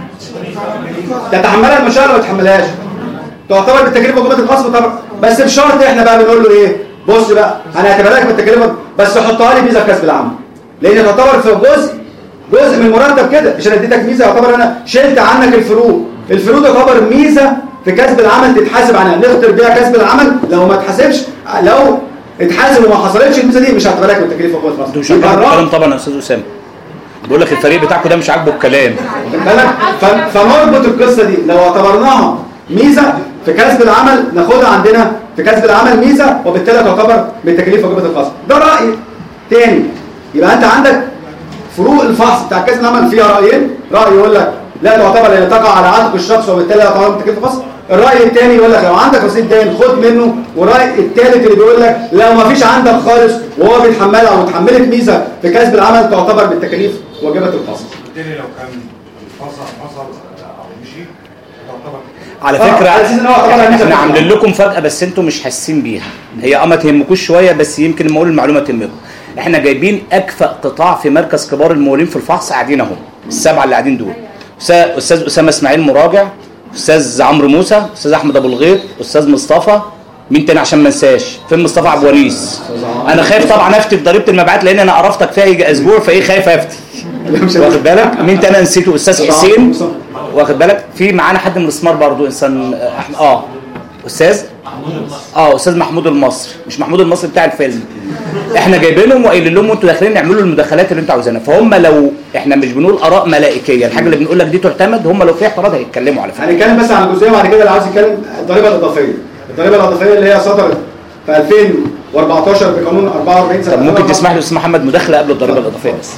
تتحملها المنشاه ولا ما تتحملهاش؟ تعتبر بالتكاليف واجبات الخاصه طبعا، بس بشرط احنا بقى بنقول له ايه؟ بص بقى انا هعتبرها لك بالتكاليف بس حطها لي ميزه في كسب العمل، لان تعتبر في جزء جزء من المرتب كده، مش انا اديتك ميزه يعتبر انا شلت عنك الفروق، الفروق تعتبر ميزه في كسب العمل تتحاسب عنها، نخطر بيها كسب العمل لو ما اتحاسبش، لو اتحاسب وما حصلتش الميزه دي مش هعتبرها لك بالتكاليف واجبات الخاصه. مش عاجبك الكلام طبعا يا استاذ اسامه. بقول لك الفريق بتاعكم ده مش عاجبه الكلام. واخد بالك؟ فنربط القصه دي لو اعتبرناها ميزه في كسب العمل ناخدها عندنا في كسب العمل ميزه وبالتالي تعتبر بالتكاليف واجبات الخاصه. ده راي تاني. يبقى انت عندك فروق الفحص بتاع كسب العمل فيها رايين، راي يقول لك لا تعتبر لان تقع على عاتق الشخص وبالتالي لا تعتبر بالتكاليف الخاصه. الراي الثاني يقول لك لو عندك رصيد داين خد منه، والراي الثالث اللي بيقول لك لو ما فيش عندك خالص وهو بيتحملها او اتحملت ميزه في كسب العمل تعتبر بالتكاليف واجبات الخاصه. بالتالي لو كان فصل فصل او مشي تعتبر على فكره احنا عاملين لكم فجأة بس انتم مش حاسين بيها، هي اه ما تهمكوش شويه بس يمكن ما اقول المعلومه تهمكم. احنا جايبين اكفأ قطاع في مركز كبار الممولين في الفحص قاعدين اهو، السبعه اللي قاعدين دول، استاذ اسامه اسماعيل مراجع، استاذ عمرو موسى، استاذ احمد ابو الغيط، استاذ مصطفى، مين تاني عشان ما انساش؟ فين مصطفى عبد الوريث؟ انا خايف طبعا افتي في ضريبه المبيعات لان انا قرفتك فيها يجي اسبوع فايه خايف افتي. واخد بالك؟ مين تاني نسيته؟ استاذ حسين، واخد بالك؟ في معانا حد من الاستثمار برضو انسان احمد اه استاذ اه استاذ محمود المصري، مش محمود المصري بتاع الفيلم. احنا جايبينهم وقايلين لهم انتوا داخلين نعملوا المداخلات اللي انتوا عاوزينها، فهم لو احنا مش بنقول اراء ملائكيه، الحاجه اللي بنقول لك دي تعتمد، هم لو في اعتراض هيتكلموا على فكره. هنتكلم بس عن الجزئيه وبعد كده اللي عاوز يتكلم الضريبه الاضافيه. الضريبه الاضافيه اللي هي صدرت في ألفين وأربعتاشر بقانون أربعة وأربعين سنه. طب ممكن تسمح لي استاذ محمد مداخله قبل الضريبه الاضافيه بس؟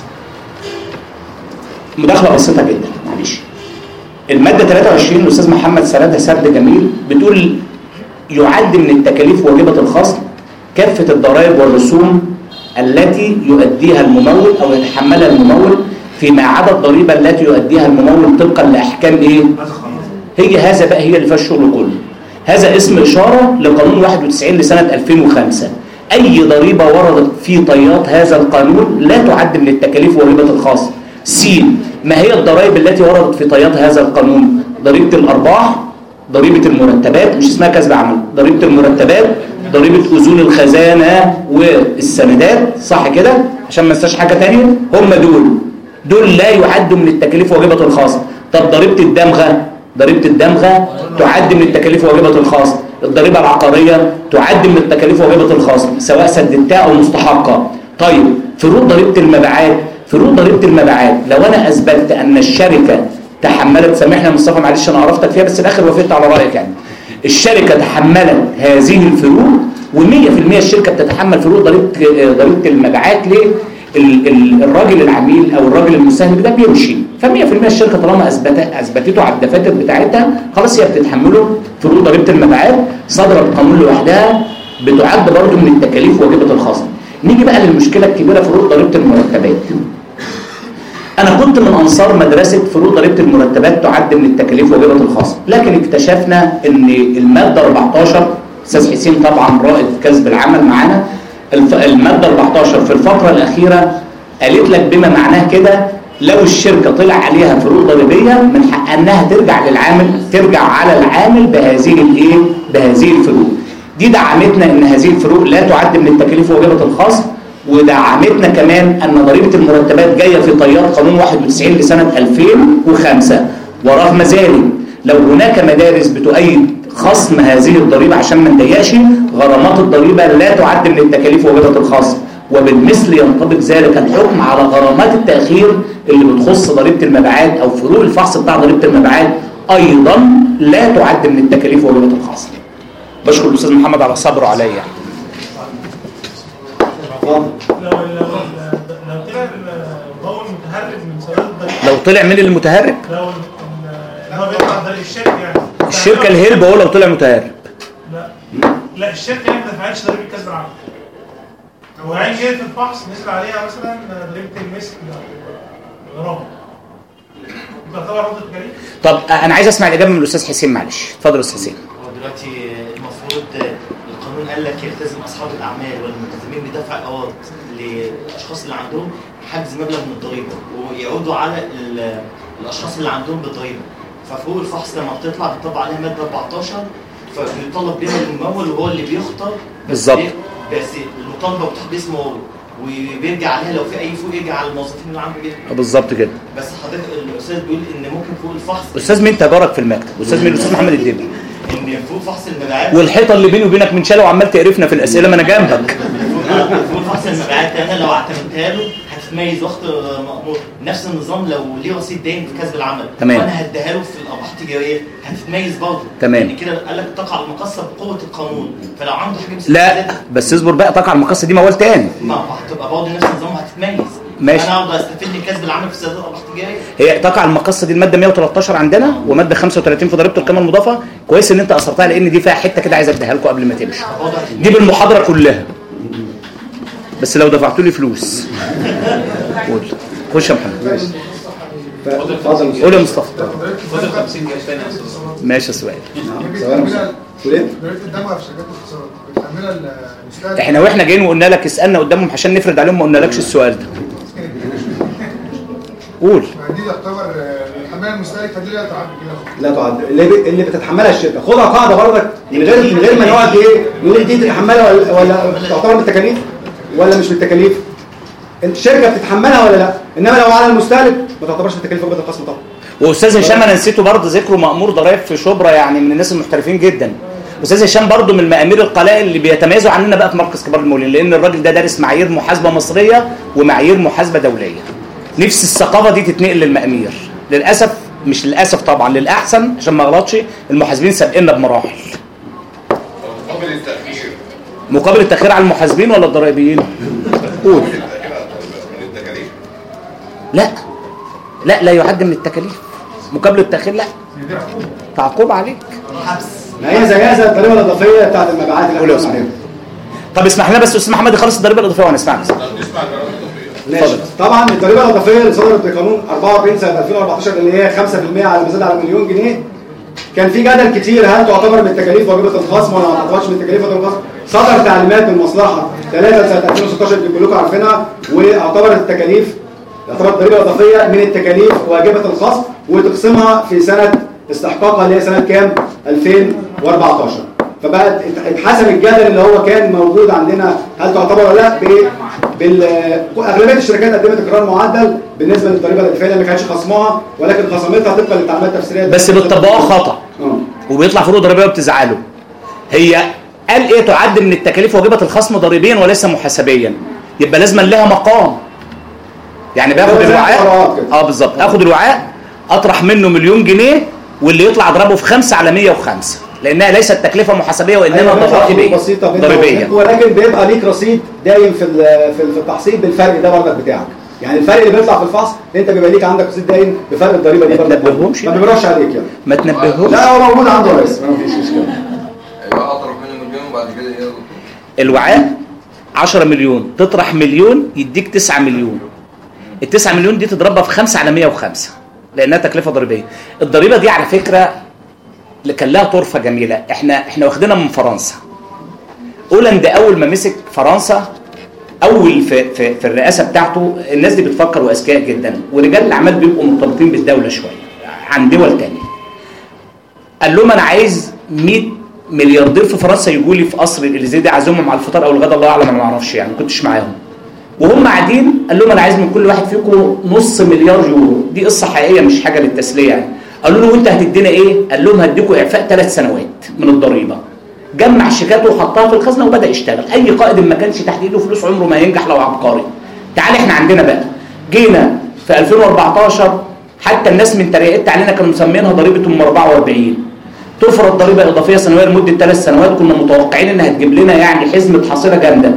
مداخله بسيطه جدا معلش. الماده ثلاثة وعشرين الاستاذ محمد سردها سرد جميل بتقول يعد من التكاليف واجبه الخصم كافه الضرائب والرسوم التي يؤديها الممول او يتحملها الممول فيما عدا الضريبه التي يؤديها الممول طبقا لاحكام ايه؟ هي هذا بقى هي اللي فيها الشغل كله. هذا اسم اشاره لقانون واحد وتسعين لسنه ألفين وخمسة. اي ضريبه وردت في طيات هذا القانون لا تعد من التكاليف واجبه الخاصه. س ما هي الضرائب التي وردت في طيات هذا القانون؟ ضريبه الارباح، ضريبه المرتبات، مش اسمها كسب عمل، ضريبه المرتبات، ضريبه اذون الخزانه والسندات، صح كده؟ عشان ما ننساش حاجه ثانيه، هم دول دول لا يعدوا من التكاليف واجبه الخاصه. طب ضريبه الدمغه، ضريبه الدمغه تعد من التكاليف واجبه الخاصه. الضريبه العقاريه تعد من التكاليف واجبه الخاصه سواء سددتها او مستحقه. طيب فروق ضريبه المبيعات فروق ضريبه المبيعات لو انا اثبتت ان الشركه تحملت، سامحني يا مصطفى معلش انا عرفتك فيها بس الاخر وافقت على رايك، يعني الشركه تحملت هذه الفروق ومية في المية الشركه بتتحمل فروق ضريبه ضريبه المبيعات، ليه؟ الراجل العميل او الراجل المساهم ده بيمشي، فمية في المية الشركه طالما اثبتت اثبتته على الدفاتر بتاعتها خلاص هي بتتحمله فروق ضريبه المبيعات صدر القانون لوحدها، بتعد برضه من التكاليف واجبه الخصم. نيجي بقى للمشكله الكبيره فروق ضريبه المرتبات. انا كنت من انصار مدرسه فروق ضريبه المرتبات تعد من التكاليف واجبه الخصم، لكن اكتشفنا ان الماده أربعتاشر، استاذ حسين طبعا رائد كسب العمل معانا، الماده أربعتاشر في الفقره الاخيره قالت لك بما معناه كده لو الشركه طلع عليها فروق ضريبيه من حقها انها ترجع للعامل، ترجع على العامل بهذه الايه؟ بهذه الفروق. دي دعمتنا ان هذه الفروق لا تعد من التكاليف واجبه الخصم، ودعمتنا كمان ان ضريبه المرتبات جايه في طيات قانون واحد وتسعين لسنه ألفين وخمسة، ورغم ذلك لو هناك مدارس بتؤيد خصم هذه الضريبه عشان ما نضيقش، غرامات الضريبه لا تعد من التكاليف واجبه الخصم، وبالمثل ينطبق ذلك الحكم على غرامات التاخير اللي بتخص ضريبه المبيعات او فروق الفحص بتاع ضريبه المبيعات ايضا لا تعد من التكاليف واجبه الخصم. بشكر الاستاذ محمد على صبره عليا. لو لو لو طلع هو المتهرب من سداد الضريبه، لو طلع من المتهرب لو هو بيطلع ضريبه الشركه يعني الشركه الهرب هو لو طلع متهرب، لا لا الشركه ما دفعتش ضريبه كسب العمل، وعين جهه الفحص نزل عليها مثلا ضريبه المسك او غرامه، تعتبر عقده تكاليف. طب انا عايز اسمع الاجابه من الاستاذ حسين معلش، اتفضل يا استاذ حسين. هو دلوقتي المفروض القانون قال لك يلتزم اصحاب الاعمال والملتزمين بدفع الاوقات للاشخاص اللي عندهم حجز مبلغ من الضريبه ويعودوا على الاشخاص اللي عندهم بالضريبه، ففروق الفحص لما بتطلع بتطبق عليها ماده أربعتاشر فبيطلب بيها الممول وهو اللي بيختار بالظبط، بس المطالبه بتحط باسمه هو وبيرجع عليها لو في اي فروق يرجع على الموظفين اللي عنده جدا بالظبط كده. بس حضرتك الاستاذ بيقول ان ممكن فروق الفحص. استاذ مين تجارك في المكتب؟ استاذ مين؟ الاستاذ محمد الدبي. ان فروق فحص المبيعات والحيطه اللي بيني وبينك من شاله وعمال تقرفنا في الاسئله ما انا جنبك. فروق فحص المبيعات انا لو اعتمدتها له هتتميز وقت مأمور، نفس النظام لو ليه رصيد داين في كسب العمل تمام، وانا هديها له في الارباح التجاريه هتتميز برضه تمام. يعني كده قال لك تقع المقصه بقوه القانون، فلو عنده حاجه لا بس اصبر بقى، تقع المقصه دي موال تاني، ما هتبقى برضه نفس النظام هتتميز. ماشي، انا اقدر استفيد من كسب العمل في سداد الارباح التجاريه. هي تقع المقصه دي الماده مية وتلتاشر عندنا وماده خمسة وتلاتين في ضريبه القيمه المضافه. كويس ان انت اثرتها لان دي فيها حته كده عايز اديها لكم قبل ما تمشي، دي بالمحاضره كلها بس لو دفعتوا لي فلوس. قول خش يا محمد. قول يا مصطفى. ماشي يا سؤال. احنا واحنا جايين وقلنا لك اسالنا قدامهم عشان نفرد عليهم ما قلنالكش السؤال ده. قول. دي تعتبر الحمايه المستهلكه دي لا تعد لا تعد اللي اللي بتتحملها الشركه. خدها قاعده برضك من غير من غير ما نقعد ايه نقول دي تتحملها ولا, ولا تعتبر من التكاليف ولا مش من التكاليف. انت الشركه بتتحملها ولا لا؟ انما لو على المستهلك ما تعتبرش من التكاليف وجبه الخصم طبعا. واستاذ هشام انا نسيته برضه ذكره، مأمور ضرائب في شبرا يعني من الناس المحترفين جدا. استاذ هشام برضه من المآمير القلائل اللي بيتميزوا عننا بقى في مركز كبار المولين، لان الراجل ده دارس معايير محاسبه مصريه ومعايير محاسبه دوليه. نفس الثقافه دي تتنقل للمآمير. للاسف مش للاسف طبعا للاحسن عشان ما اغلطش، المحاسبين سابقنا بمراحل. مقابل التأخير مقابل التأخير على المحاسبين ولا الضرائبيين؟ قول. لا لا لا يعد من التكاليف. مقابل التأخير لا، تعقوب عليك. حبس. ما هي زيها زي الضريبه الاضافيه بتاعت المبيعات اللي احنا بنعملها. طب اسمح لنا بس استاذ محمد يخلص الضريبه الاضافيه وانا اسمعك. ماشي. طبعا الضريبه الاضافيه اللي صدرت بقانون أربعة وأربعين سنه ألفين وأربعتاشر اللي هي خمسة في المية على المزاد على مليون جنيه، كان في جدل كتير هل تعتبر من التكاليف واجبه الخصم ولا ما تعتبرش من التكاليف واجبه الخصم. صدر تعليمات من المصلحه ثلاثة سنه ألفين وستاشر اللي كلكم عارفينها، واعتبرت التكاليف اعتبرت الضريبه الاضافيه من التكاليف واجبه الخصم وتقسمها في سنه استحقاقها اللي هي سنه كام؟ ألفين وأربعتاشر. فبقى اتحسب الجدل اللي هو كان موجود عندنا هل تعتبر ولا لا. بال اغلبيه الشركات قدمت اقرار معدل بالنسبه للضريبه الاضافيه اللي ما كانتش خصمها ولكن خصمتها طبقا للتعليمات التفسيريه بس بتطبقوها خطا وبيطلع فروق ضريبيه وبتزعلوا. هي قال ايه تعد من التكاليف واجبه الخصم ضريبيا وليس محاسبيا، يبقى لازم لها مقام. يعني باخد الوعاء اه بالظبط، اخد الوعاء اطرح منه مليون جنيه واللي يطلع اضربه في خمسة على مية وخمسة، لانها ليست تكلفه محاسبيه وانما ضرائب ضريبيه. ولكن بيبقى ليك رصيد دايم في في التحصيل بالفرق ده برضك بتاعك. يعني الفرق اللي بيطلع في الفحص انت بيبقى ليك عندك رصيد دايم بفرق الضريبه دي برضك. ما تنبههمش، ما بيبراش عليك يعني. ما تنبههمش. لا هو موجود عنده رئيس، ما فيش مشكله. ايوه اطرح منه مليون وبعد كده ايه؟ الوعاء عشرة مليون، تطرح مليون يديك تسعة مليون. التسعة مليون دي تضربها في خمسة على مية وخمسة لانها تكلفه ضريبيه. الضريبه دي على فكره اللي كان لها طرفه جميله، احنا احنا واخدينها من فرنسا. هولاند اول ما مسك فرنسا اول في, في في الرئاسه بتاعته، الناس دي بتفكر واذكياء جدا، ورجال الاعمال بيبقوا مرتبطين بالدوله شويه عن دول ثانيه. قال لهم انا عايز مية ملياردير في فرنسا يجوا لي في قصر الاليزيه دي، عازمهم على الفطار او الغداء الله اعلم، انا ما اعرفش يعني، ما كنتش معاهم. وهم قاعدين قال لهم انا عايز من كل واحد فيكم نص مليار يورو. دي قصه حقيقيه مش حاجه للتسليه يعني. قالوا له وانت هتدينا ايه؟ قال لهم هديكم اعفاء ثلاث سنوات من الضريبه. جمع شيكاته وحطها في الخزنه وبدا يشتغل. اي قائد ما كانش تحت ايده فلوس عمره ما هينجح لو عبقري. تعال احنا عندنا بقى جينا في ألفين وأربعتاشر، حتى الناس من تريقت علينا كانوا مسمينها ضريبه ام أربعة وأربعين. تفرض ضريبه اضافيه سنويه لمده ثلاث سنوات، كنا متوقعين انها هتجيب لنا يعني حزمه حصيله جامده.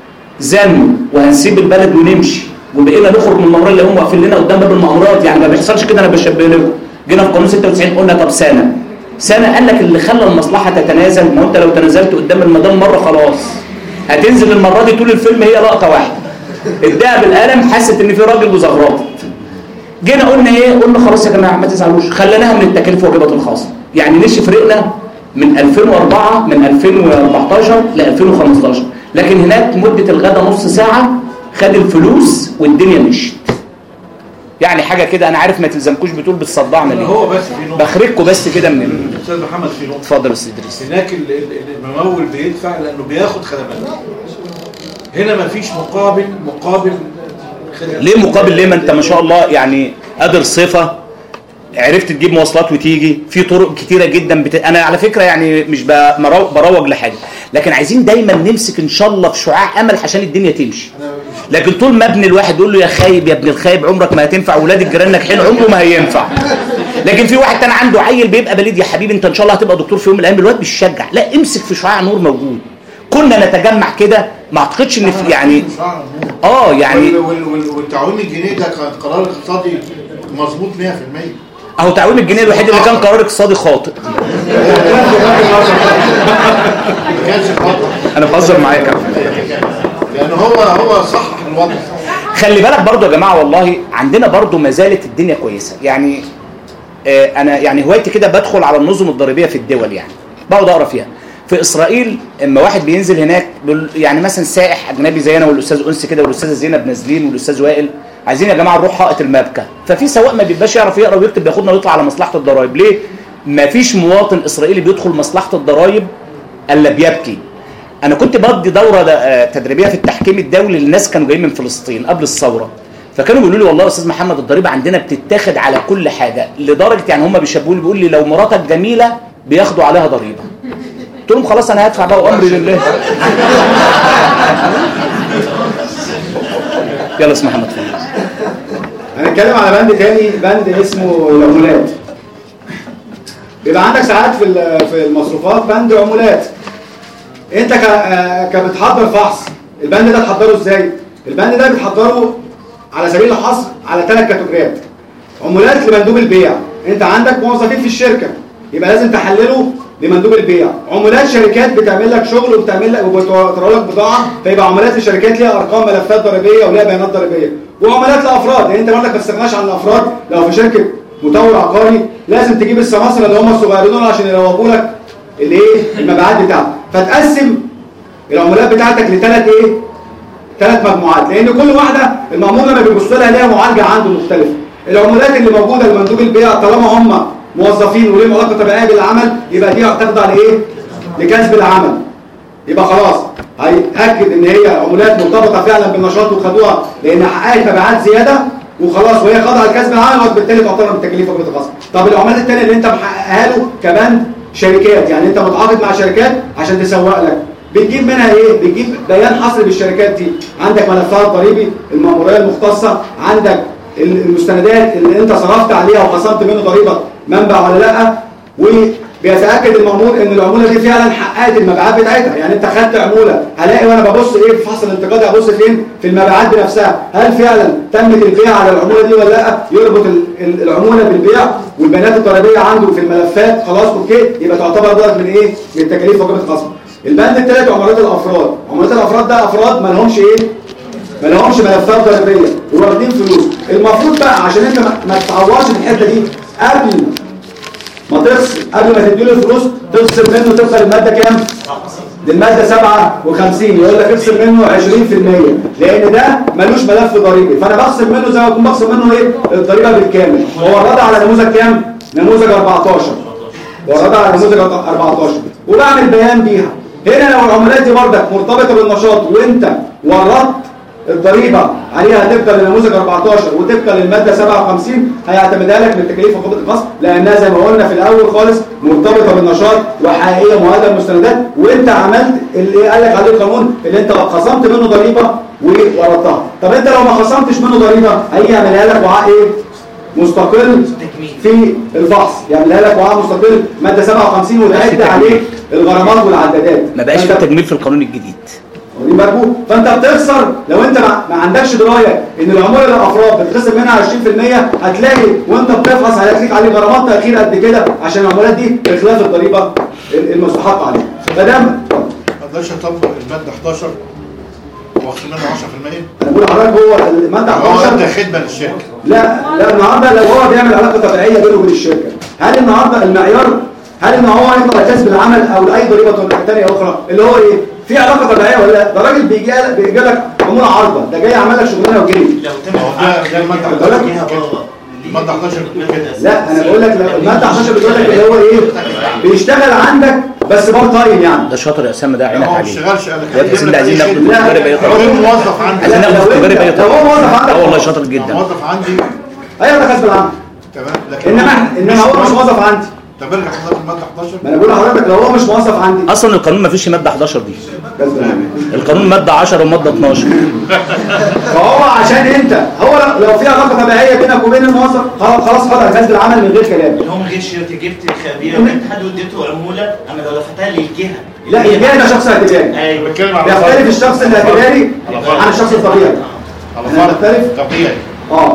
زنوا وهنسيب البلد ونمشي، وبقينا نخرج من الممرات اللي هم واقفين لنا قدام باب المأمورات. يعني ما بيحصلش كده، انا بشبه لكم. جينا في قانون ستة وتسعين قلنا طب سنه سنه، قال لك اللي خلى المصلحه تتنازل، ما انت لو تنازلت قدام المدام مره خلاص هتنزل المره دي طول الفيلم هي لقطه واحده. اداها بالقلم، حست ان في راجل وزغرطت. جينا قلنا ايه؟ قلنا خلاص يا جماعه ما تزعلوش، خليناها من التكاليف واجبات الخاصه. يعني نمشي فرقنا من ألفين وأربعة من ألفين وأربعتاشر ل ألفين وخمستاشر، لكن هناك مده الغدا نص ساعه، خد الفلوس والدنيا مشت. يعني حاجه كده، انا عارف ما تلزمكوش بتقول بتصدعنا ليه، هو بس في نقطه بخرجكم بس كده من استاذ محمد في نقطه. اتفضل يا استاذ ادريس. هناك الممول بيدفع لانه بياخد خدمات، هنا ما فيش مقابل مقابل خدمات. ليه مقابل؟ ليه؟ ما انت ما شاء الله يعني قادر صفه، عرفت تجيب مواصلات وتيجي في طرق كتيره جدا بت... انا على فكره يعني مش بروج لحاجه، لكن عايزين دايما نمسك ان شاء الله في شعاع امل عشان الدنيا تمشي. لكن طول ما ابن الواحد يقول له يا خايب يا ابن الخايب عمرك ما هتنفع، ولاد الجيران ناجحين عمره ما هينفع. لكن في واحد تاني عنده عيل بيبقى بليد، يا حبيبي انت ان شاء الله هتبقى دكتور في يوم من الايام، الواد بيشجع. لا امسك في شعاع نور موجود. كنا نتجمع كده، ما اعتقدش ان في يعني اه يعني والتعويم الجنيه ده كان قرار اقتصادي مظبوط مية في المية. اهو تعويم الجنيه الوحيد اللي كان قرار اقتصادي خاطئ. انا بهزر معاك يا لان هو هو صح الوضع. خلي بالك برضو يا جماعه، والله عندنا برضو ما زالت الدنيا كويسه. يعني آه انا يعني هوايتي كده بدخل على النظم الضريبيه في الدول، يعني بقعد اقرا فيها. في اسرائيل اما واحد بينزل هناك يعني مثلا سائح اجنبي زي انا والاستاذ انس كده والاستاذه زينب نازلين والاستاذ وائل، عايزين يا جماعه نروح حائط المبكى، ففي سواق ما بيبقاش يعرف يقرا ويكتب بياخدنا ويطلع على مصلحه الضرايب. ليه؟ ما فيش مواطن اسرائيلي بيدخل مصلحه الضرايب الا بيبكي. انا كنت بدي دوره تدريبيه في التحكيم الدولي للناس كانوا جايين من فلسطين قبل الثوره، فكانوا بيقولوا لي والله يا استاذ محمد الضريبه عندنا بتتاخد على كل حاجه، لدرجه يعني هم بيشبهوا لي، بيقول لي لو مراتك جميله بياخدوا عليها ضريبه. قلت لهم خلاص انا هدفع بقى وامري لله. يلا اسمع محمد فضل. هنتكلم على بند تاني، بند اسمه العمولات. بيبقى عندك ساعات في في المصروفات بند عمولات. انت كبتحضر فحص، البند ده تحضره ازاي؟ البند ده بتحضره على سبيل الحصر على ثلاث كاتيجوريات. عمولات لمندوب البيع، انت عندك موظفين في الشركه يبقى لازم تحلله لمندوب البيع. عمولات شركات بتعمل لك شغل وبتعمل لك وبتورد لك بضاعه، فيبقى عمولات لشركات ليها ارقام ملفات ضريبيه وليها بيانات ضريبيه. وعمولات لافراد، يعني انت برضك ما تستغناش عن الافراد. لو في شركه مطور عقاري لازم تجيب السماسره اللي هم الصغيرين دول عشان يروجوا لك الايه المبيعات بتاعتك. فتقسم العمولات بتاعتك لثلاث ايه؟ ثلاث مجموعات، لان كل واحده المأمور لما بيبص لها ليها معالجه عنده مختلفه. العمولات اللي موجوده لمندوب البيع طالما هم موظفين وليهم علاقه طبيعيه بالعمل يبقى دي هتخضع لايه؟ لكسب العمل. يبقى خلاص هيتاكد ان هي عمولات مرتبطه فعلا بالنشاط وخدوها لان حققت مبيعات زياده وخلاص وهي خاضعه لكسب العمل وبالتالي تعتبر من تكليف وجبه الخاصه. طب العمولات الثانيه اللي انت محققها له كمان شركات، يعني انت متعاقد مع شركات عشان تسوق لك، بتجيب منها ايه؟ بتجيب بيان حصر بالشركات دي، عندك ملفها الضريبي، المأمورية المختصة، عندك المستندات اللي انت صرفت عليها وخصمت منه ضريبة منبع ولا لا، وبيتأكد المأمور ان العمولة دي فعلا حققت المبيعات بتاعتها. يعني انت خدت عمولة، هلاقي وانا ببص ايه في فحص الانتقادي ابص فين؟ في المبيعات بنفسها، هل فعلا تمت البيع على العمولة دي ولا لا؟ يربط العمولة بالبيع والبيانات الضريبية عنده في الملفات، خلاص اوكي، يبقى تعتبر ضرب من ايه؟ من التكاليف وجبة الخصم. البند الثالث عمولات الافراد. عمولات الافراد ده افراد ما لهمش ايه؟ ما لهمش ملفات ضريبيه وواخدين فلوس. المفروض بقى عشان انت ما تتعورش في الحته دي قبل ما تفصل، قبل ما تديله الفلوس تفصل منه، تفصل الماده كام؟ دي الماده سبعة وخمسين، يقول لك افصل منه عشرين في المية لان ده ملوش ملف ضريبي، فانا بفصل منه زي ما اكون بفصل منه ايه؟ الضريبه بالكامل. هو الرد على نموذج كام؟ نموذج أربعتاشر. هو الرد على نموذج أربعتاشر وبعمل بيان بيها. هنا لو العملات دي بردك مرتبطه بالنشاط وانت ورطت الضريبه عليها تبقى لنموذج أربعتاشر وتبقى للماده سبعة وخمسين، هيعتمدها لك من تكاليف وقبض الخصم لانها زي ما قلنا في الاول خالص مرتبطه بالنشاط وحقيقيه مؤهله المستندات، وانت عملت اللي قال لك عليه القانون اللي انت خصمت منه ضريبه وورطتها. طب انت لو ما خصمتش منه ضريبه هيجي يعملها لك وعاء ايه؟ مستقل في الفحص، يعملها لك وعاء مستقل ماده سبعة وخمسين وتعد عليك الغرامات والعدادات. ما بقاش في تجميل في القانون الجديد. مربوط. فانت بتخسر لو انت ما عندكش درايه ان العموله للافراد بتخسر منها عشرين في المية، هتلاقي وانت بتفحص هيجيك عليه غرامات تاخير قد كده عشان العمولات دي بخلاف الضريبه المستحقه عليها. فده ما اقدرش اطبق الماده حداشر واخد منه عشرة في المية. انا بقول لحضرتك هو الماده حداشر هو ده خدمه للشركه. لا لا النهارده لو هو بيعمل علاقه طبيعيه بينه وبين الشركه، هل النهارده المعيار هل ان هو يطلع كسب العمل او لاي ضريبه ثانيه اخرى اللي هو ايه؟ في علاقه طبيعيه ولا لا؟ ده راجل بيجي بيجي لك عموله عارضه، ده جاي يعمل لك شغلانه وجري. لو تم ده الماده فيها بره الماده حداشر بتقول كده. لا انا بقول لك لو الماده حداشر بتقول لك اللي هو ايه؟ بيشتغل عندك بس بار تايم يعني. ده شاطر يا اسامه، ده عينك عليه. ما بيشتغلش يا بس عايزين ناخد التجارب ايه؟ هو موظف عندي. عايزين ناخد التجارب ايه؟ لو هو موظف عندك اه والله شاطر جدا. موظف عندي ايوه ده كسب العمل. تمام. لكن انما انما هو مش موظف عندي. طب ارجع حضرتك الماده حداشر. ما انا بقول لحضرتك لو هو مش موظف عندي. اصلا القانون ما فيش ماده حداشر دي. القانون ماده عشرة وماده اتناشر. فهو عشان انت هو لو في علاقه طبيعيه بينك وبين الموظف خلاص خلاص خد كسب العمل من غير كلام. اللي هو من غير شركه جبت خبير وجبت حد واديته عموله، اما لو لفتها للجهه. لا الجهه ده شخص اعتباري. ايوه بتكلم على بيختلف الشخص الاعتباري عن الشخص الطبيعي. على فرق طبيعي. اه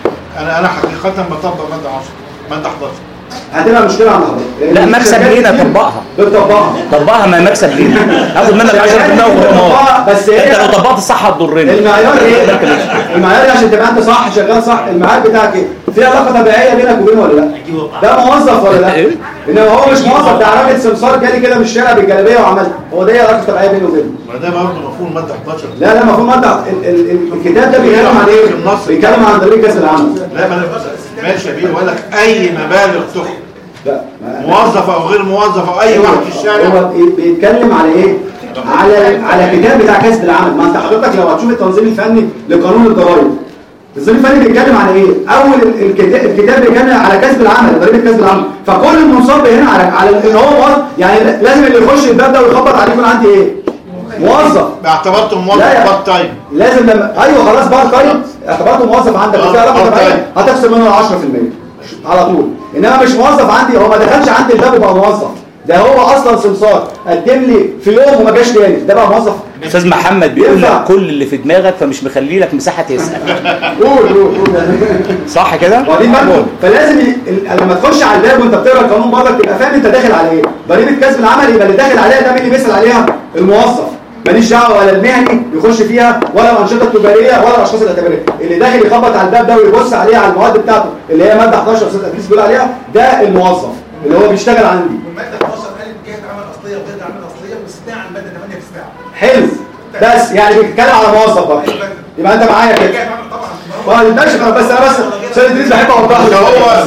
انا انا حقيقه بطبق ماده عشرة ماده حداشر. هتبقى مشكله عند حضرتك. لا مكسب لينا طبقها. بتطبقها. طبقها ما مكسب لينا. هاخد منك عشرة في المية وغرامات. بس هي انت لو طبقت صح هتضرني. المعيار ايه؟ المعيار ايه عشان تبقى انت صح شغال صح؟ المعيار بتاعك ايه؟ في علاقه طبيعيه بينك وبينه ولا لا؟ ده موظف ولا لا؟ انما هو مش موظف، ده راجل سمسار جالي كده من الشارع بالجلابيه وعملها، هو ده علاقه طبيعيه بينه وبينه. ما ده برضه مفهوم ماده حداشر. لا لا مفهوم ماده الكتاب ده بيتكلم عن ايه؟ بيتكلم عن ضريبه كسب العمل. لا ما ماشي يا بيه، بقول لك اي مبالغ تخرج لا موظف او غير موظف او اي واحد في الشارع. هو بيتكلم على ايه؟ على على الكتاب بتاع كسب العمل. ما انت حضرتك لو هتشوف التنظيم الفني لقانون الضرائب، التنظيم الفني بيتكلم على ايه؟ اول الكتاب الكتاب بيتكلم على كسب العمل، ضريبه كسب العمل، فكل المنصب هنا على على ان هو يعني لازم اللي يخش الباب ده ويخبط عليه يكون عندي ايه؟ موظف. باعتبارته موظف بار تايم. لازم لما ايوه خلاص بار تايم اعتبارته موظف عندك وفي علاقه طبيعيه هتخصم منه عشرة في المية على طول. انما مش موظف عندي، هو ما دخلش عندي الباب يبقى موظف، ده هو اصلا سمسار قدم لي في يوم وما جاش تاني، ده بقى موظف. استاذ محمد بيقول لك كل اللي في دماغك فمش مخلي لك مساحه تسال. قول قول قول صح كده؟ ودي برضه فلازم لما تخش على الباب وانت بتقرا القانون برضك تبقى فاهم انت داخل على ايه. ضريبه كسب العمل يبقى اللي داخل عليها ده مين اللي بيسال عليها؟ الموظف. ماليش دعوه ولا المهني يخش فيها ولا الانشطه التجاريه ولا الاشخاص الاعتباريه. اللي داخل يخبط على الباب ده ويبص عليها على المواد بتاعته اللي هي ماده حداشر استاذ ادريس بيقول عليها، ده الموظف اللي هو بيشتغل عندي. والماده حداشر قالت جهه عمل اصليه وغير عمل اصليه واستثناء عن الماده ثمانية في الساعه. حلو بس يعني بيتكلم على موظف بقى. يبقى انت معايا كده. طبعا ما يبقاش بس انا بس استاذ ادريس بحب اوضح له هو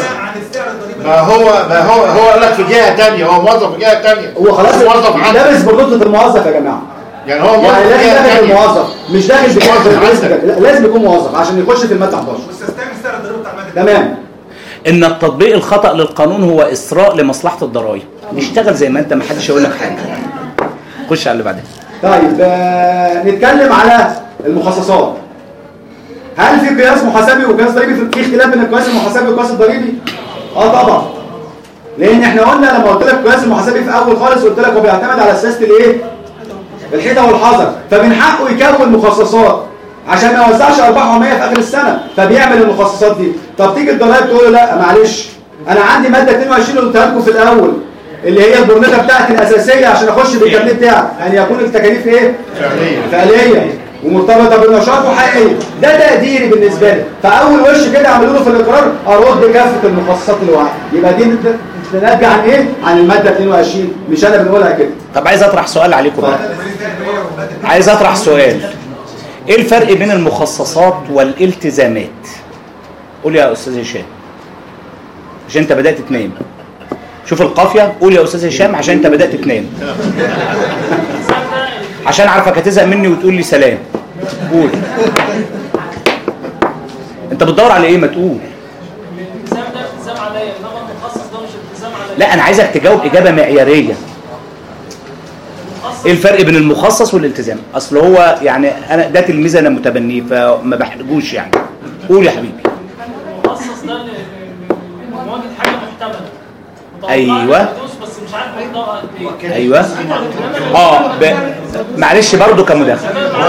ما هو ما هو هو قال لك في جهه ثانيه، هو موظف في جهه ثانيه. هو خلاص موظف عنده لابس بخطه الموظف يا جماعه. يعني هو يعني لازم داخل الموظف مش داخل بكده، لازم يكون موظف عشان يخش في الماده حداشر. واستثناء سعر الضريبه بتاع الماده. تمام. ان التطبيق الخطا للقانون هو اسراء لمصلحه الضرائب. نشتغل زي ما انت، ما حدش يقول لك حاجه. خش على اللي بعدين. طيب آه نتكلم على المخصصات. هل في قياس محاسبي وقياس ضريبي؟ في اختلاف بين القياس المحاسبي والقياس الضريبي؟ اه طبعا. لان احنا قلنا لما قلت لك القياس المحاسبي في اول خالص قلت لك هو بيعتمد على سياسه الايه؟ الحيطه والحذر، فمن حقه يكون مخصصات عشان ما يوزعش ارباح وهميه في اخر السنه، فبيعمل المخصصات دي. طب تيجي الضرايب تقول له لا معلش انا عندي ماده اتنين وعشرين اللي قلتها لكم في الاول اللي هي البرنامج بتاعتي الاساسيه عشان اخش بالكارنيه بتاعي ان يعني يكون التكاليف ايه؟ فعليه فعليه ومرتبطه بالنشاط وحقيقيه. ده تقديري بالنسبه لي. فاول وش كده عملوا له في الاقرار ارد كافه المخصصات اللي وقعت. يبقى دي نرجع عن ايه؟ عن الماده اتنين وعشرين، مش انا بنقولها كده. طب عايز اطرح سؤال عليكم بقى. عايز اطرح سؤال. ايه الفرق بين المخصصات والالتزامات؟ قول يا استاذ هشام عشان انت بدات تنام. شوف القافيه، قول يا استاذ هشام عشان انت بدات تنام. عشان عارفك هتزهق مني وتقول لي سلام. قول. انت بتدور على ايه؟ ما تقول. الالتزام ده التزام عليا، انما المخصص ده مش التزام عليا. لا انا عايزك تجاوب اجابه معياريه. ايه الفرق بين المخصص والالتزام؟ اصل هو يعني انا ده تلميذ انا متبنيه فما بحرجوش يعني. قول يا حبيبي. المخصص ده مواجهه حاجه محتمله. ايوه بس مش عارف مقدارها قد ايه. ايوه اه ب... معلش برضو كمداخله.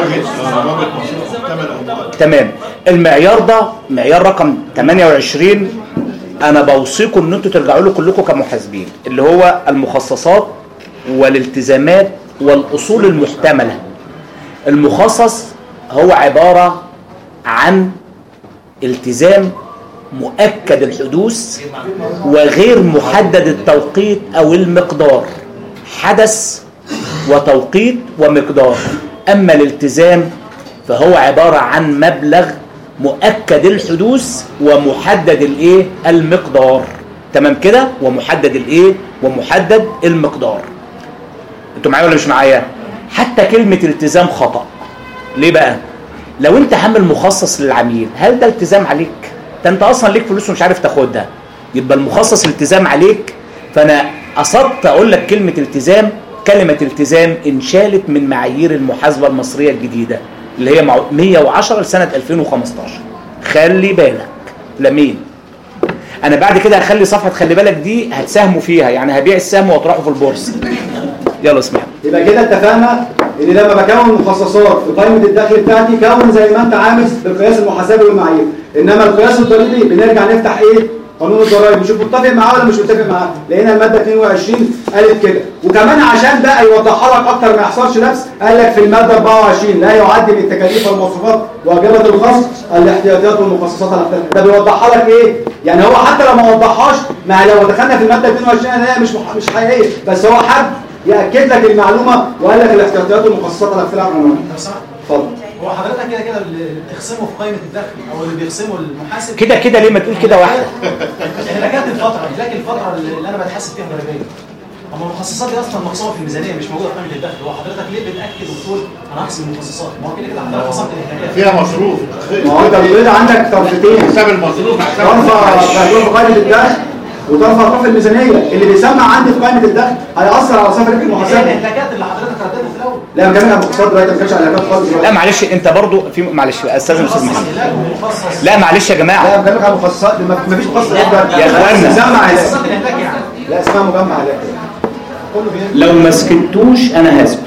تمام. المعيار ده معيار رقم ثمانية وعشرين انا بوصيكم ان انتوا ترجعوا له كلكم كمحاسبين، اللي هو المخصصات والالتزامات والاصول المحتمله. المخصص هو عباره عن التزام مؤكد الحدوث وغير محدد التوقيت او المقدار. حدث وتوقيت ومقدار. اما الالتزام فهو عباره عن مبلغ مؤكد الحدوث ومحدد الايه؟ المقدار. تمام كده؟ ومحدد الايه؟ ومحدد المقدار. انتوا معايا ولا مش معايا؟ حتى كلمه التزام خطا. ليه بقى؟ لو انت عامل مخصص للعميل هل ده التزام عليك؟ ده انت اصلا ليك فلوس ومش عارف تاخدها، يبقى المخصص التزام عليك. فانا قصدت اقول لك كلمه التزام. كلمه التزام انشالت من معايير المحاسبه المصريه الجديده اللي هي مية وعشرة لسنه ألفين وخمستاشر. خلي بالك لمين. انا بعد كده هخلي صفحه خلي بالك دي هتساهموا فيها، يعني هبيع السهم واطرحه في البورصه. يلا اسمع. يبقى كده اتفقنا ان لما بكون مخصصات في قائمه الدخل بتاعتي كون زي ما انت عامل بالقياس المحاسبي والمعايير، انما القياس الضريبي بنرجع نفتح ايه؟ قانون الضرائب نشوف متفق معاه ولا مش متفق معاه. لقينا الماده اتنين وعشرين قالت كده. وكمان عشان بقى يوضحها لك اكتر ما يحصلش لبس قال لك في الماده اربعة وعشرين لا يعد من التكاليف والمصروفات واجبه الخصم الاحتياطيات والمخصصات الاختلاف. ده بيوضحها لك ايه؟ يعني هو حتى لو ما وضحهاش، ما لو دخلنا في الماده اتنين وعشرين هي مش مش حقيقيه، بس هو حد ياكد لك المعلومه وقال لك الاحتياطيات والمخصصات الاختلاف عنها. اتفضل. هو حضرتك كده كده اللي بتخصمه في قائمه الدخل او اللي بيخصمه المحاسب كده كده ليه ما تقول كده واحده؟ اهلاكات الفتره، اهلاك الفتره اللي انا بتحاسب فيها ضريبيا. اما المخصصات دي اصلا مقسومه في الميزانيه مش موجوده في قائمه الدخل. هو حضرتك ليه بتاكد وتقول انا هخصم المخصصات؟ ما هو كده كده حضرتك خصمت الاهلاكات فيها مصروف. ما هو انت بتقول عندك طرفتين، حساب المصروف طرفه في قائمه الدخل وطرفه طرف الميزانيه. اللي بيسمع عندي في قائمه الدخل هيأثر على صفر المحاسبه. الاهلاكات اللي حضرتك رديتها في الاول. لا ما كان المخصصات دلوقتي ما كانش على الاهلاكات خالص. لا معلش انت برضو في معلش استاذ استاذ محمد. لا معلش يا جماعه. لا بكلمك على المخصصات، ما فيش مخصص يا اخوانا. مسمع هلاك. لا اسمها مجمع هلاك. لو ما سكتوش انا هسكت.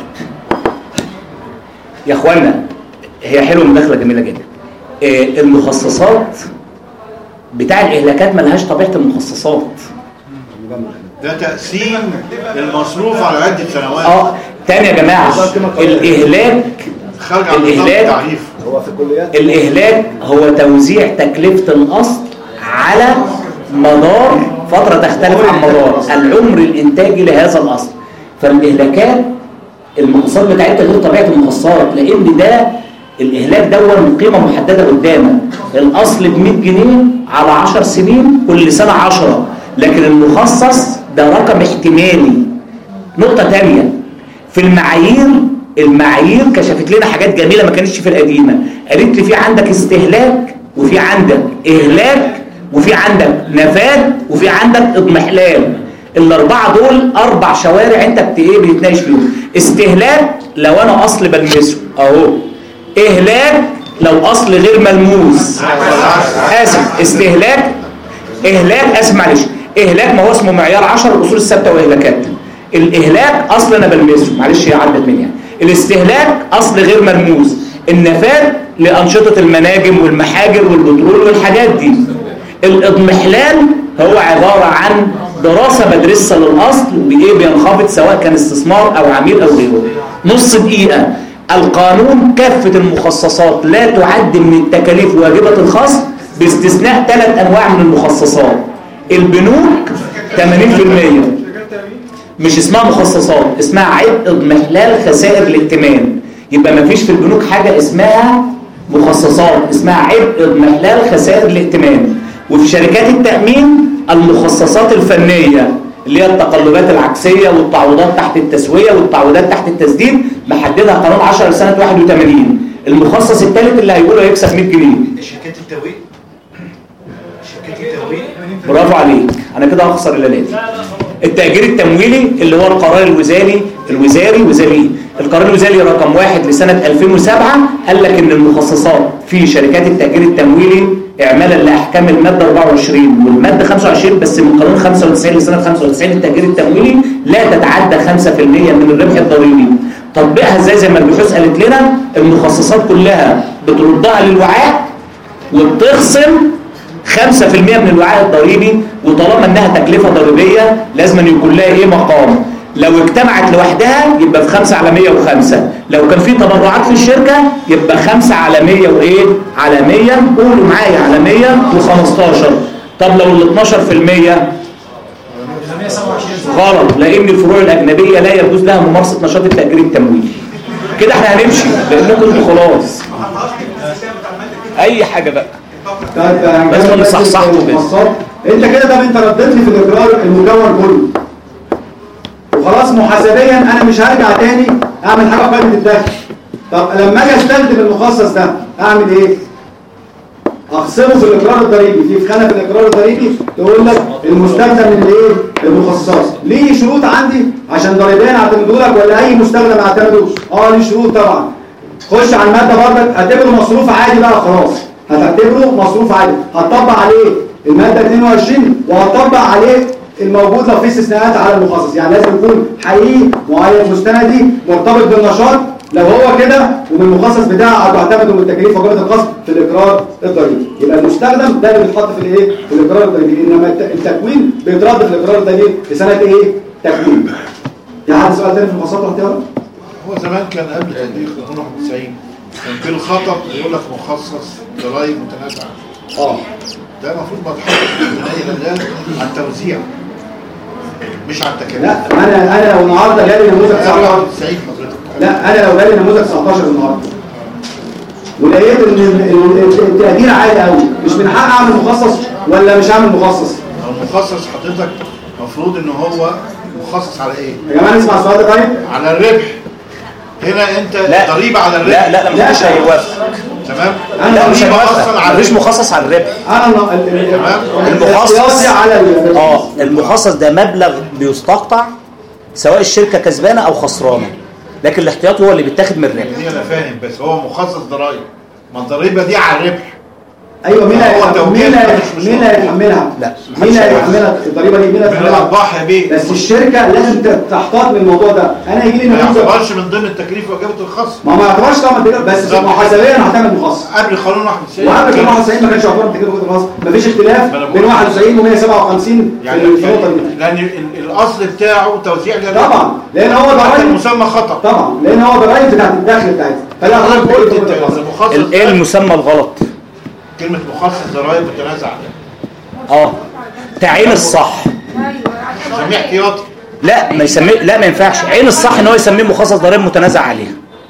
يا اخوانا هي حلوه مداخله جميله جدا. المخصصات بتاع الاهلاكات ملهاش طبيعه المخصصات. ده تقسيم المصروف على عده سنوات. اه تاني يا جماعه الاهلاك الاهلاك هو في الكليات الاهلاك هو توزيع تكلفه الاصل على مدار فتره تختلف عن مدار العمر الانتاجي لهذا الاصل. فالاهلاكات المخصصات بتاعتها غير طبيعه المخصصات، لان ده الاهلاك دون قيمه محدده قدامك. الاصل ب مية جنيه على عشر سنين كل سنه عشرة، لكن المخصص ده رقم احتمالي. نقطه ثانيه في المعايير، المعايير كشفت لنا حاجات جميله ما كانتش في القديمه. قالت لي في عندك استهلاك وفي عندك اهلاك وفي عندك نفاذ وفي عندك اضمحلال. الاربعه دول اربع شوارع انت بت ايه بتتناقش فيهم. استهلاك لو انا اصل بلمسه اهو، اهلاك لو اصل غير ملموس. اسف، استهلاك اهلاك اسف معلش اهلاك ما هو اسمه معيار عشرة الاصول الثابته واهلاكات. الاهلاك اصل انا بلمسه، معلش هي عدت مني يعني. الاستهلاك اصل غير ملموس، النفاذ لانشطه المناجم والمحاجر والبترول والحاجات دي. الاضمحلال هو عباره عن دراسه بدرسها للاصل بايه بينخفض سواء كان استثمار او عميل او غيره. نص دقيقه. القانون كافه المخصصات لا تعد من التكاليف واجبه الخصم باستثناء ثلاث انواع من المخصصات. البنوك ثمانين بالمية مش اسمها مخصصات، اسمها عبء اضمحلال خسائر الائتمان. يبقى ما فيش في البنوك حاجه اسمها مخصصات، اسمها عبء اضمحلال خسائر الائتمان. وفي شركات التامين المخصصات الفنيه اللي هي التقلبات العكسيه والتعويضات تحت التسويه والتعويضات تحت التسديد محددها قانون عشرة لسنه واحد وثمانين. المخصص الثالث اللي هيقوله هيكسب مية جنيه. شركات التمويل شركات التمويل برافو عليك، انا كده هخسر الليله. التأجير التمويلي اللي هو القرار الوزاري الوزاري وزاري القرار الوزاري رقم واحد لسنة ألفين وسبعة قال لك ان المخصصات في شركات التأجير التمويلي اعمالا لاحكام المادة أربعة وعشرين والمادة خمسة وعشرين بس من قانون خمسة وتسعين لسنة خمسة وتسعين التأجير التمويلي لا تتعدى خمسة بالمية من الربح الضريبي. تطبيقها ازاي؟ زي ما البحوث قالت لنا المخصصات كلها بتردها للوعاء وبتخصم خمسة بالمية من الوعاء الضريبي، وطالما انها تكلفة ضريبية لازم يكون لها ايه مقام. لو اجتمعت لوحدها يبقى في خمسة على مية وخمسة، لو كان في تبرعات في الشركة يبقى خمسة على مية وايه على مية، قولوا معايا على مية وخمستاشر. طب لو ال اتناشر بالمية غلط، لان الفروع الاجنبية لا يجوز لها ممارسة نشاط التأجير التمويلي. كده احنا هنمشي لانكم خلاص اي حاجة بقى بس ما نصحصحوا بس. انت كده طب انت رديت لي في الاقرار المكون كله وخلاص محاسبيا انا مش هرجع تاني اعمل حاجه في قائمه الدخل. طب لما اجي استخدم المخصص ده اعمل ايه؟ اخصمه في الاقرار الضريبي. في خانه في الاقرار الضريبي تقول لك المستخدم من الايه؟ المخصصات. ليه شروط عندي عشان ضريبيا اعتمده لك ولا اي مستخدم اعتمده؟ اه ليه شروط طبعا. خش على الماده برضك اعتبره مصروف عادي بقى خلاص. هتعتبره مصروف عادي، هتطبق عليه الماده اتنين وعشرين وهتطبق عليه الموجود لو في استثناءات على المخصص. يعني لازم يكون حقيقي معين مستندي مرتبط بالنشاط. لو هو كده ومن المخصص بتاعه هتعتمده من التكاليف وجبه القسط في الاقرار الضريبي. يبقى المستخدم ده اللي بيتحط في الايه؟ في الاقرار الضريبي، انما التكوين بيترد في الاقرار الضريبي في سنه ايه؟ تكوين. في حد سؤال تاني في المخصصات والاختيارات؟ هو زمان كان قبل تطبيق قانون واحد وتسعين كان في الخطأ يقول لك مخصص ضرائب متنازعه. اه ده المفروض ما تحطش في البدايه على التوزيع مش على التكاليف. لا انا انا لو النهارده جالي نموذج تسعتاشر لا انا لو جالي نموذج تسعتاشر النهارده ولقيت ان التقدير عالي قوي مش من حق اعمل مخصص ولا مش هعمل مخصص؟ المخصص حضرتك المفروض ان هو مخصص على ايه؟ يا جماعه نسمع السؤال ده طيب؟ على الربح. هنا انت ضريبه على الربح. لا لا لا مش هيوافق. تمام؟ انا مش هيوافق، مش مخصص على الربح. انا المخصص على اه المخصص ده مبلغ بيستقطع سواء الشركه كسبانه او خسرانه، لكن الاحتياطي هو اللي بيتاخد من الربح. دي انا فاهم، بس هو مخصص ضرائب، ما الضريبه دي على الربح. ايوه مين مين مين هيحملها؟ لا مين هيحملها الضريبه دي؟ مين هيحملها؟ من الارباح يا بيه. بس الشركه لازم تحتاط من الموضوع ده. انا يجي لي ما يعتبرش من ضمن التكليف وجبه الخصم. ما ما يعتبرش طبعا بس محاسبيا هعتمد مخصص. قبل قانون واحد وتسعين وقبل قانون واحد وتسعين ما كانش يعتبر تكليف وجبه الخصم. مفيش اختلاف بين واحد وتسعين ومية وسبعة وخمسين يعني في النقطه دي. لان الاصل بتاعه توزيع للربح. طبعا لان هو ضرائب المسمى خطا. طبعا لان هو ضرائب بتاعت الدخل بتاعتها. فلا حضرتك قلت انت ايه المسمى الغلط؟ كلمة مخصص ضرائب متنازعة. اه تعيين الصح. سميه احتياطي. لا ما يسميه، لا ما ينفعش. عين الصح ان هو يسميه مخصص ضرائب متنازع عليها.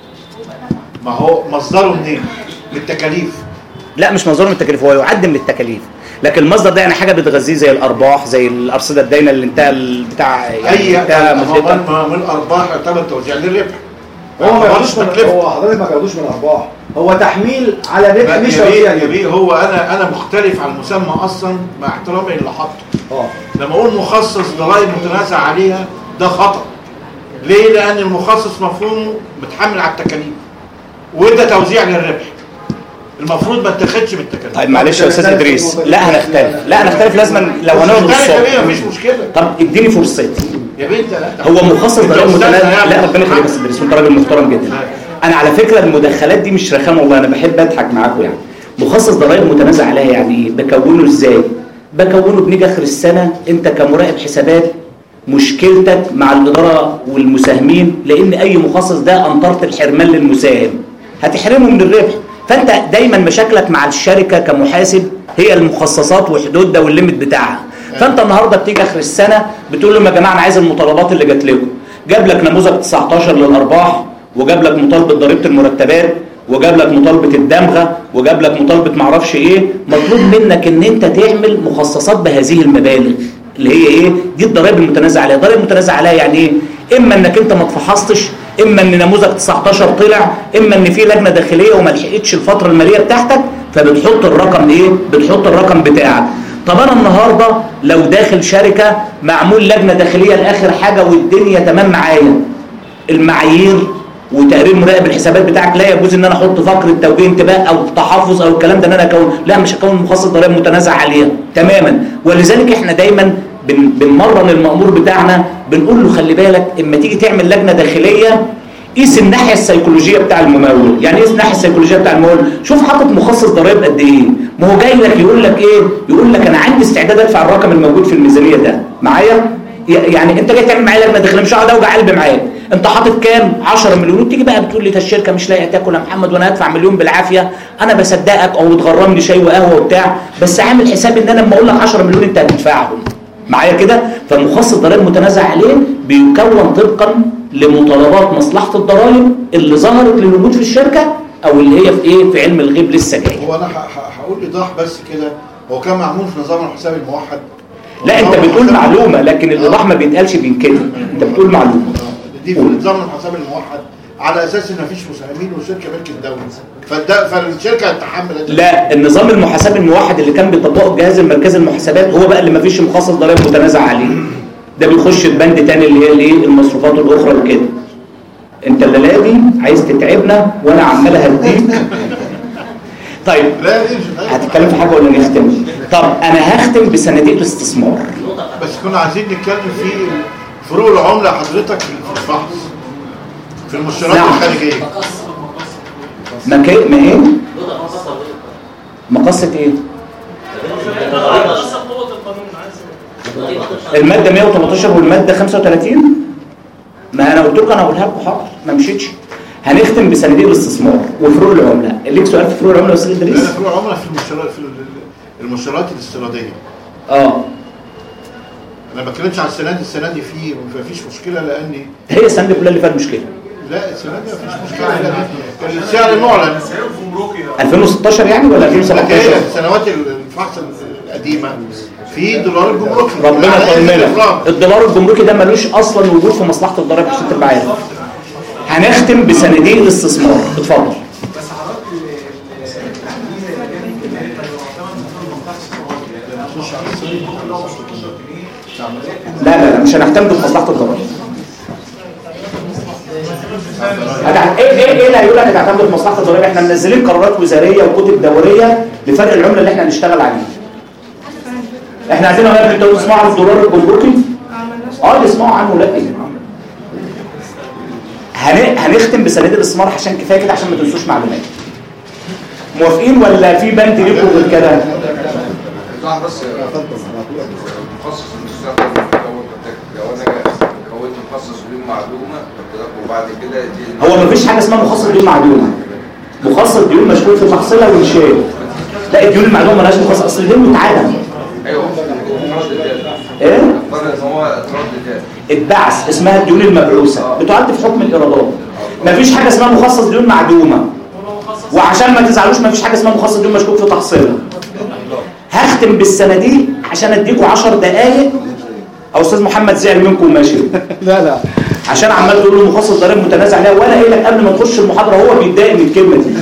ما هو مصدره منين؟ من التكاليف. لا مش مصدره من التكاليف، هو يعد من التكاليف، لكن المصدر ده يعني حاجه بتغذيه زي الارباح، زي الارصده الداينه اللي انتهى بتاع يعني انتهى مدتها. من الارباح يعتبر توزيع للربح. هو ما ياخدوش من هو حضرتك ما ياخدوش من الارباح، هو تحميل على الربح مش توزيع. يا بيه هو انا انا مختلف عن المسمى اصلا مع احترامي اللي حاطه. اه لما اقول مخصص ضرائب متنازع عليها ده خطا. ليه؟ لان المخصص مفهومه متحمل على التكاليف وده توزيع للربح، المفروض ما اتخذش بالتكاليف. طيب معلش يا استاذ ادريس، لا هنختلف لا هنختلف لازم لو هنقعد الصبح مفيش مشكله. طب اديني فرصتي يا بنت. هو مخصص ضرائب متنازعه. لا ربنا يخليك يا استاذ ادريس، انت راجل محترم جدا. انا على فكره المدخلات دي مش رخامه والله، انا بحب اضحك معاكم. يعني مخصص ضرائب متنازع عليها يعني ايه؟ بكونه ازاي؟ بكونه بنيجي اخر السنه انت كمراقب حسابات مشكلتك مع الاداره والمساهمين، لان اي مخصص ده انطرت الحرمان للمساهم، هتحرمه من الربح. فانت دايما مشاكلك مع الشركه كمحاسب هي المخصصات وحدودها والليمت بتاعها. فانت النهارده بتيجي اخر السنه بتقول لهم يا جماعه انا عايز المطالبات اللي جات لكم، جاب لك نموذج تسعتاشر للارباح، وجاب لك مطالبه ضريبه المرتبات، وجاب لك مطالبه الدمغه، وجاب لك مطالبه معرفش ايه. مطلوب منك ان انت تعمل مخصصات بهذه المبالغ اللي هي ايه؟ دي الضرائب المتنازع عليها. الضرائب المتنازع عليها يعني ايه؟ اما انك انت ما تفحصتش، اما ان نموذج تسعتاشر طلع، اما ان في لجنه داخليه وما لحقتش الفتره الماليه بتاعتك فبتحط الرقم ايه؟ بتحط الرقم بتاعك. طب انا النهارده لو داخل شركه معمول لجنه داخليه لاخر حاجه والدنيا تمام معايا، المعايير وتقرير مراقب الحسابات بتاعك لا يجوز ان انا احط فقره توجيه انتباه او تحفظ او الكلام ده ان انا اكون، لا مش هكون مخصص ضرائب متنازع عليها تماما. ولذلك احنا دايما بن بنمرن المأمور بتاعنا بنقول له خلي بالك اما تيجي تعمل لجنه داخليه قيس الناحيه السيكولوجيه بتاع الممول. يعني ايه الناحيه السيكولوجيه بتاع الممول؟ شوف حاطط مخصص ضرائب قد ايه. ما هو جاي لك يقول لك ايه؟ يقول لك انا عندي استعداد ادفع الرقم الموجود في الميزانيه ده معايا. يعني انت جاي تعمل معايا لجنه داخليه مش هقعد اوجع قلبي معاك. انت حاطط كام؟ عشرة مليون، وتيجي بقى بتقول لي ده الشركه مش لاقيه تاكل يا محمد وانا هدفع مليون بالعافيه. انا بصدقك او بتغرمني شاي وقهوه وبتاع، بس عامل حساب ان انا لما اقول لك عشرة مليون انت هتدفعهم معايا كده. فمخصص ضرائب متنازع عليه بيكون طبقا لمطالبات مصلحه الضرائب اللي ظهرت للوجود في الشركه او اللي هي في ايه؟ في علم الغيب لسه جاي. هو انا هقول ايضاح بس كده، هو كان معمول في نظام الحساب الموحد. لا انت بتقول معلومه لكن الايضاح ما بيتقالش بينكتب، انت بتقول معلومه. دي في نظام الحساب الموحد على اساس ان مفيش مساهمين والشركه ملك الدوله، فالد... فالشركه هتتحمل. لا النظام المحاسب الموحد اللي كان بيطبقه الجهاز المركزي للمحاسبات هو بقى اللي مفيش مخصص ضرائب متنازع عليه. ده بيخش في بند تاني اللي هي الايه؟ المصروفات الاخرى وكده. انت الليله دي عايز تتعبنا وانا عمال هديك. طيب هتتكلم في حاجه ولا نختم؟ طب انا هختم بصناديق الاستثمار. بس كنا عايزين نتكلم في فروق العمله حضرتك في الفحص في المؤشرات نعم. الخارجيه. ما كي... ما ايه؟ مقصه ايه؟ الماده مية وتمنتاشر والماده خمسة وتلاتين. ما انا قلت لكم انا هقولها لكم حاضر ما مشيتش. هنختم بصناديق الاستثمار وفروق العمله. ليك سؤال في فروق العمله يا استاذ ادريس؟ لا فروق العمله في المؤشرات في المؤشرات الاستيراديه. اه انا ما بتكلمش عن السنه دي، السنه دي في ما فيش مشكله لان هي السنه دي كلها اللي فيها مشكله. لا السنه دي ما فيش مشكله لان السعر المعلن ألفين وستاشر يعني ولا ألفين وسبعتاشر؟ سنوات الفحص القديمه في دولار الجمركي. ربنا يطمنك الدولار الجمركي ده ملوش اصلا وجود في مصلحه الضرائب عشان تبقى عارف. هنختم بصناديق الاستثمار. اتفضل. لا لا لا مش هنهتم بمصلحه الضرائب. هتع... ايه ايه ايه اللي هيقول لك هتعتمد بمصلحه الضرائب؟ احنا منزلين قرارات وزاريه وكتب دوريه لفرق العمله اللي احنا هنشتغل عليه. احنا عايزين نغير الدولار اسمعوا عن الدولار الجمركي؟ اه اللي اسمعوا عنه لا ايه؟ هن... هنختم بصناديق الاستثمار عشان كفايه كده عشان ما تنسوش معلومات. موافقين ولا في بند ليكم غير كده؟ صح بس مخصص المستقبل لو انا كونت مخصص بدون معلومه وبعد كده هو مفيش حاجه اسمها مخصص بدون معلومه. مخصص ديون مشغول في تحصيلها وانشاء. لا الديون المعلومه مالهاش مخصص، اصل الديون متعادل. ايوه ايه؟ افترض ان هو اطراد ذات البعث اسمها الديون المبعوثه بتعد في حكم الايرادات. مفيش حاجه اسمها مخصص ديون معدومه. وعشان ما تزعلوش مفيش حاجه اسمها مخصص ديون مشكوك في تحصيلها. هختم بالصناديق عشان اديكم عشر دقائق. او استاذ محمد زعل منكم وماشي. لا لا عشان عمال تقول له مخصص ضرائب متنازع عليها وانا قايل لك قبل ما تخش المحاضره هو بيتضايق من الكلمه دي.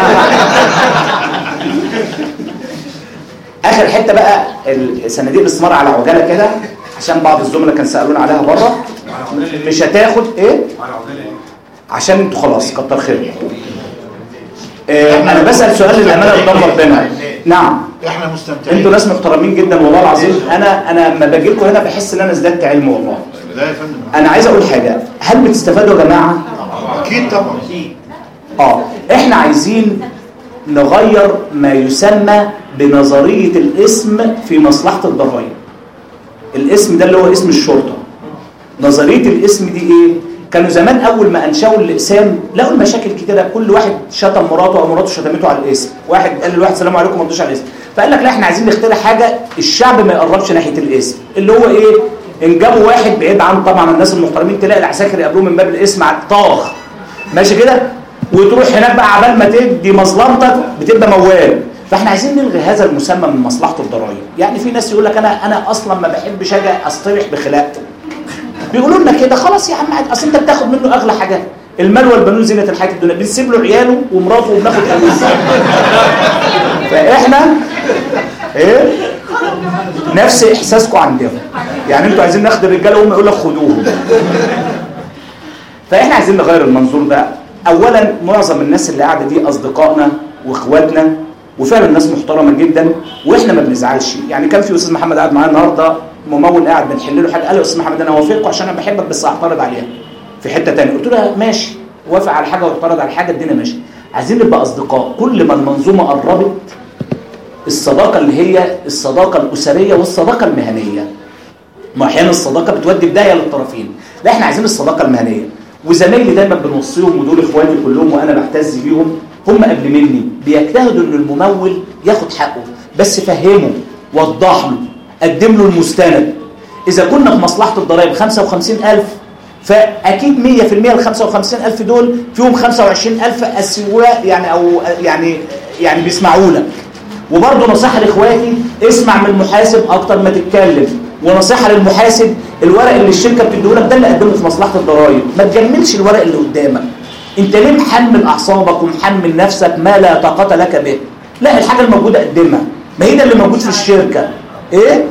اخر حته بقى صناديق الاستثمار على عجاله كده عشان بعض الزملاء كانوا سالونا عليها بره. مش هتاخد ايه عشان انتوا خلاص كتر خيركم. اه انا بسال سؤال للامانه قدام ربنا. نعم احنا مستمتعين، انتوا ناس محترمين جدا والله العظيم. انا انا لما باجي لكم هنا بحس ان انا ازددت علم والله. لا يا فندم، انا عايز اقول حاجه، هل بتستفادوا يا جماعه؟ اكيد طبعا. اه احنا عايزين نغير ما يسمى بنظريه الاسم في مصلحه الضرائب. الاسم ده اللي هو اسم الشرطه. نظريه الاسم دي ايه؟ كانوا زمان اول ما انشأوا الاقسام لقوا المشاكل كتيره، كل واحد شتم مراته او مراته شتمته على الاسم، واحد قال لواحد السلام عليكم ما تردوش على الاسم، فقال لك لا احنا عايزين نخترع حاجه الشعب ما يقربش ناحيه الاسم، اللي هو ايه؟ ان جابوا واحد بعيد عن طبعا الناس المحترمين تلاقي العساكر يقابلوه من باب الاسم على طاخ ماشي كده، وتروح هناك بقى عبال ما تدي مظلمتك بتبقى موال. فاحنا عايزين نلغي هذا المسمى من مصلحه الضرائب. يعني في ناس يقول لك انا انا اصلا ما بحبش اجي اصطلح بخلاقته، بيقولوا لنا كده خلاص يا عم عادي، اصل انت بتاخد منه اغلى حاجات، المال والبنون زينه الحياه الدنيا، بنسيب له عياله ومراته وبناخد فلوس. فاحنا ايه نفس احساسكم عندهم، يعني انتوا عايزين ناخد الرجاله وهم يقول لك خدوهم. فاحنا عايزين نغير المنظور ده. اولا معظم الناس اللي قاعده دي اصدقائنا واخواتنا وفعلا ناس محترمه جدا واحنا ما بنزعلش. يعني كان في استاذ محمد قاعد معانا النهارده، ممول قاعد بنحل له حاجه، قال له يا استاذ محمد انا وافقك عشان انا بحبك بس هعترض عليها في حته ثانيه. قلت له ماشي، وافق على حاجه واعترض على حاجه، الدنيا ماشي. عايزين نبقى اصدقاء. كل ما المنظومه قربت، الصداقه اللي هي الصداقه الاسريه والصداقه المهنيه، ما احيانا الصداقه بتودي بدايه للطرفين، لا احنا عايزين الصداقه المهنيه. وزمايلي دايما بنوصيهم ودول اخواتي كلهم وانا بعتز بيهم، هم قبل مني بيجتهدوا ان الممول ياخد حقه، بس فهمه وضح له، قدم له المستند. اذا كنا في مصلحه الضرائب خمسة وخمسين ألف، فاكيد مية في المية ال خمسة وخمسين ألف دول فيهم خمسة وعشرين ألف اسواق يعني او يعني يعني بيسمعوا لك. وبرضه نصيحه لاخواتي، اسمع من المحاسب اكتر ما تتكلم. ونصيحه للمحاسب، الورق اللي الشركه بتديه لك ده اللي قدمه في مصلحه الضرائب، ما تجملش الورق اللي قدامك. انت ليه محمل اعصابك ومحمل نفسك ما لا طاقه لك به؟ لا، الحاجه الموجوده قدمها، ما هي ده اللي موجود في الشركه. ايه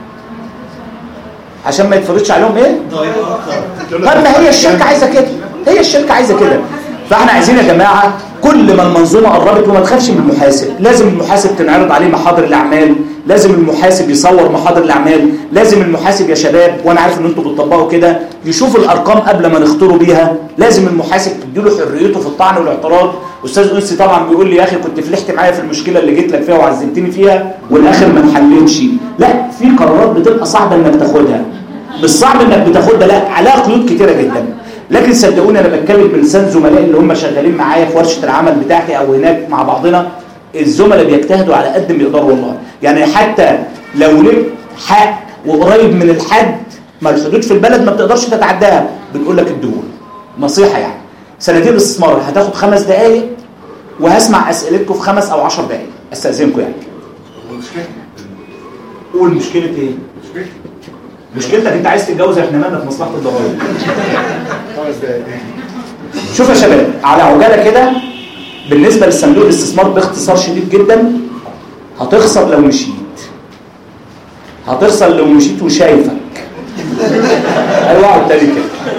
عشان ما يتفرضش عليهم ايه؟ طب ما هي الشركه عايزه كده، هي الشركه عايزه كده. فاحنا عايزين يا جماعه كل ما المنظومه قربت، وما تخافش من المحاسب، لازم المحاسب تنعرض عليه محاضر الاعمال، لازم المحاسب يصور محاضر الاعمال، لازم المحاسب يا شباب، وانا عارف ان انتوا بتطبقوا كده، يشوف الارقام قبل ما نختاروا بيها. لازم المحاسب تديله حريته في الطعن والاعتراض. استاذ انسي طبعا بيقول لي يا اخي كنت فلحت معايا في المشكله اللي جيت لك فيها وعزمتني فيها والاخر ما اتحلتش. لا، في قرارات بتبقى صعبه انك تاخدها، مش صعب انك بتاخدها، لا عليها قيود كتيره جدا. لكن صدقوني انا بتكلم بلسان زملائي اللي هم شغالين معايا في ورشه العمل بتاعتي او هناك مع بعضنا، الزملاء بيجتهدوا على قد ما يقدروا والله. يعني حتى لو لك حق وقريب من الحد، ما الحدود في البلد ما بتقدرش تتعداها، بنقول لك اديهولي. نصيحه يعني، صناديق الاستثمار هتاخد خمس دقائق وهسمع اسئلتكم في خمس او عشر دقائق، استاذنكم يعني. قول مشكله ايه؟ مشكلتك انت عايز تتجوز، احنا مالنا في مصلحه الضرائب. خمس دقائق. شوف يا شباب على عجاله كده، بالنسبه للصندوق الاستثمار باختصار شديد جدا، هتخسر لو مشيت، هتخسر لو مشيت وشايفك. ايوه اقعد تاني كده.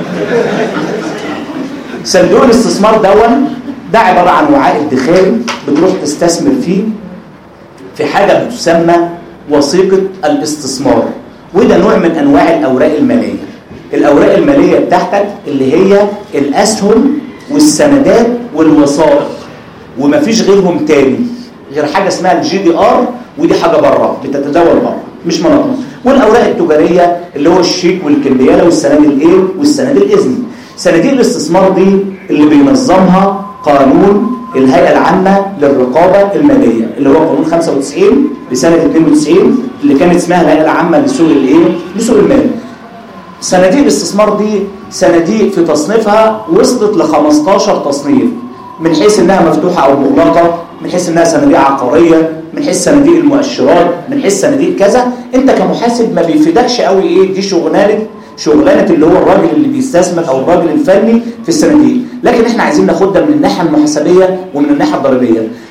صندوق الاستثمار دون ده عباره عن وعاء ادخاري بتروح تستثمر فيه في حاجه بتسمى وثيقه الاستثمار، وده نوع من انواع الاوراق الماليه. الاوراق الماليه بتاعتك اللي هي الاسهم والسندات والوثائق، ومفيش غيرهم تاني غير حاجه اسمها الجي دي ار، ودي حاجه بره بتتداول بره مش مناطق. والاوراق التجاريه اللي هو الشيك والكمبياله والسند الايه والسند الاذني. صناديق الاستثمار دي اللي بينظمها قانون الهيئه العامه للرقابه الماليه اللي هو قانون خمسة وتسعين لسنه اثنين وتسعين اللي كانت اسمها الهيئه العامه لسوق الايه لسوق المال. صناديق الاستثمار دي صناديق في تصنيفها وصلت ل خمستاشر تصنيف، من حيث انها مفتوحه او مغلقه، من حيث انها صناديق عقاريه، من حيث صناديق المؤشرات، من حيث صناديق كذا. انت كمحاسب ما بيفيدكش قوي ايه دي شغلانه شغلانه اللي هو الراجل اللي بيستثمر او الراجل الفني في الصناديق، لكن احنا عايزين ناخدها من الناحيه المحاسبيه ومن الناحيه الضريبيه.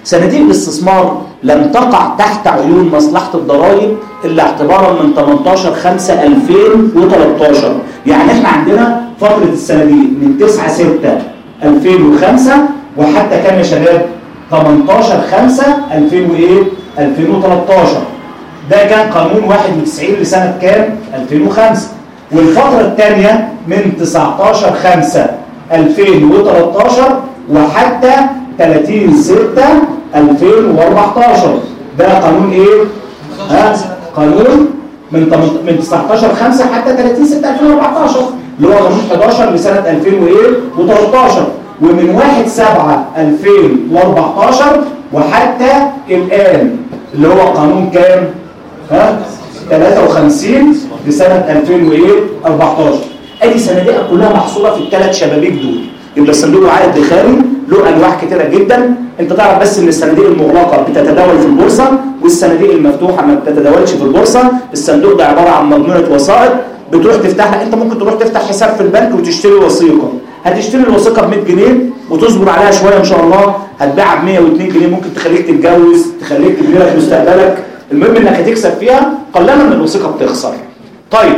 صناديق الاستثمار لم تقع تحت عيون مصلحة الضرائب إلا اعتبارا من تمنتاشر خمسة ألفين وتلتاشر. يعني احنا عندنا فترة الصناديق من تسعة ستة ألفين وخمسة وحتى كام يا شباب؟ تمنتاشر خمسة ألفين وإيه؟ ألفين وتلتاشر. ده كان قانون واحد وتسعين لسنة كام؟ ألفين وخمسة. والفترة الثانية من تسعتاشر خمسة ألفين وتلتاشر وحتى تلاتين ستة ألفين وأربعتاشر. ده قانون ايه؟ ها؟ قانون من من تسعتاشر خمسة حتى تلاتين ستة ألفين وأربعتاشر اللي هو قانون حداشر لسنة ألفين وتلتاشر. ومن واحد سبعة ألفين وأربعتاشر وحتى الآن اللي هو قانون كام؟ ها؟ تلاتة وخمسين لسنة ألفين وأربعتاشر. ادي صناديق كلها محصوره في الثلاث شبابيك دول. يبقى الصندوق العائد الدخاري له انواع كتيره جدا. انت تعرف بس ان الصناديق المغلقه بتتداول في البورصه والصناديق المفتوحه ما بتتداولش في البورصه. الصندوق ده عباره عن مجموعه وثائق بتروح تفتحها. انت ممكن تروح تفتح حساب في البنك وتشتري وثيقه. هتشتري الوثيقه ب مية جنيه وتصبر عليها شويه ان شاء الله هتبيعها ب مية واتنين جنيه. ممكن تخليك تتجوز، تخليك تبني لك مستقبلك. المهم انك هتكسب فيها قلما ان الوثيقه بتخسر. طيب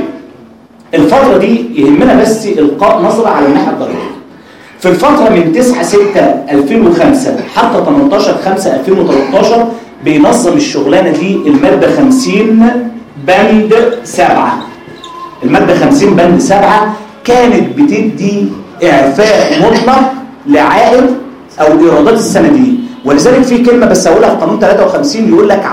الفترة دي يهمنا بس إلقاء نظرة على الناحية الضريبية. في الفترة من تسعة ستة ألفين وخمسة حتى تمنتاشر خمسة ألفين وتلتاشر بينظم الشغلانة دي المادة خمسين بند سبعة. المادة خمسين بند سبعة كانت بتدي إعفاء مطلق لعائد أو إيرادات الصناديق. ولذلك في كلمة بس أقولها في قانون تلاتة وخمسين يقول لك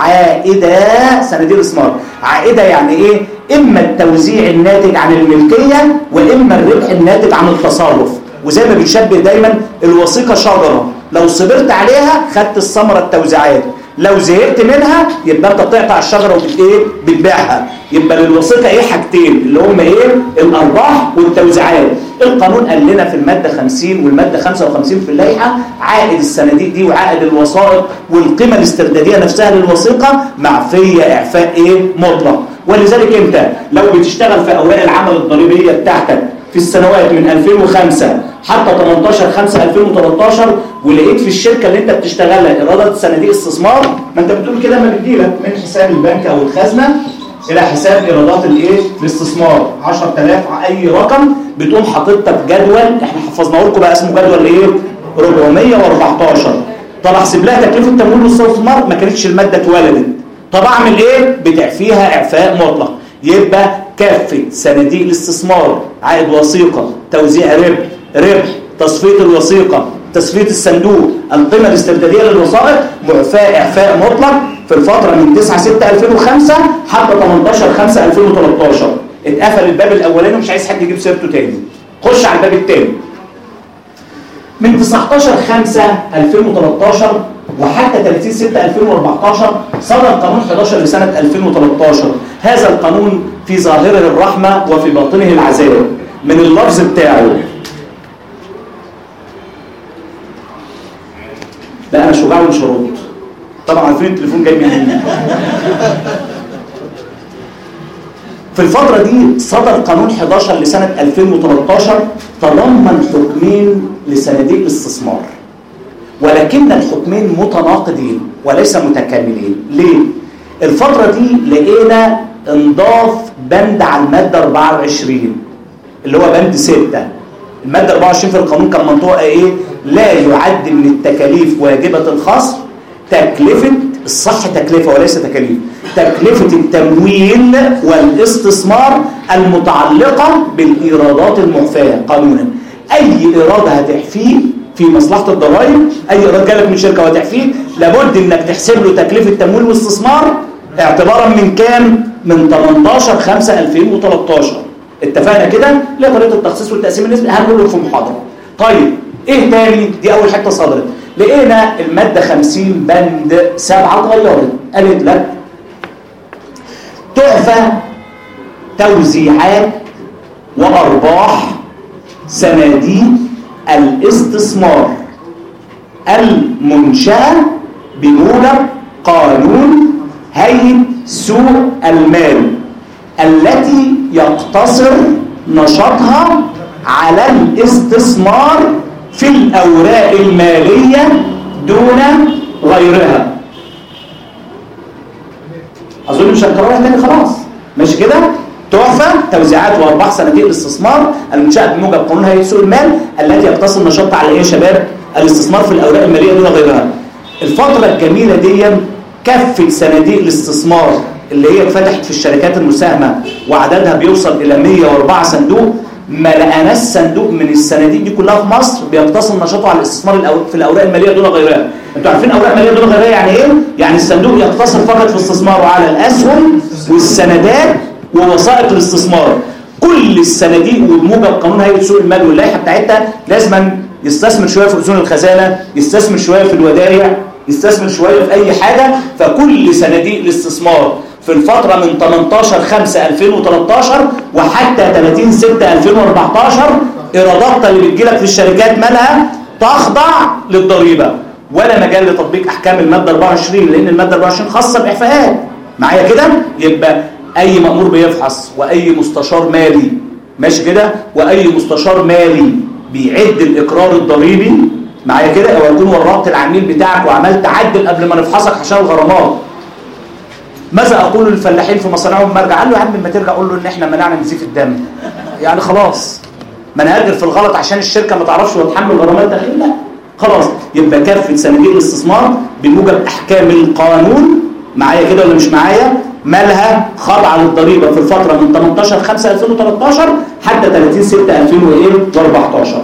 عائدة صناديق الاستثمار. عائدة يعني إيه؟ إما التوزيع الناتج عن الملكية وإما الربح الناتج عن التصرف. وزي ما بتشبه دايما الوثيقة شجرة، لو صبرت عليها خدت الثمرة التوزيعات، لو زهقت منها يبقى انت بتقطع الشجرة وبت ايه؟ بتبيعها. يبقى للوثيقة ايه؟ حاجتين اللي هم ايه؟ الارباح والتوزيعات. القانون قال لنا في المادة خمسين والمادة خمسة وخمسين في اللائحة عائد الصناديق دي وعائد الوثائق والقيمة الاستردادية نفسها للوثيقة معفية اعفاء ايه؟ مطلق. ولذلك انت لو بتشتغل في اوراق العمل الضريبية بتاعتك في السنوات من ألفين وخمسة حتى تمنتاشر خمسة ألفين وتلتاشر ولقيت في الشركة اللي انت بتشتغلها إيرادات صناديق استثمار، ما انت بتقول كده ما بتجيلك من حساب البنك او الخزنة الى حساب ايرادات الايه؟ الاستثمار عشرة آلاف اي رقم بتقوم حاططها في جدول احنا حفظناه لكم بقى اسمه جدول ايه؟ أربعمية وأربعتاشر. طب احسب لها تكلفة التمويل والاستثمار ما كانتش المادة اتولدت. طب اعمل ايه؟ بتعفيها اعفاء مطلق. يبقى كافة صناديق الاستثمار عائد وثيقة، توزيع ربح، ربح، تصفية الوثيقة، تصفية الصندوق، القيمة الاستردادية للوثائق معفاة اعفاء مطلق في الفترة من تسعة ستة ألفين وخمسة حتى تمنتاشر خمسة ألفين وتلتاشر. اتقفل الباب الاولاني ومش عايز حد يجيب سيرته تاني. خش على الباب الثاني. من تسعتاشر خمسة ألفين وتلتاشر وحتى تلاتين ستة ألفين وأربعتاشر صدر قانون حداشر لسنة ألفين وتلتاشر. هذا القانون في ظاهره الرحمة وفي باطنه العذاب. من اللفظ بتاعه لا انا شجاع ومش هرد. طبعا عارفين التليفون جاي منين. في الفترة دي صدر قانون حداشر لسنة ألفين وتلتاشر تضمن حكمين لصناديق الاستثمار، ولكن الحكمين متناقضين وليس متكاملين. ليه؟ الفترة دي لقينا انضاف بند على المادة أربعة وعشرين اللي هو بند ستة. المادة أربعة وعشرين في القانون كان منطوقة ايه؟ لا يعد من التكاليف واجبة الخصم تكلفة الصح تكلفة وليس تكاليف تكلفة التمويل والاستثمار المتعلقة بالإيرادات المعفاة قانونا. أي إيراد هتحفيه في مصلحة الضرائب، أي إيراد جالك من شركة وهتحفيه لابد إنك تحسب له تكلفة تمويل واستثمار اعتبارا من كام؟ من تمنتاشر خمسة ألفين وتلتاشر. اتفقنا كده؟ ليه طريقة التخصيص والتقسيم النسبي هنقول لك في محاضرة. طيب ايه تاني؟ دي أول حتة صدرت. لقينا المادة خمسين بند سبعة اتغيرت. قالت لك تعفى توزيعات وأرباح صناديق الاستثمار المنشأة بموجب قانون هيئة سوق المال التي يقتصر نشاطها على الاستثمار في الأوراق المالية دون غيرها. اظن مش هنكررها تاني خلاص، ماشي كده؟ تحفه توزيعات وارباح صناديق الاستثمار المنشاه بموجب قانون هيئه سوق المال التي يقتصر نشاطها على ايه يا شباب؟ الاستثمار في الاوراق الماليه دون غيرها. الفتره الجميله دي كافه صناديق الاستثمار اللي هي اتفتحت في الشركات المساهمه وعددها بيوصل الى مية وأربعة صندوق، ما لقناش صندوق من الصناديق دي كلها في مصر بيقتصر نشاطه على الاستثمار في الاوراق الماليه دون غيرها. انتوا عارفين اوراق ماليه دون غيرها يعني ايه؟ يعني الصندوق يقتصر فقط في استثماره على الاسهم والسندات ووثائق الاستثمار. كل الصناديق وبموجب قانون هيئه سوق المال واللائحه بتاعتها لازم يستثمر شويه في اذون الخزانه، يستثمر شويه في الودائع، يستثمر شويه في اي حاجه. فكل صناديق الاستثمار في الفتره من ثمانية عشر خمسة ألفين وثلاثة عشر وحتى ثلاثين ستة ألفين وأربعة عشر ايراداتها اللي بتجيلك في الشركات مالها تخضع للضريبه، ولا مجال لتطبيق احكام الماده أربعة وعشرين لان الماده أربعة وعشرين خاصه باعفاءات. معايا كده؟ يبقى اي مأمور بيفحص واي مستشار مالي ماشي كده، واي مستشار مالي بيعد الاقرار الضريبي معايا كده، او يكون ورطت العميل بتاعك وعملت عدل قبل ما نفحصك عشان الغرامات. ماذا اقول للفلاحين في مصانعهم؟ ما ارجع قال له يا عم لما ترجع قول له ان احنا منعنا نزيف الدم، يعني خلاص ما انا هاجر في الغلط عشان الشركه ما تعرفش وتحمل غرامات داخل، لا خلاص. يبقى كافه صناديق الاستثمار بموجب احكام القانون معايا كده ولا مش معايا مالها خاضعه للضريبه في الفتره من ثمانية عشر خمسة ألفين وثلاثة عشر حتى ثلاثين ستة ألفين وأربعة عشر.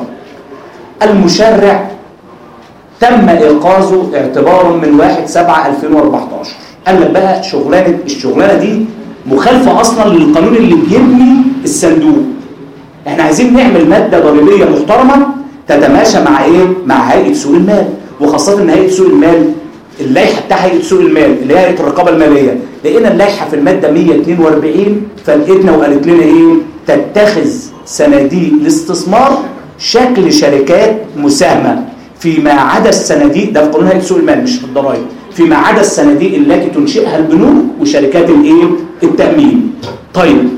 المشرع تم إيقاظه اعتبارا من واحد سبعة ألفين وأربعة عشر. قال لك بقى شغلانه الشغلانه دي مخالفه اصلا للقانون اللي بيبني الصندوق. احنا عايزين نعمل ماده ضريبيه محترمه تتماشى مع ايه؟ مع هيئه سوق المال، وخاصه ان هيئه سوق المال اللائحه بتاع هيئه سوق المال اللي هي هيئه الرقابه الماليه، لقينا اللائحه في الماده مية واثنين وأربعين فلقيتنا وقالت لنا ايه؟ تتخذ صناديق الاستثمار شكل شركات مساهمه فيما عدا الصناديق، ده في قانون هيئه سوق المال مش في الضرائب، فيما عدا الصناديق التي تنشئها البنوك وشركات الايه؟ التامين. طيب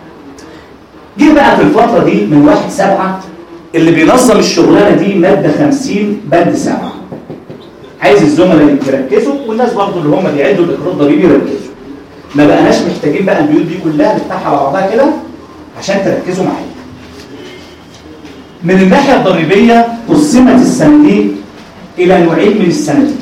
جه بقى في الفتره دي من واحد سبعة اللي بينظم الشغلانه دي ماده خمسين بند سبعة. عايز الزملاء يركزوا والناس برضو اللي هم بيعدوا الاقرار الضريبي يركزوا. ما بقناش محتاجين بقى البيوت دي كلها نفتحها على بعضها كده عشان تركزوا معايا. من الناحيه الضريبيه قسمت الصناديق الى نوعين من الصناديق.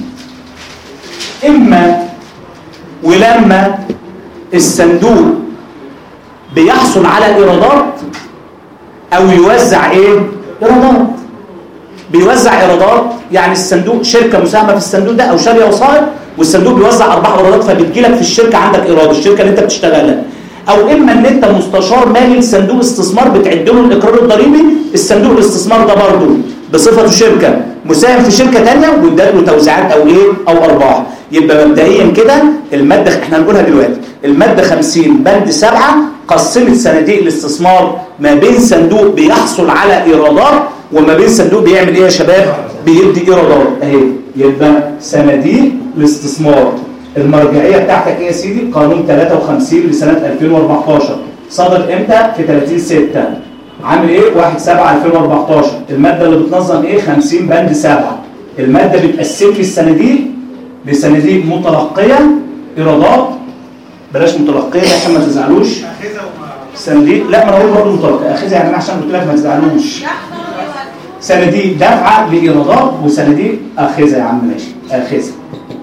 اما ولما الصندوق بيحصل على ايرادات او يوزع ايه؟ ايرادات. بيوزع ايرادات يعني الصندوق شركه مساهمه في الصندوق ده او شاريه وثائق والصندوق بيوزع ارباح ايرادات فبتجيلك في الشركه عندك ايراد الشركه اللي انت بتشتغلها. او اما ان انت مستشار مالي لصندوق استثمار بتعد له الاقرار الضريبي، الصندوق الاستثمار ده برضه بصفته شركه مساهم في شركه ثانيه واداله له توزيعات او ايه؟ او ارباح. يبقى مبدئيا كده الماده احنا هنقولها دلوقتي، الماده خمسين بند سبعة قسمت صناديق الاستثمار ما بين صندوق بيحصل على ايرادات وما بين صندوق بيعمل ايه يا شباب؟ بيدي ايرادات اهي. يبقى صناديق الاستثمار المرجعيه بتاعتك ايه يا سيدي؟ قانون ثلاثة وخمسين لسنه ألفين وأربعة عشر صدر امتى؟ في ثلاثين ستة. عامل ايه؟ واحد سبعة ألفين وأربعة عشر. الماده اللي بتنظم ايه؟ خمسين بند سبعة. الماده بتقسم لي الصناديق لصناديق متلقيه ايرادات، بلاش متلقيه عشان ما تزعلوش. صناديق لا ما انا اقول برضه متلقيه، اخذها يا جماعه عشان قلت لك ما تزعلوش. صناديق دفعه لايرادات وصناديق اخذها يا عم ماشي اخذها.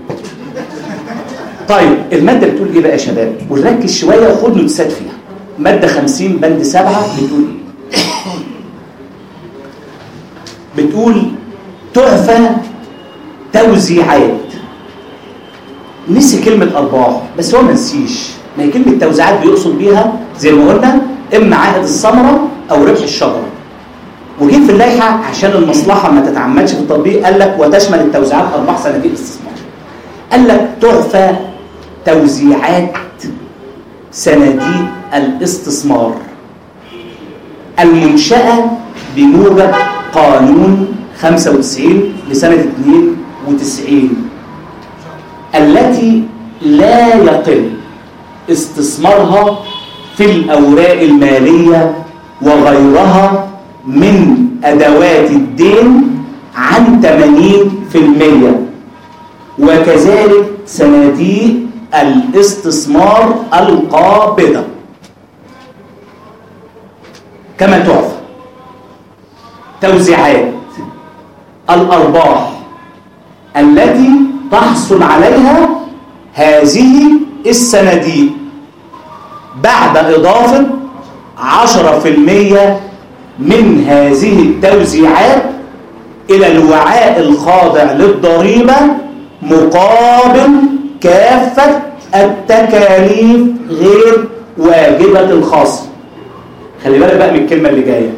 طيب الماده بتقول ايه بقى يا شباب؟ ونركز شويه وخد نوتسات فيها. ماده خمسين بند سبعة بتقول ايه؟ بتقول تعفى توزيعات. نسي كلمه ارباح بس هو ما نسيش، ما هي كلمه توزيعات بيقصد بيها زي ما قلنا اما عائد الثمره او ربح الشجره. وجه في اللائحه عشان المصلحه ما تتعمدش في التطبيق قال لك وتشمل التوزيعات ارباح صناديق الاستثمار. قال لك تعفى توزيعات صناديق الاستثمار المنشأة بموجب قانون خمسة وتسعين لسنة اثنين وتسعين التي لا يقل استثمارها في الأوراق المالية وغيرها من أدوات الدين عن ثمانين بالمئة وكذلك صناديق الاستثمار القابضة كما تعرف توزيعات الأرباح التي تحصل عليها هذه الصناديق بعد إضافة عشرة في المية من هذه التوزيعات إلى الوعاء الخاضع للضريبة مقابل كافة التكاليف غير واجبة الخاصة. خلي بالك بقى من الكلمة اللي جاية،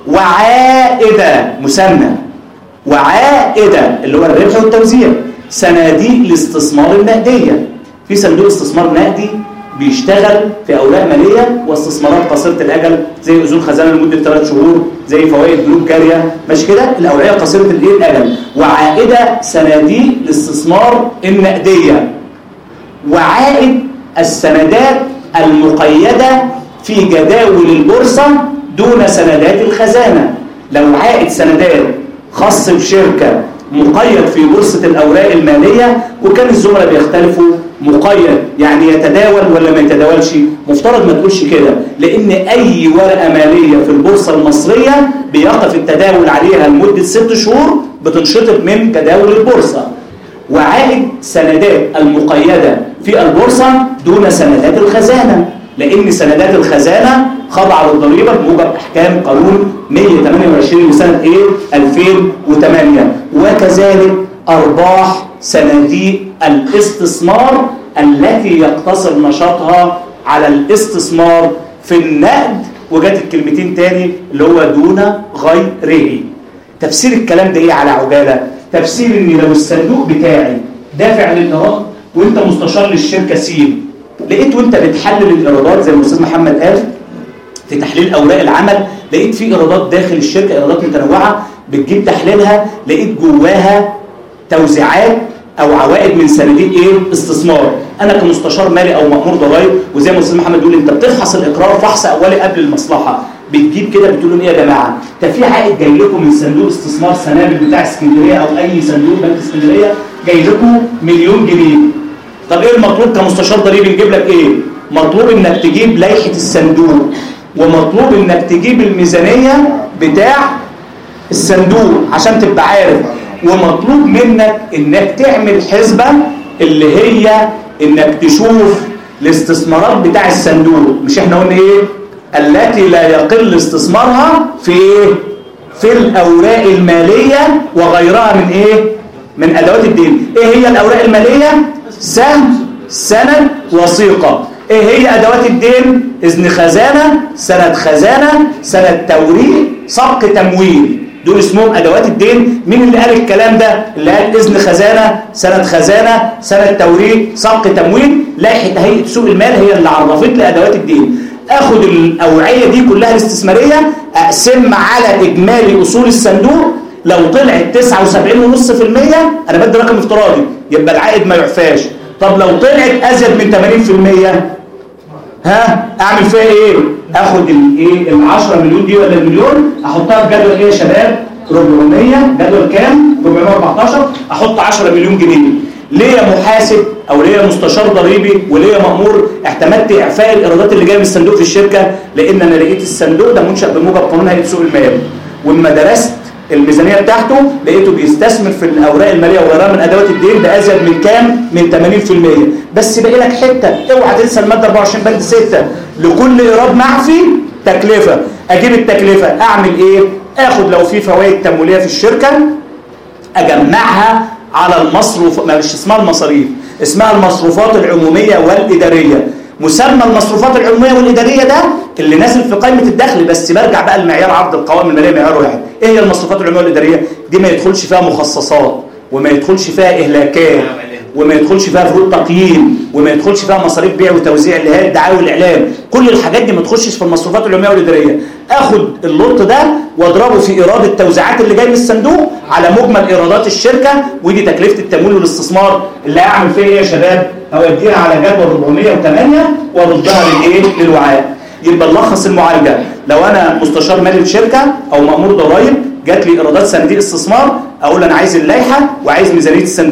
وعائدة مثنى، وعائدة اللي هو الربح والتوزيع، صناديق الاستثمار النقدية. في صندوق استثمار نقدي بيشتغل في أوراق مالية واستثمارات قصيرة الأجل زي أذون خزانة لمدة ثلاث شهور، زي فوائد بنوك جارية، ماشي كده؟ الأوعية قصيرة الإيه الأجل. وعائدة صناديق الاستثمار النقدية، وعائد السندات المقيدة في جداول البورصة دون سندات الخزانة. لو عائد سندات خاص بشركة مقيد في بورصة الأوراق المالية، وكان الزملاء بيختلفوا مقيد يعني يتداول ولا ما يتداولش، مفترض ما تقولش كده، لأن أي ورقة مالية في البورصة المصرية بيقف التداول عليها لمدة ست شهور بتنشطب من جداول البورصة. وعائد سندات المقيدة في البورصة دون سندات الخزانة، لأن سندات الخزانة خضع للضريبة بموجب أحكام قانون مئة وثمانية وعشرين لسنة إيه؟ ألفين وثمانية. وكذلك أرباح صناديق الاستثمار التي يقتصر نشاطها على الاستثمار في النقد، وجات الكلمتين تاني اللي هو دون غيره. تفسير الكلام ده إيه على عجالة؟ تفسير إن لو الصندوق بتاعي دافع للإيراد وأنت مستشار للشركة سين، لقيت وأنت بتحلل الإيرادات زي ما الأستاذ محمد قال في تحليل أوراق العمل، لقيت في إيرادات داخل الشركة، إيرادات متنوعة، بتجيب تحليلها لقيت جواها توزيعات أو عوائد من صناديق إيه؟ استثمار. أنا كمستشار مالي أو مأمور ضرائب، وزي ما الأستاذ محمد بيقول أنت بتفحص الإقرار فحص أولي قبل المصلحة، بتجيب كده بتقول لهم إيه يا جماعة؟ ده في عائد جاي لكم من صندوق استثمار سنابل بتاع اسكندرية أو أي صندوق بنك اسكندرية جاي لكم مليون جنيه. طب إيه المطلوب كمستشار ضريبي؟ نجيب لك إيه؟ مطلوب إنك تجيب لائحة الصندوق، ومطلوب إنك تجيب الميزانية بتاع الصندوق عشان تبقى عارف، ومطلوب منك إنك تعمل حسبة اللي هي إنك تشوف الاستثمارات بتاع الصندوق. مش إحنا قلنا إيه؟ التي لا يقل استثمارها في إيه؟ في الأوراق المالية وغيرها من إيه؟ من أدوات الدين. إيه هي الأوراق المالية؟ سهم، سند، وثيقة. إيه هي أدوات الدين؟ إذن خزانة، سند خزانة، سند توريق، سبق تمويل. دول اسمهم أدوات الدين. مين اللي قال الكلام ده؟ اللي قال إذن خزانة، سند خزانة، سند توريق، سبق تمويل. لائحة هيئة سوق المال هي اللي عرفت لي أدوات الدين. اخد الاوعيه دي كلها الاستثماريه، اقسم على اجمالي اصول الصندوق، لو طلعت تسعة وسبعين فاصلة خمسة بالمية انا بدي رقم افتراضي يبقى العائد ما يعفاش. طب لو طلعت ازيد من ثمانين بالمية ها اعمل فيها ايه؟ اخد الايه ال عشرة مليون دي ولا المليون احطها في جدول ايه يا شباب؟ أربعمية. جدول كام؟ أربعمية وأربعتاشر. احط عشرة مليون جنيه. ليه يا محاسب او ليه يا مستشار ضريبي وليه يا مأمور اعتمدت اعفاء الايرادات اللي جايه من الصندوق في الشركه؟ لان انا لقيت الصندوق ده منشأ بموجب قانون هيئه سوق المال، واما درست الميزانيه بتاعته لقيته بيستثمر في الاوراق الماليه وغيرها من ادوات الدين بازيد من كام؟ من ثمانين بالمية. بس باقي لك حته، اوعى تنسى الماده أربعة وعشرين بند ستة، لكل ايراد معفي تكلفه. اجيب التكلفه اعمل ايه؟ اخد لو في فوائد تمويليه في الشركه اجمعها على المصروف، مش اسمها المصاريف، اسمها المصروفات العموميه والاداريه. مسمى المصروفات العموميه والاداريه ده اللي نازل في قائمه الدخل، بس برجع بقى لمعيار عرض القوائم الماليه معيار واحد. ايه هي المصروفات العموميه والاداريه؟ دي ما يدخلش فيها مخصصات، وما يدخلش فيها اهلاكات، وما يدخلش فيها فروض تقييم، وما يدخلش فيها مصاريف بيع وتوزيع اللي هي الدعايه والاعلان. كل الحاجات دي ما تخشش في المصروفات العموميه والاداريه. اخد اللوت ده واضربه في ايراد التوزيعات اللي جاي من الصندوق على مجمل ايرادات الشركه، ودي تكلفه التمويل والاستثمار اللي هعمل فيها ايه يا شباب؟ اوديها على جدول أربعمية وثمانية واردها للايه؟ للوعاء. يبقى نلخص المعالجه، لو انا مستشار مالي في شركه او مأمور ضرائب جات لي ايرادات صناديق استثمار، اقول انا عايز اللائحه وعايز ميزانيه الصندوق.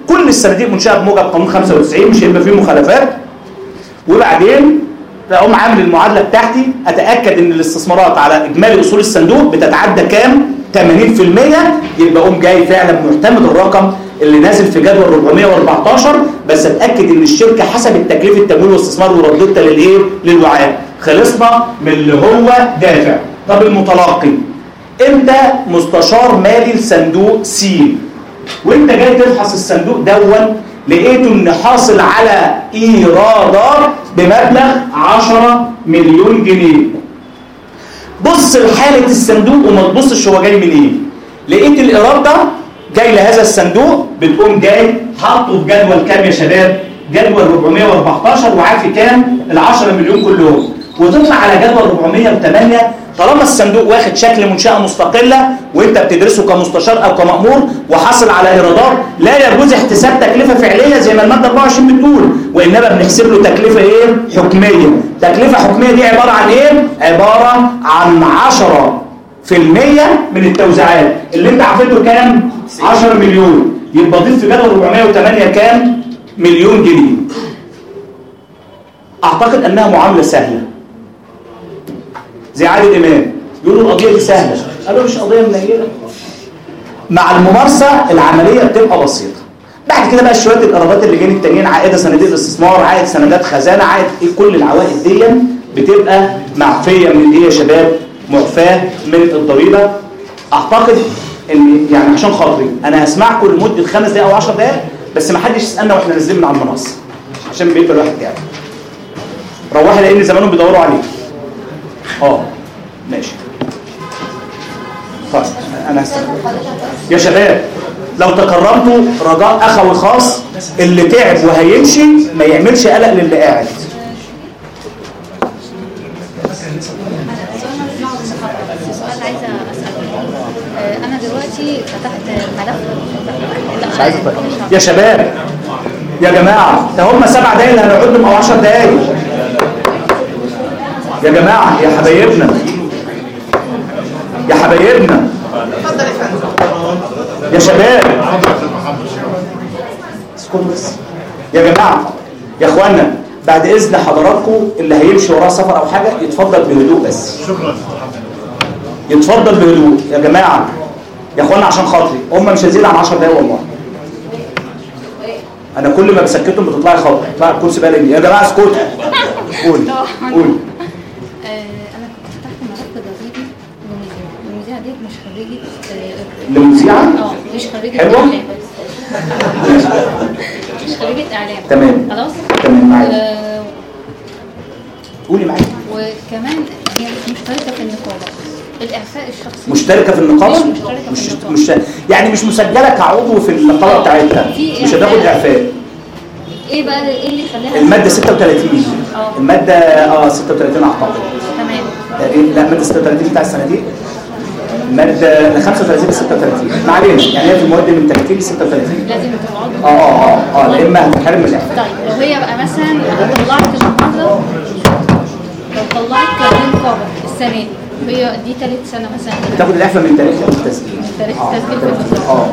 كل الصناديق منشاه بموجب قانون خمسة وتسعين، مش هيبقى فيه مخالفات. وبعدين اقوم عامل المعادله بتاعتي، اتاكد ان الاستثمارات على اجمالي اصول الصندوق بتتعدى كام؟ ثمانين في المية. يبقى اقوم جاي فعلا معتمد الرقم اللي نازل في جدول أربعمائة وأربعتاشر، بس اتاكد ان الشركه حسبت تكلفه التمويل والاستثمار وردتها للايه؟ للوعاء. خلصنا من اللي هو دافع. طب المتلقي امتى؟ مستشار مالي لصندوق سي، وانت جاي تفحص الصندوق دون لقيته ان حاصل على ايرادات بمبلغ عشرة مليون جنيه. بص لحاله الصندوق وما تبصش هو جاي منين. لقيت الايراد ده جاي لهذا الصندوق، بتقوم جاي حاطه في جدول كام يا شباب؟ جدول أربعمائة وأربعتاشر، وعارف كام؟ ال عشرة مليون كلهم، وتطلع على جدول أربعمائة وثمانية. طالما الصندوق واخد شكل منشأة مستقلة وانت بتدرسه كمستشار او كمأمور وحاصل على ايرادات، لا يجوز احتساب تكلفة فعلية زي ما المادة أربعة وعشرين بتقول، وانما بنحسب له تكلفة ايه؟ حكمية. تكلفة حكمية دي عبارة عن ايه؟ عبارة عن عشرة في المية من التوزيعات اللي انت عفيته كام؟ عشرة مليون. يبقى ضيف في جدول أربعمائة وثمانية كام؟ مليون جنيه. اعتقد انها معاملة سهلة زي عادل امام، يقولوا القضيه دي سهله، قالوا مش قضيه منيله. مع الممارسه العمليه بتبقى بسيطه. بعد كده بقى شويه الايرادات اللي جايين التانيين، عائده صناديق الاستثمار، عائد سندات خزانه، عائد ايه، كل العوائد دي بتبقى معفيه من ايه يا شباب؟ معفاه من الضريبه. اعتقد ان يعني عشان خاطري انا هسمعكم لمده خمس دقائق او عشر دقائق، بس ما حدش يسالنا واحنا نازلين من على المنصه عشان بيبقى الواحد قاعد. روحي لان زمانهم بيدوروا عليك. اه ماشي. طيب انا هستنى يا شباب، لو تكرمتوا رجاء اخوي خاص، اللي تعب وهيمشي ما يعملش قلق للي قاعد. سؤال عايزه اساله. انا دلوقتي فتحت ملف مش عايز يا شباب يا جماعه، ده هم سبع دقايق اللي هنقعدهم او عشر دقايق يا جماعه، يا حبايبنا يا حبايبنا يا شباب، اسكتوا بس يا جماعه يا اخوانا. بعد اذن حضراتكم اللي هيمشي وراه سفر او حاجه يتفضل بهدوء بس. شكرا. يتفضل بهدوء يا جماعه يا اخوانا عشان خاطري، هم مش هزيد عن عشر دقايق والله. انا كل ما بسكتهم بتطلعي خطوه، تطلعي الكرسي بقى لي. يا جماعه اسكتوا. قول قول. انا كنت فتحت ملف ضريبي والمذيعه دي مش خريجه. المذيعه؟ اه مش خريجه اعلام. مش خريجه اعلام. تمام خلاص؟ تمام معايا. آه قولي معايا. وكمان هي مش مشتركه في النقابه. الاعفاء الشخصي مشتركه في النقابه؟ مش مشتركه مش في النقابه. مش يعني مش مسجله كعضو في النقابه بتاعتها، مش هتاخد اعفاء. ايه بقى ايه اللي يخليها؟ الماده ستة وثلاثين. اه الماده اه ستة وثلاثين اعتقد. تمام. لا الماده ستة وثلاثين بتاع الصناديق، الماده خمسة وثلاثين ل ستة وثلاثين ما علينا، يعني هي في المواد من ثلاثين ل ستة وثلاثين لازم تبقى عضو. اه اه اه لا اما هتتحرم من الاعفاء. طيب لو هي بقى مثلا طلعت النهارده، لو طلعت كنقابه السنه دي وهي دي ثالث سنه مثلا بتاخد الاعفاء من تاريخ التسجيل. من تاريخ التسجيل في النقابه. اه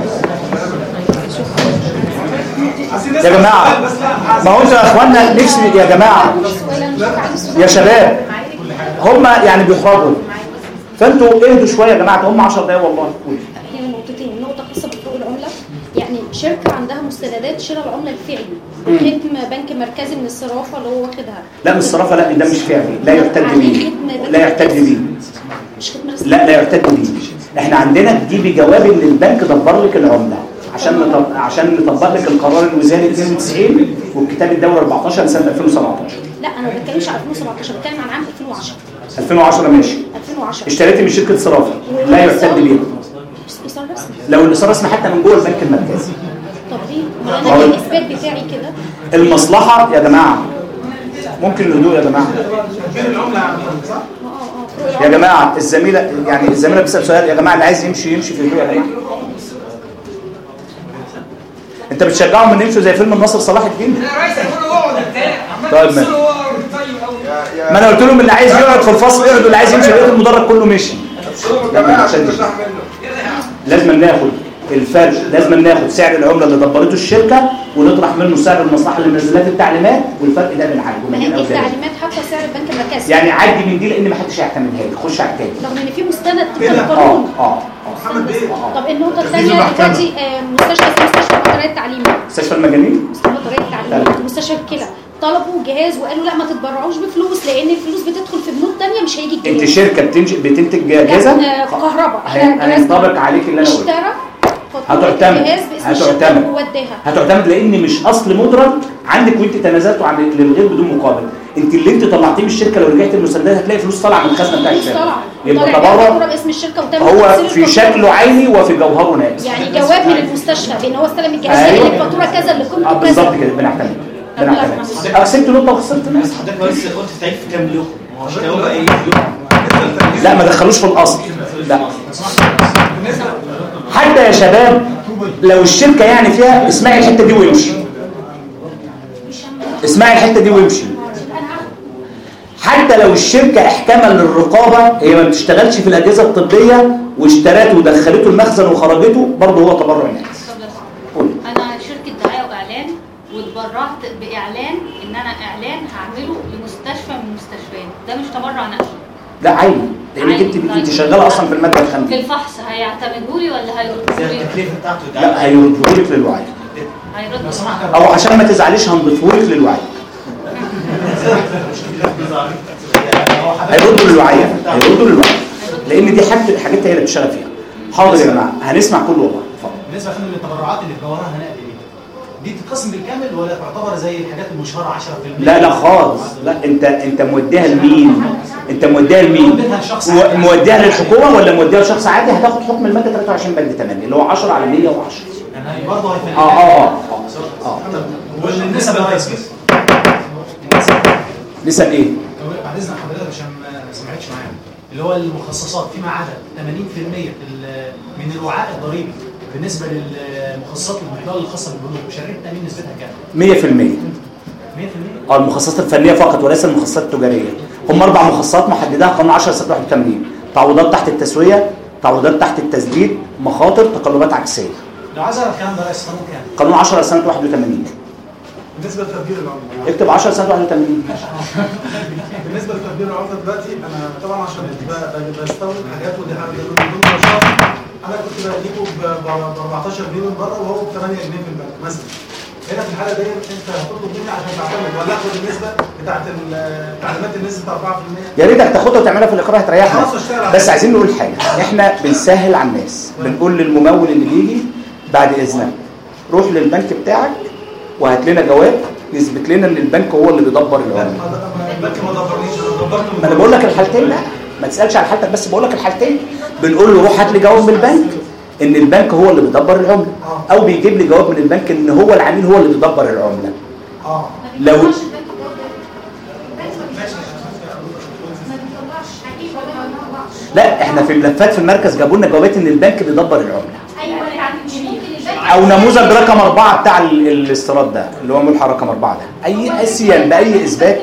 يا جماعه، ما هو انتوا يا اخوانا نفسي يا جماعه يا شباب، هم يعني بيحرجوا، فانتوا اهدوا شويه يا جماعه، هم عشر دقايق والله. هي نقطتين، نقطه خاصه بفروق العمله، يعني شركه عندها مستندات شراء العمله الفعلي بختم بنك مركزي من الصرافه اللي هو واخدها. لا من الصرافه، لا ده مش فعلي، لا يحتج به، لا يحتج به، مش ختم رسمي. لا لا يحتج به. احنا عندنا تجيبي جواب ان البنك دبر لك العمله عشان نطبق عشان نطبق لك القرار الوزاري اثنين وتسعين والكتاب الدوري أربعتاشر لسنه ألفين وسبعتاشر. لا انا ما بتكلمش على ألفين وسبعتاشر، بتكلم عن عام ألفين وعشرة. ألفين وعشرة ماشي. ألفين وعشرة اشتريتي من شركه صرافه لا يحتج بيها. ايصال رسمي. لو الايصال رسمي حتى من جوه البنك المركزي. طب ليه؟ ما انا الاثبات بتاعي كده. المصلحه يا جماعه ممكن الهدوء يا جماعه. صح؟ يا جماعه الزميله يعني الزميله بتسال سؤال، يا جماعه اللي عايز يمشي يمشي في الهدوء. يعني انت بتشجعهم ان يمشوا زي فيلم الناصر صلاح الدين؟ انا عايز اقول له اقعد ارتاح. طيب ماشي. ما انا قلت لهم اللي عايز يقعد في الفصل يقعد واللي عايز يمشي بقيه المدرج كله مشي. عشان لازم ناخد الفرق لازم ناخد سعر العمله اللي دبرته الشركه ونطرح منه سعر المصلحه اللي نزلت التعليمات، والفرق ده بنعالجه. ما هي التعليمات حتى سعر البنك المركزي يعني عدي من دي لان ما حدش هيعتمدها لي، خش على التاني. رغم ان في مستند طبق القانون. اه اه محمد بيه. طب النقطه الثانيه دلوقتي مستشفى مستشفى مطريه التعليم. مستشفى المجانين؟ مستشفى مطريه التعليم، مستشفى الكلى طلبوا جهاز وقالوا لا ما تتبرعوش بفلوس لان الفلوس بتدخل في بنود ثانيه مش هيجي الجهاز. انت شركه بتنتج بتنتج جهازه؟ كهرباء. هينطبق عليك اللي انا قلته. هتعتمد هتعتمد هتعتمد لان مش اصل مدرج عندك وانت تنازلتوا عن للغير بدون مقابل. انت اللي انت طلعتيه من الشركه لو رجعت المسدات هتلاقي فلوس طالعه من الخزنه بتاعت الشركه. يبقى تبرع باسم الشركه وتم هو في شكله عيني وفي جوهره ناقص. يعني جواب من المستشفى بان هو استلم الجهاز أيوة. اللي الفاتوره كذا اللي قيمته كذا. بالظبط كده بنعتمد بنعتمد. كسبت نقطه وخسرت ناس. حضرتك بس قلت تعيد في كام يوم؟ مش هيبقى ايه؟ لا ما دخلوش في الاصل. لا حتى يا شباب لو الشركه يعني فيها اسمعي الحته دي وامشي. اسمعي الحته دي وامشي. حتى لو الشركه احكاما للرقابه هي ما بتشتغلش في الاجهزه الطبيه واشترته ودخلته المخزن وخرجته برضه هو تبرع ناس. انا شركه دعايه واعلان واتبرعت باعلان ان انا اعلان هعمله لمستشفى من المستشفيات، ده مش تبرع نقدي. لا عادي لانك انت انت شغاله اصلا في الماده الخامسه. في الفحص هيعتمدوا لي ولا هيردوا لي؟ التكلفه بتاعته لا هيردوا لك للوعي. هيردوا او عشان ما تزعليش هنضيفه لك للوعي. هيردوا للوعي هيردوا للوعي لان دي حاجه الحاجات هي اللي بتشتغل فيها. حاضر يا جماعه هنسمع كل والله. اتفضل. بالنسبه للتبرعات اللي في جوهرها هنقل دي تتقسم بالكامل ولا تعتبر زي الحاجات المشهوره عشرة في المية؟ لا لا خالص. لا انت انت موديها لمين؟ انت موديها لمين؟ موديها للحكومه ولا موديها لشخص عادي؟ هتاخد حكم الماده ثلاثة وعشرين بند ثمانية اللي هو عشرة على مية وعشرة. يعني برضه هيفرق. اه اه اه اه والنسب يا ريس بس. نسب ايه؟ بعد اذن حضرتك عشان ما سمعتش معايا اللي هو المخصصات فيما عدا ثمانين في المية من الوعاء الضريبي بالنسبه للمخصصات المحتوى الخاصه بالبنوك وشركه التامين نسبتها كام؟ مية في المية. مية في المية؟ اه المخصصات الفنيه فقط وليس المخصصات التجاريه. هم اربع مخصصات محددها قانون عشرة سنة واحد وثمانين. تعويضات تحت التسويه، تعويضات تحت التسديد، مخاطر، تقلبات عكسيه. لو عايز اعرف الكلام ده رئيس قانون كام؟ قانون عشرة سنة واحد وثمانين. بالنسبه لتدبير العمله اكتب عشرة سنة واحد وثمانين. بالنسبه لتدبير العمله دلوقتي انا طبعا عشان بستورد حاجات ودي حاجه من ضمن النشاط انا كنت بديكوا ب أربعتاشر جنيه من بره وهو ب ثمانية جنيه في البنك مثلا. هنا في الحاله دي انت هتطلب مني عشان تعتمد ولا اخد النسبه بتاعت التعليمات النسبه أربعة في المية؟ يا ريتك تاخدها وتعملها في الاقرار هتريحنا. بس عايزين نقول حاجه، احنا بنسهل على الناس، بنقول للممول اللي بيجي بعد اذنك روح للبنك بتاعك وهات لنا جواب يثبت لنا ان البنك هو اللي بيدبر العمله. البنك ما دبرنيش انا دبرت. ما انا بقول لك الحالتين. لا ما تسالش على حالتك بس بقول لك الحالتين. بنقول له روح هات لي جواب من البنك ان البنك هو اللي بيدبر العمله او بيجيب لي جواب من البنك ان هو العميل هو اللي بيدبر العمله. اه لو لا احنا في ملفات في المركز جابوا لنا جوابات ان البنك بيدبر العمله. او نموذج رقم أربعة بتاع الاستيراد ده اللي هو ملحق رقم أربعة ده اي اسيان باي اثبات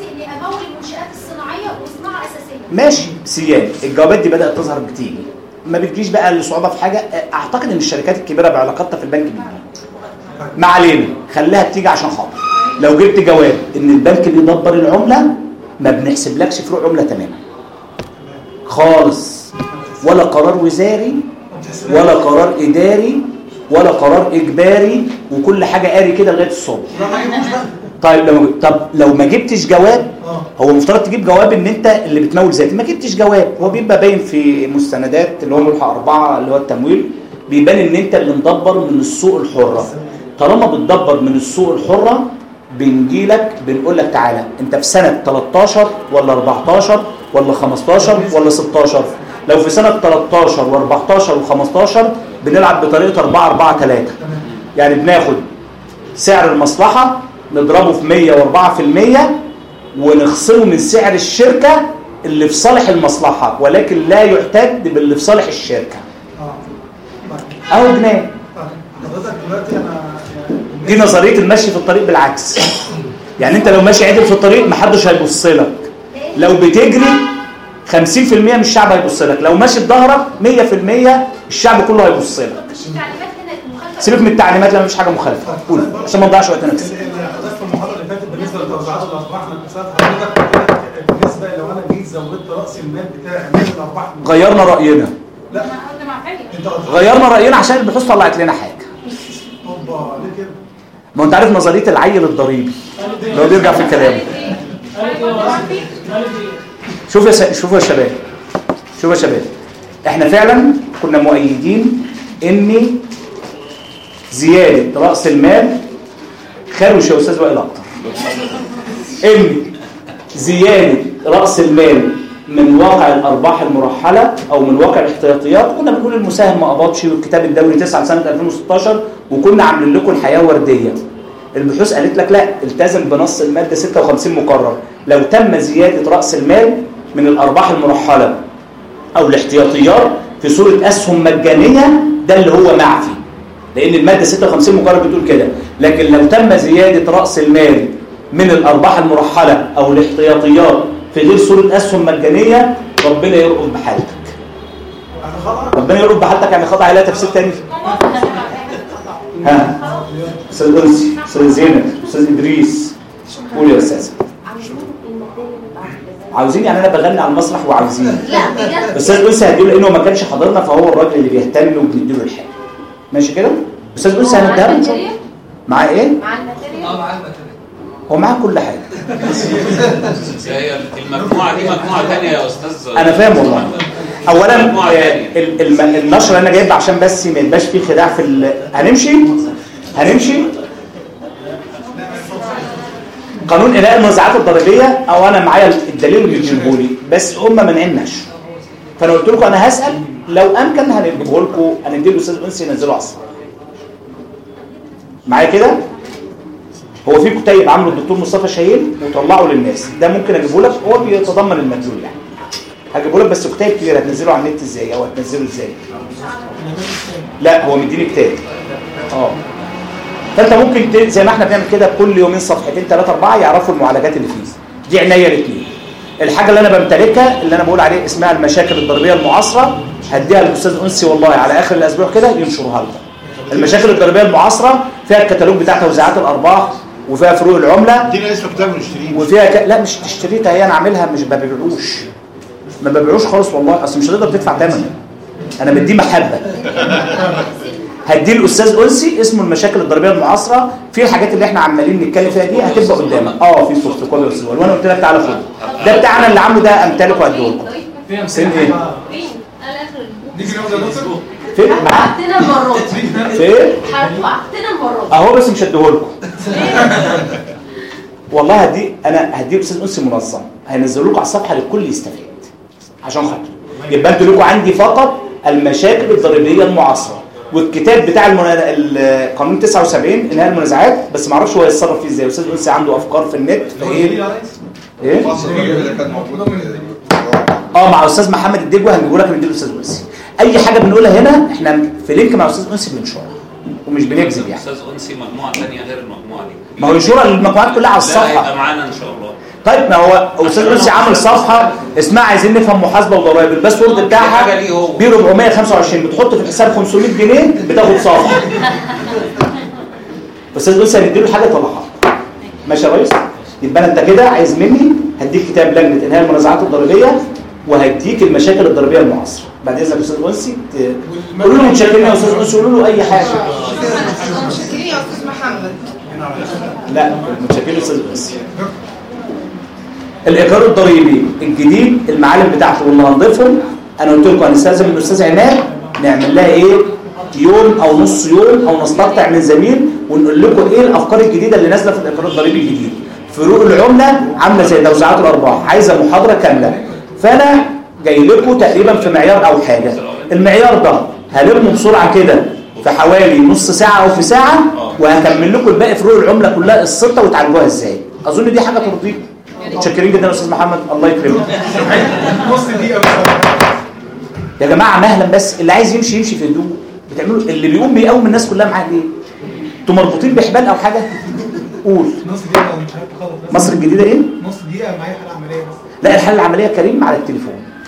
ماشي سيان. الجوابات دي بدات تظهر بتيجي ما بتجيش بقى لصعوبه في حاجه. اعتقد ان الشركات الكبيره بعلاقاتها في البنك بتجي. ما علينا خليها بتيجي عشان خاطر لو جبت جواب ان البنك بيدبر العمله ما بنحسبلكش فروق عمله تماما خالص، ولا قرار وزاري ولا قرار اداري ولا قرار اجباري وكل حاجه قاري كده لغايه الصبح. طيب لو طب لو ما جبتش جواب هو مفترض تجيب جواب ان انت اللي بتمول ذاتي. ما جبتش جواب هو بيبقى باين في مستندات اللي هو ملحق أربعة اللي هو التمويل بيبان ان انت اللي مدبر من السوق الحره. طالما بتدبر من السوق الحره بنجي لك بنقول لك تعالى انت في سنه تلتاشر ولا أربعتاشر ولا خمستاشر ولا ستاشر. لو في سنه تلتاشر وأربعتاشر وخمستاشر بنلعب بطريقه أربعة أربعة ثلاثة. يعني بناخد سعر المصلحه نضربه في مية وأربعة في المية ونخصمه من سعر الشركه اللي في صالح المصلحه ولكن لا يعتد باللي في صالح الشركه. اهو جنيه. حضرتك دلوقتي انا دي نظريه المشي في الطريق بالعكس. يعني انت لو ماشي عدل في الطريق محدش هيبص لك. لو بتجري خمسين في المية من الشعب هيبص لك، لو ماشي بظهرك مية في المية الشعب كله هيبص لك. سيبك من التعليمات لما مفيش حاجه مخالفه، قول عشان ما نضيعش وقتنا بس. في المحاضره اللي فاتت بالنسبه لتوزيعات الارباح انا سالت حضرتك بالنسبه لو انا جيت زودت راس المال بتاعي من الارباح. غيرنا راينا. لا غيرنا راينا عشان البحوث طلعت لنا حاجه. اوبا ليه كده؟ ما انت عارف نظريه العيل الضريبي لو بيرجع في كلامه. شوف يا س... شوفوا يا شباب شوفوا يا شباب احنا فعلا كنا مؤيدين ان زياده راس المال خروش يا استاذ وائل اكتر ان زياده راس المال من واقع الارباح المرحله او من واقع الاحتياطيات. كنا بنقول المساهم ما قبضش والكتاب الدولي تسعة سنه ألفين وستاشر وكنا عاملين لكم الحياه ورديه. البحوث قالت لك لا، التزم بنص الماده ستة وخمسين مقرر. لو تم زياده راس المال من الارباح المرحله او الاحتياطيات في صوره اسهم مجانيه ده اللي هو معفي، لان الماده ستة وخمسين مقرر بتقول كده. لكن لو تم زياده راس المال من الارباح المرحله او الاحتياطيات في غير صوره اسهم مجانيه ربنا يرقب بحالتك. ربنا يرقب بحالتك يعني خطأ عليها تفسير تاني. ها استاذ انسي، استاذ زينب، استاذ ادريس، قول يا استاذ. عاوزين يعني انا بغني على المسرح وعاوزين. لا بجد. استاذ انسي هديله لانه ما كانش حاضرنا فهو الراجل اللي بيهتم وبنديله الحاجه. ماشي كده؟ استاذ انسي هنديها له معاه ايه؟ مع الماتيريال. اه مع الماتيريال. هو معاه كل حاجه. هي المجموعه دي مجموعه ثانيه يا استاذ. انا فاهم والله. اولا النشر انا جايب عشان بس ما يبقاش فيه خداع في ال... هنمشي هنمشي قانون إنهاء المنازعات الضريبيه او انا معايا الدليل اللي بيجيبه لي بس هم ما منعناش. فانا قلت لكم انا هسال لو امكن هنجيبه لكم هنديه الاستاذ انسي ينزله على الصفحه. معايا كده؟ هو في كتيب عامله الدكتور مصطفى شاهين وطلعه للناس، ده ممكن اجيبه لك، هو بيتضمن المدلول يعني. هجيبه لك بس كتاب كبير هتنزله على النت ازاي او هتنزله ازاي؟ لا هو مديني كتاب. اه فانت ممكن زي ما احنا بنعمل كده كل يومين صفحتين ثلاثه اربعه يعرفوا المعالجات اللي فيه. دي عنايه الاثنين. الحاجه اللي انا بمتلكها اللي انا بقول عليه اسمها المشاكل الضريبيه المعاصره هديها للاستاذ انسي والله على اخر الاسبوع كده ينشرها لك. المشاكل الضريبيه المعاصره فيها الكتالوج بتاع توزيعات الارباح وفيها فروق العمله. دي اسم كتاب نشتريه. وفيها ك... لا مش تشتريتها هي انا عاملها مش ببيعوش. ما ببيعوش خالص والله اصل مش هتقدر تدفع ثمن. انا بديه محبه. هديه الاستاذ انسي اسمه المشاكل الضريبيه المعاصره، في الحاجات اللي احنا عمالين نتكلم فيها دي هتبقى قدامك. اه في بروتوكول يا وانا قلت لك تعالى خد. ده بتاعنا اللي عامله ده امتلكه واديه لكم. فين ايه؟ نيجي ناخد النصر. فين؟ وقعتنا المره دي. فين؟ وقعتنا المره دي. اهو بس مش هديه لكم. والله هدي انا هديه الاستاذ انسي منظم هينزلوا لكم على الصفحه للكل يستفاد عشان خاطر يبقى انتوا لكم عندي فقط المشاكل الضريبيه المعاصره والكتاب بتاع المنا... القانون تسعة وسبعين انهاء المنازعات بس ما اعرفش هو يتصرف فيه ازاي. الاستاذ انسي عنده افكار في النت فايه ايه اه مع الاستاذ محمد الدجوي هنجيبه لك نديله الاستاذ انسي. اي حاجه بنقولها هنا احنا في لينك مع الاستاذ انسي بننشرها ومش بنكذب يعني. استاذ انسي مجموعه ثانيه غير المجموعه دي. ما هو ينشرها للمجموعات كلها على الصفحه. لا هيبقى معانا ان شاء الله. طيب ما هو استاذ انسي عامل صفحه اسمها عايزين نفهم محاسبه وضرائب، الباسورد بتاعها بي أربعمية وخمسة وعشرين بتحط في الحساب خمسمية جنيه بتاخد صفحه. استاذ انسي هنديله حاجه طلعها. ماشي يا ريس؟ يبقى انت كده عايز مني هديك كتاب لجنه انهاء المنازعات الضريبيه وهديك المشاكل الضريبيه المعاصره. بعد اذنك يا استاذ انسي قولوا له متشكرين يا استاذ انسي، قولوا له اي حاجه. متشكرين يا استاذ محمد. لا متشكرين يا استاذ انسي. الايجار الضريبي الجديد المعالم بتاعته واللي هنضيفهم انا قلت لكم هنستلزم من الاستاذ عماد نعمل لها ايه يوم او نص يوم او نستقطع من زميل ونقول لكم ايه الافكار الجديده اللي نازله في الايجار الضريبي الجديد. فروق العمله عامله زي توزيعات الارباح عايزه محاضره كامله. فانا جاي لكم تقريبا في معيار او حاجه. المعيار ده هلمه بسرعه كده في حوالي نص ساعه او في ساعه وهكمل لكم الباقي فروق العمله كلها السلطه وتعالجوها ازاي. اظن دي حاجه ترضيكم. متشكرين جدا يا استاذ محمد الله يكرمك. نص دقيقه يا جماعه مهلا بس اللي عايز يمشي يمشي في هدوء. بتعملوا اللي بيقوم بيقوم الناس كلها معاه ليه؟ انتوا مربوطين بحبال او حاجه؟ قول. نص دقيقه مش عارف اخلص. مصر الجديده ايه؟ نص دقيقه معايا حاله عمليه بس. لا الحاله العمليه كريم على التليفون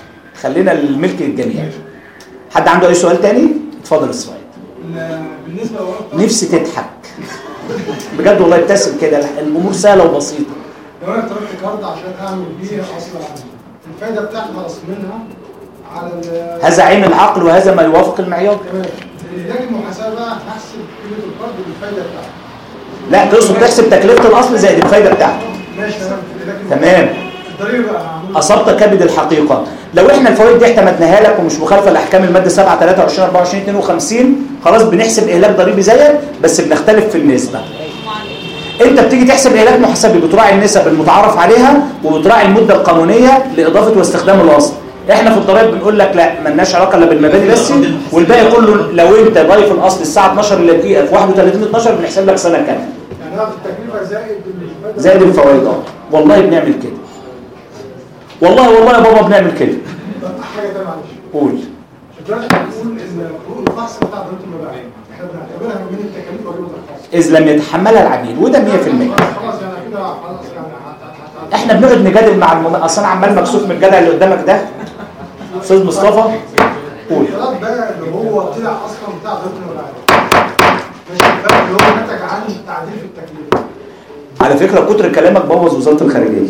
خلينا الملك الجميع. حد عنده اي سؤال تاني؟ اتفضل السؤال. بالنسبه لو نفسي تضحك بجد والله، ابتسم كده، الامور سهله وبسيطه. لو انا اخترت كارد عشان اعمل بيه اصل عندي، الفايده بتاعتي خلاص منها على هذا عين العقل وهذا ما يوافق المعيار. تمام. اللجنه المحاسبه بقى هحسب قيمه الكارد بالفايده بتاعته. لا تقصد تحسب تكلفه الاصل زائد الفايده بتاعته. ماشي تمام. تمام. الضريبه بقى اصبت كبد الحقيقه. لو احنا الفوائد دي اعتمدناها لك ومش مخالفه لاحكام الماده سبعة ثلاثة وعشرين أربعة وعشرين اثنين وخمسين، خلاص بنحسب اهلاك ضريبي زيك بس بنختلف في النسبه. انت بتيجي تحسب اهلاك محاسبي بتراعي النسب المتعارف عليها وبتراعي المده القانونيه لاضافه واستخدام الاصل. احنا في الضرائب بنقول لك لا مالناش علاقه الا بالمباني بس، والباقي كله لو انت ضايف الاصل الساعه اتناشر الا دقيقه في واحد وثلاثين اتناشر بنحسب لك سنه كامله. يعني هاخد التكلفه زائد زائد الفوائد. اه والله بنعمل كده. والله والله يا بابا بنعمل كده. حاجه ثانيه معلش. قول. دلوقتي بنقول ان فروق الفحص بتاع ضريبه المبيعات احنا بنعتبرها من التكاليف وضريبه الفحص. اذ لم يتحملها العميل وده مية في المية. خلاص يعني كده خلاص يعني احنا بنقعد نجادل مع الم... اصلا عمال مكسوف من الجدع اللي قدامك ده. استاذ مصطفى قول. الكلام ده اللي هو طلع اصلا بتاع ضريبه المبيعات. ماشي الفرق اللي هو نتج عن تعديل في التكليف. على فكره كتر كلامك بوظ وزاره الخارجيه.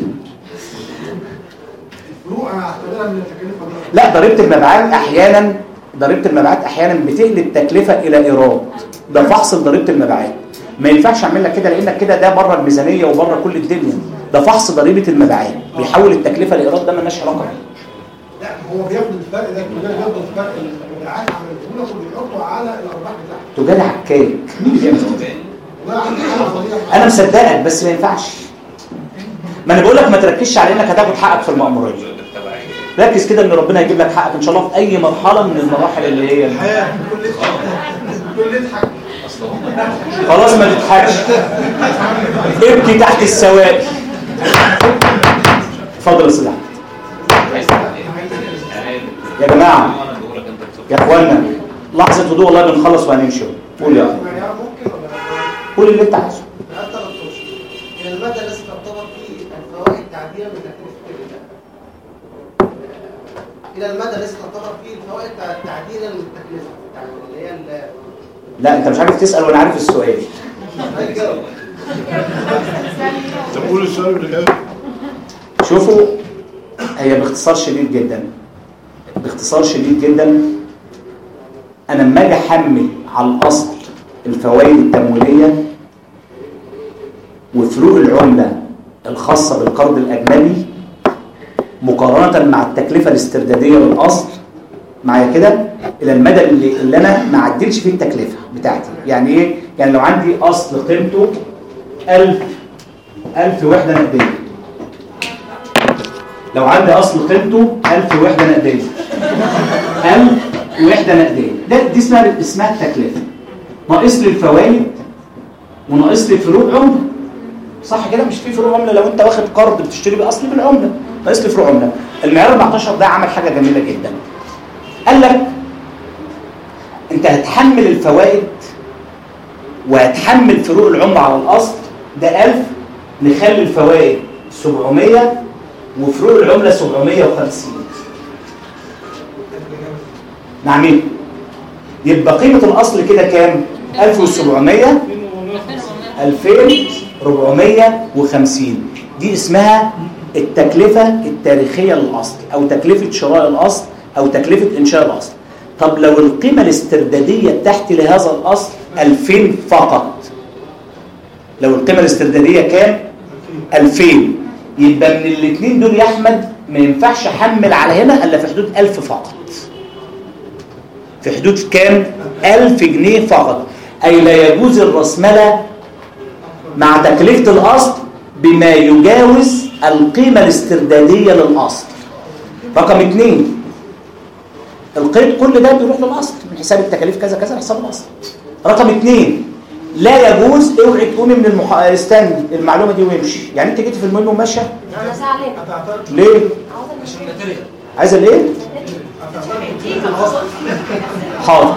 الفروق انا هعتبرها من التكاليف. لا ضريبه المبيعات احيانا ضريبه المبيعات احيانا بتقلب تكلفه الى ايراد. ده فحص ضريبه المبيعات. ما ينفعش اعمل لك كده لانك كده ده بره الميزانيه وبره كل الدنيا. ده فحص ضريبه المبيعات بيحول التكلفه لايراد، ده مالناش علاقه بيه. لا هو بياخد الفرق ده كله بياخد الفرق المبيعات عن الفلوس وبيحطه على الارباح بتاعته. تجاري عكاك. مين اللي بيعمل كده؟ انا مصدقك بس ما ينفعش. ما انا بقول لك ما تركزش على انك هتاخد حقك في المأموريه. ركز كده ان ربنا هيجيب لك حقك ان شاء الله في اي مرحله من المراحل اللي هي الحياه. كل يضحك خلاص ما تضحكش. ابكي تحت السوائل. اتفضل يا استاذ احمد. يا جماعه يا اخوانا لحظه هدوء والله بنخلص وهنمشي. قول يا اخي. قول اللي انت عايزه. المدى الذي تعتبر فيه الفوائد تعديلا من تكلفه الى المدى الذي تعتبر فيه الفوائد تعديلا من التكلفه يعني اللي هي لا انت مش عارف تسال وانا عارف السؤال. طب قول السؤال اللي جاي. شوفوا هي باختصار شديد جدا باختصار شديد جدا انا لما اجي احمل على الاصل الفوائد التمويليه وفروق العمله الخاصه بالقرض الاجنبي مقارنه مع التكلفه الاسترداديه للاصل معايا كده الى المدى اللي, اللي انا ما عدلش فيه التكلفه بتاعتي. يعني ايه؟ يعني لو عندي اصل قيمته ألف ألف وحده نقديه. لو عندي اصل قيمته ألف وحده نقديه. ألف وحده نقديه. ده دي اسمها اسمها التكلفه. ناقص لي الفوائد وناقص لي فروق عمله. صح كده؟ مش في فروق عمله لو انت واخد قرض بتشتري بيه اصل بالعمله. ناقص لي فروق عمله. المعيار أربعتاشر ده عمل حاجه جميله جدا. قال لك انت هتحمل الفوائد وهتحمل فروق العمله على الاصل ده ألف، نخلي الفوائد سبعمية وفروق العمله سبعمية وخمسين. نعم ايه؟ يبقى قيمه الاصل كده كام؟ ألف وسبعمية ألفين وأربعمية وخمسين. دي اسمها التكلفه التاريخيه للاصل او تكلفه شراء الاصل او تكلفه انشاء الاصل. طب لو القيمه الاسترداديه بتاعتي لهذا الاصل ألفين فقط، لو القيمه الاسترداديه كام؟ ألفين، يبقى من الاثنين دول يا احمد ما ينفعش احمل على هنا الا في حدود ألف فقط. في حدود كام؟ ألف جنيه فقط. اي لا يجوز الرأسمالة مع تكلفه الاصل بما يجاوز القيمه الاسترداديه للاصل. رقم اثنين، القيد كل ده بيروح للاصل من حساب التكاليف كذا كذا لحساب الاصل. رقم اثنين، لا يجوز اوعي تقومي من المح... استني المعلومه دي وامشي. يعني انت جيتي في المهم وماشيه؟ انا زعلانه. ليه؟ عايزه ليه؟ حاضر.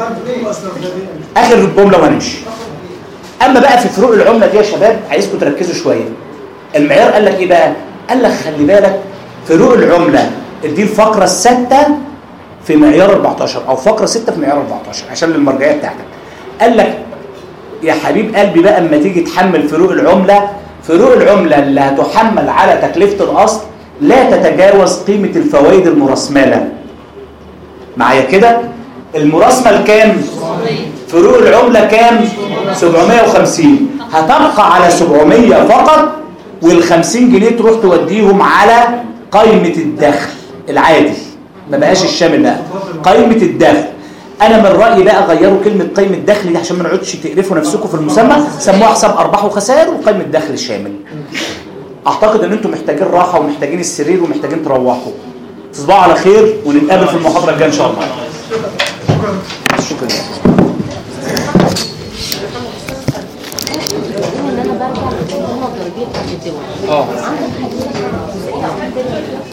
اخر الجمله وهنمشي. اما بقى في فروق العمله دي يا شباب عايزكم تركزوا شويه. المعيار قال لك ايه بقى؟ قال لك خلي بالك فروق العمله دي الفقره السادسه في معيار أربعتاشر او فقره ستة في معيار أربعتاشر عشان المرجعيه بتاعتك. قال لك يا حبيب قلبي بقى اما تيجي تحمل فروق العمله، فروق العمله اللي هتحمل على تكلفه الاصل لا تتجاوز قيمه الفوائد المرسمله. معايا كده؟ المرسمل كام؟ فروق العمله كام؟ سبعمية وخمسين. هتبقى على سبعمية فقط، وال50 جنيه تروح توديهم على قائمه الدخل العادي، ما بقاش الشامل بقى، قائمه الدخل. انا من رايي بقى غيروا كلمه قائمه الدخل دي عشان ما نقعدش تقرفوا نفسكم في المسمى، سموها حساب ارباح وخسائر وقائمه الدخل الشامل. اعتقد ان انتم محتاجين راحه ومحتاجين السرير ومحتاجين تروحوا. تصبحوا على خير ونتقابل في المحاضره الجايه ان شاء الله. شكرا. ان انا برجع للمنظمه الضريبيه بتاعت الدول. اه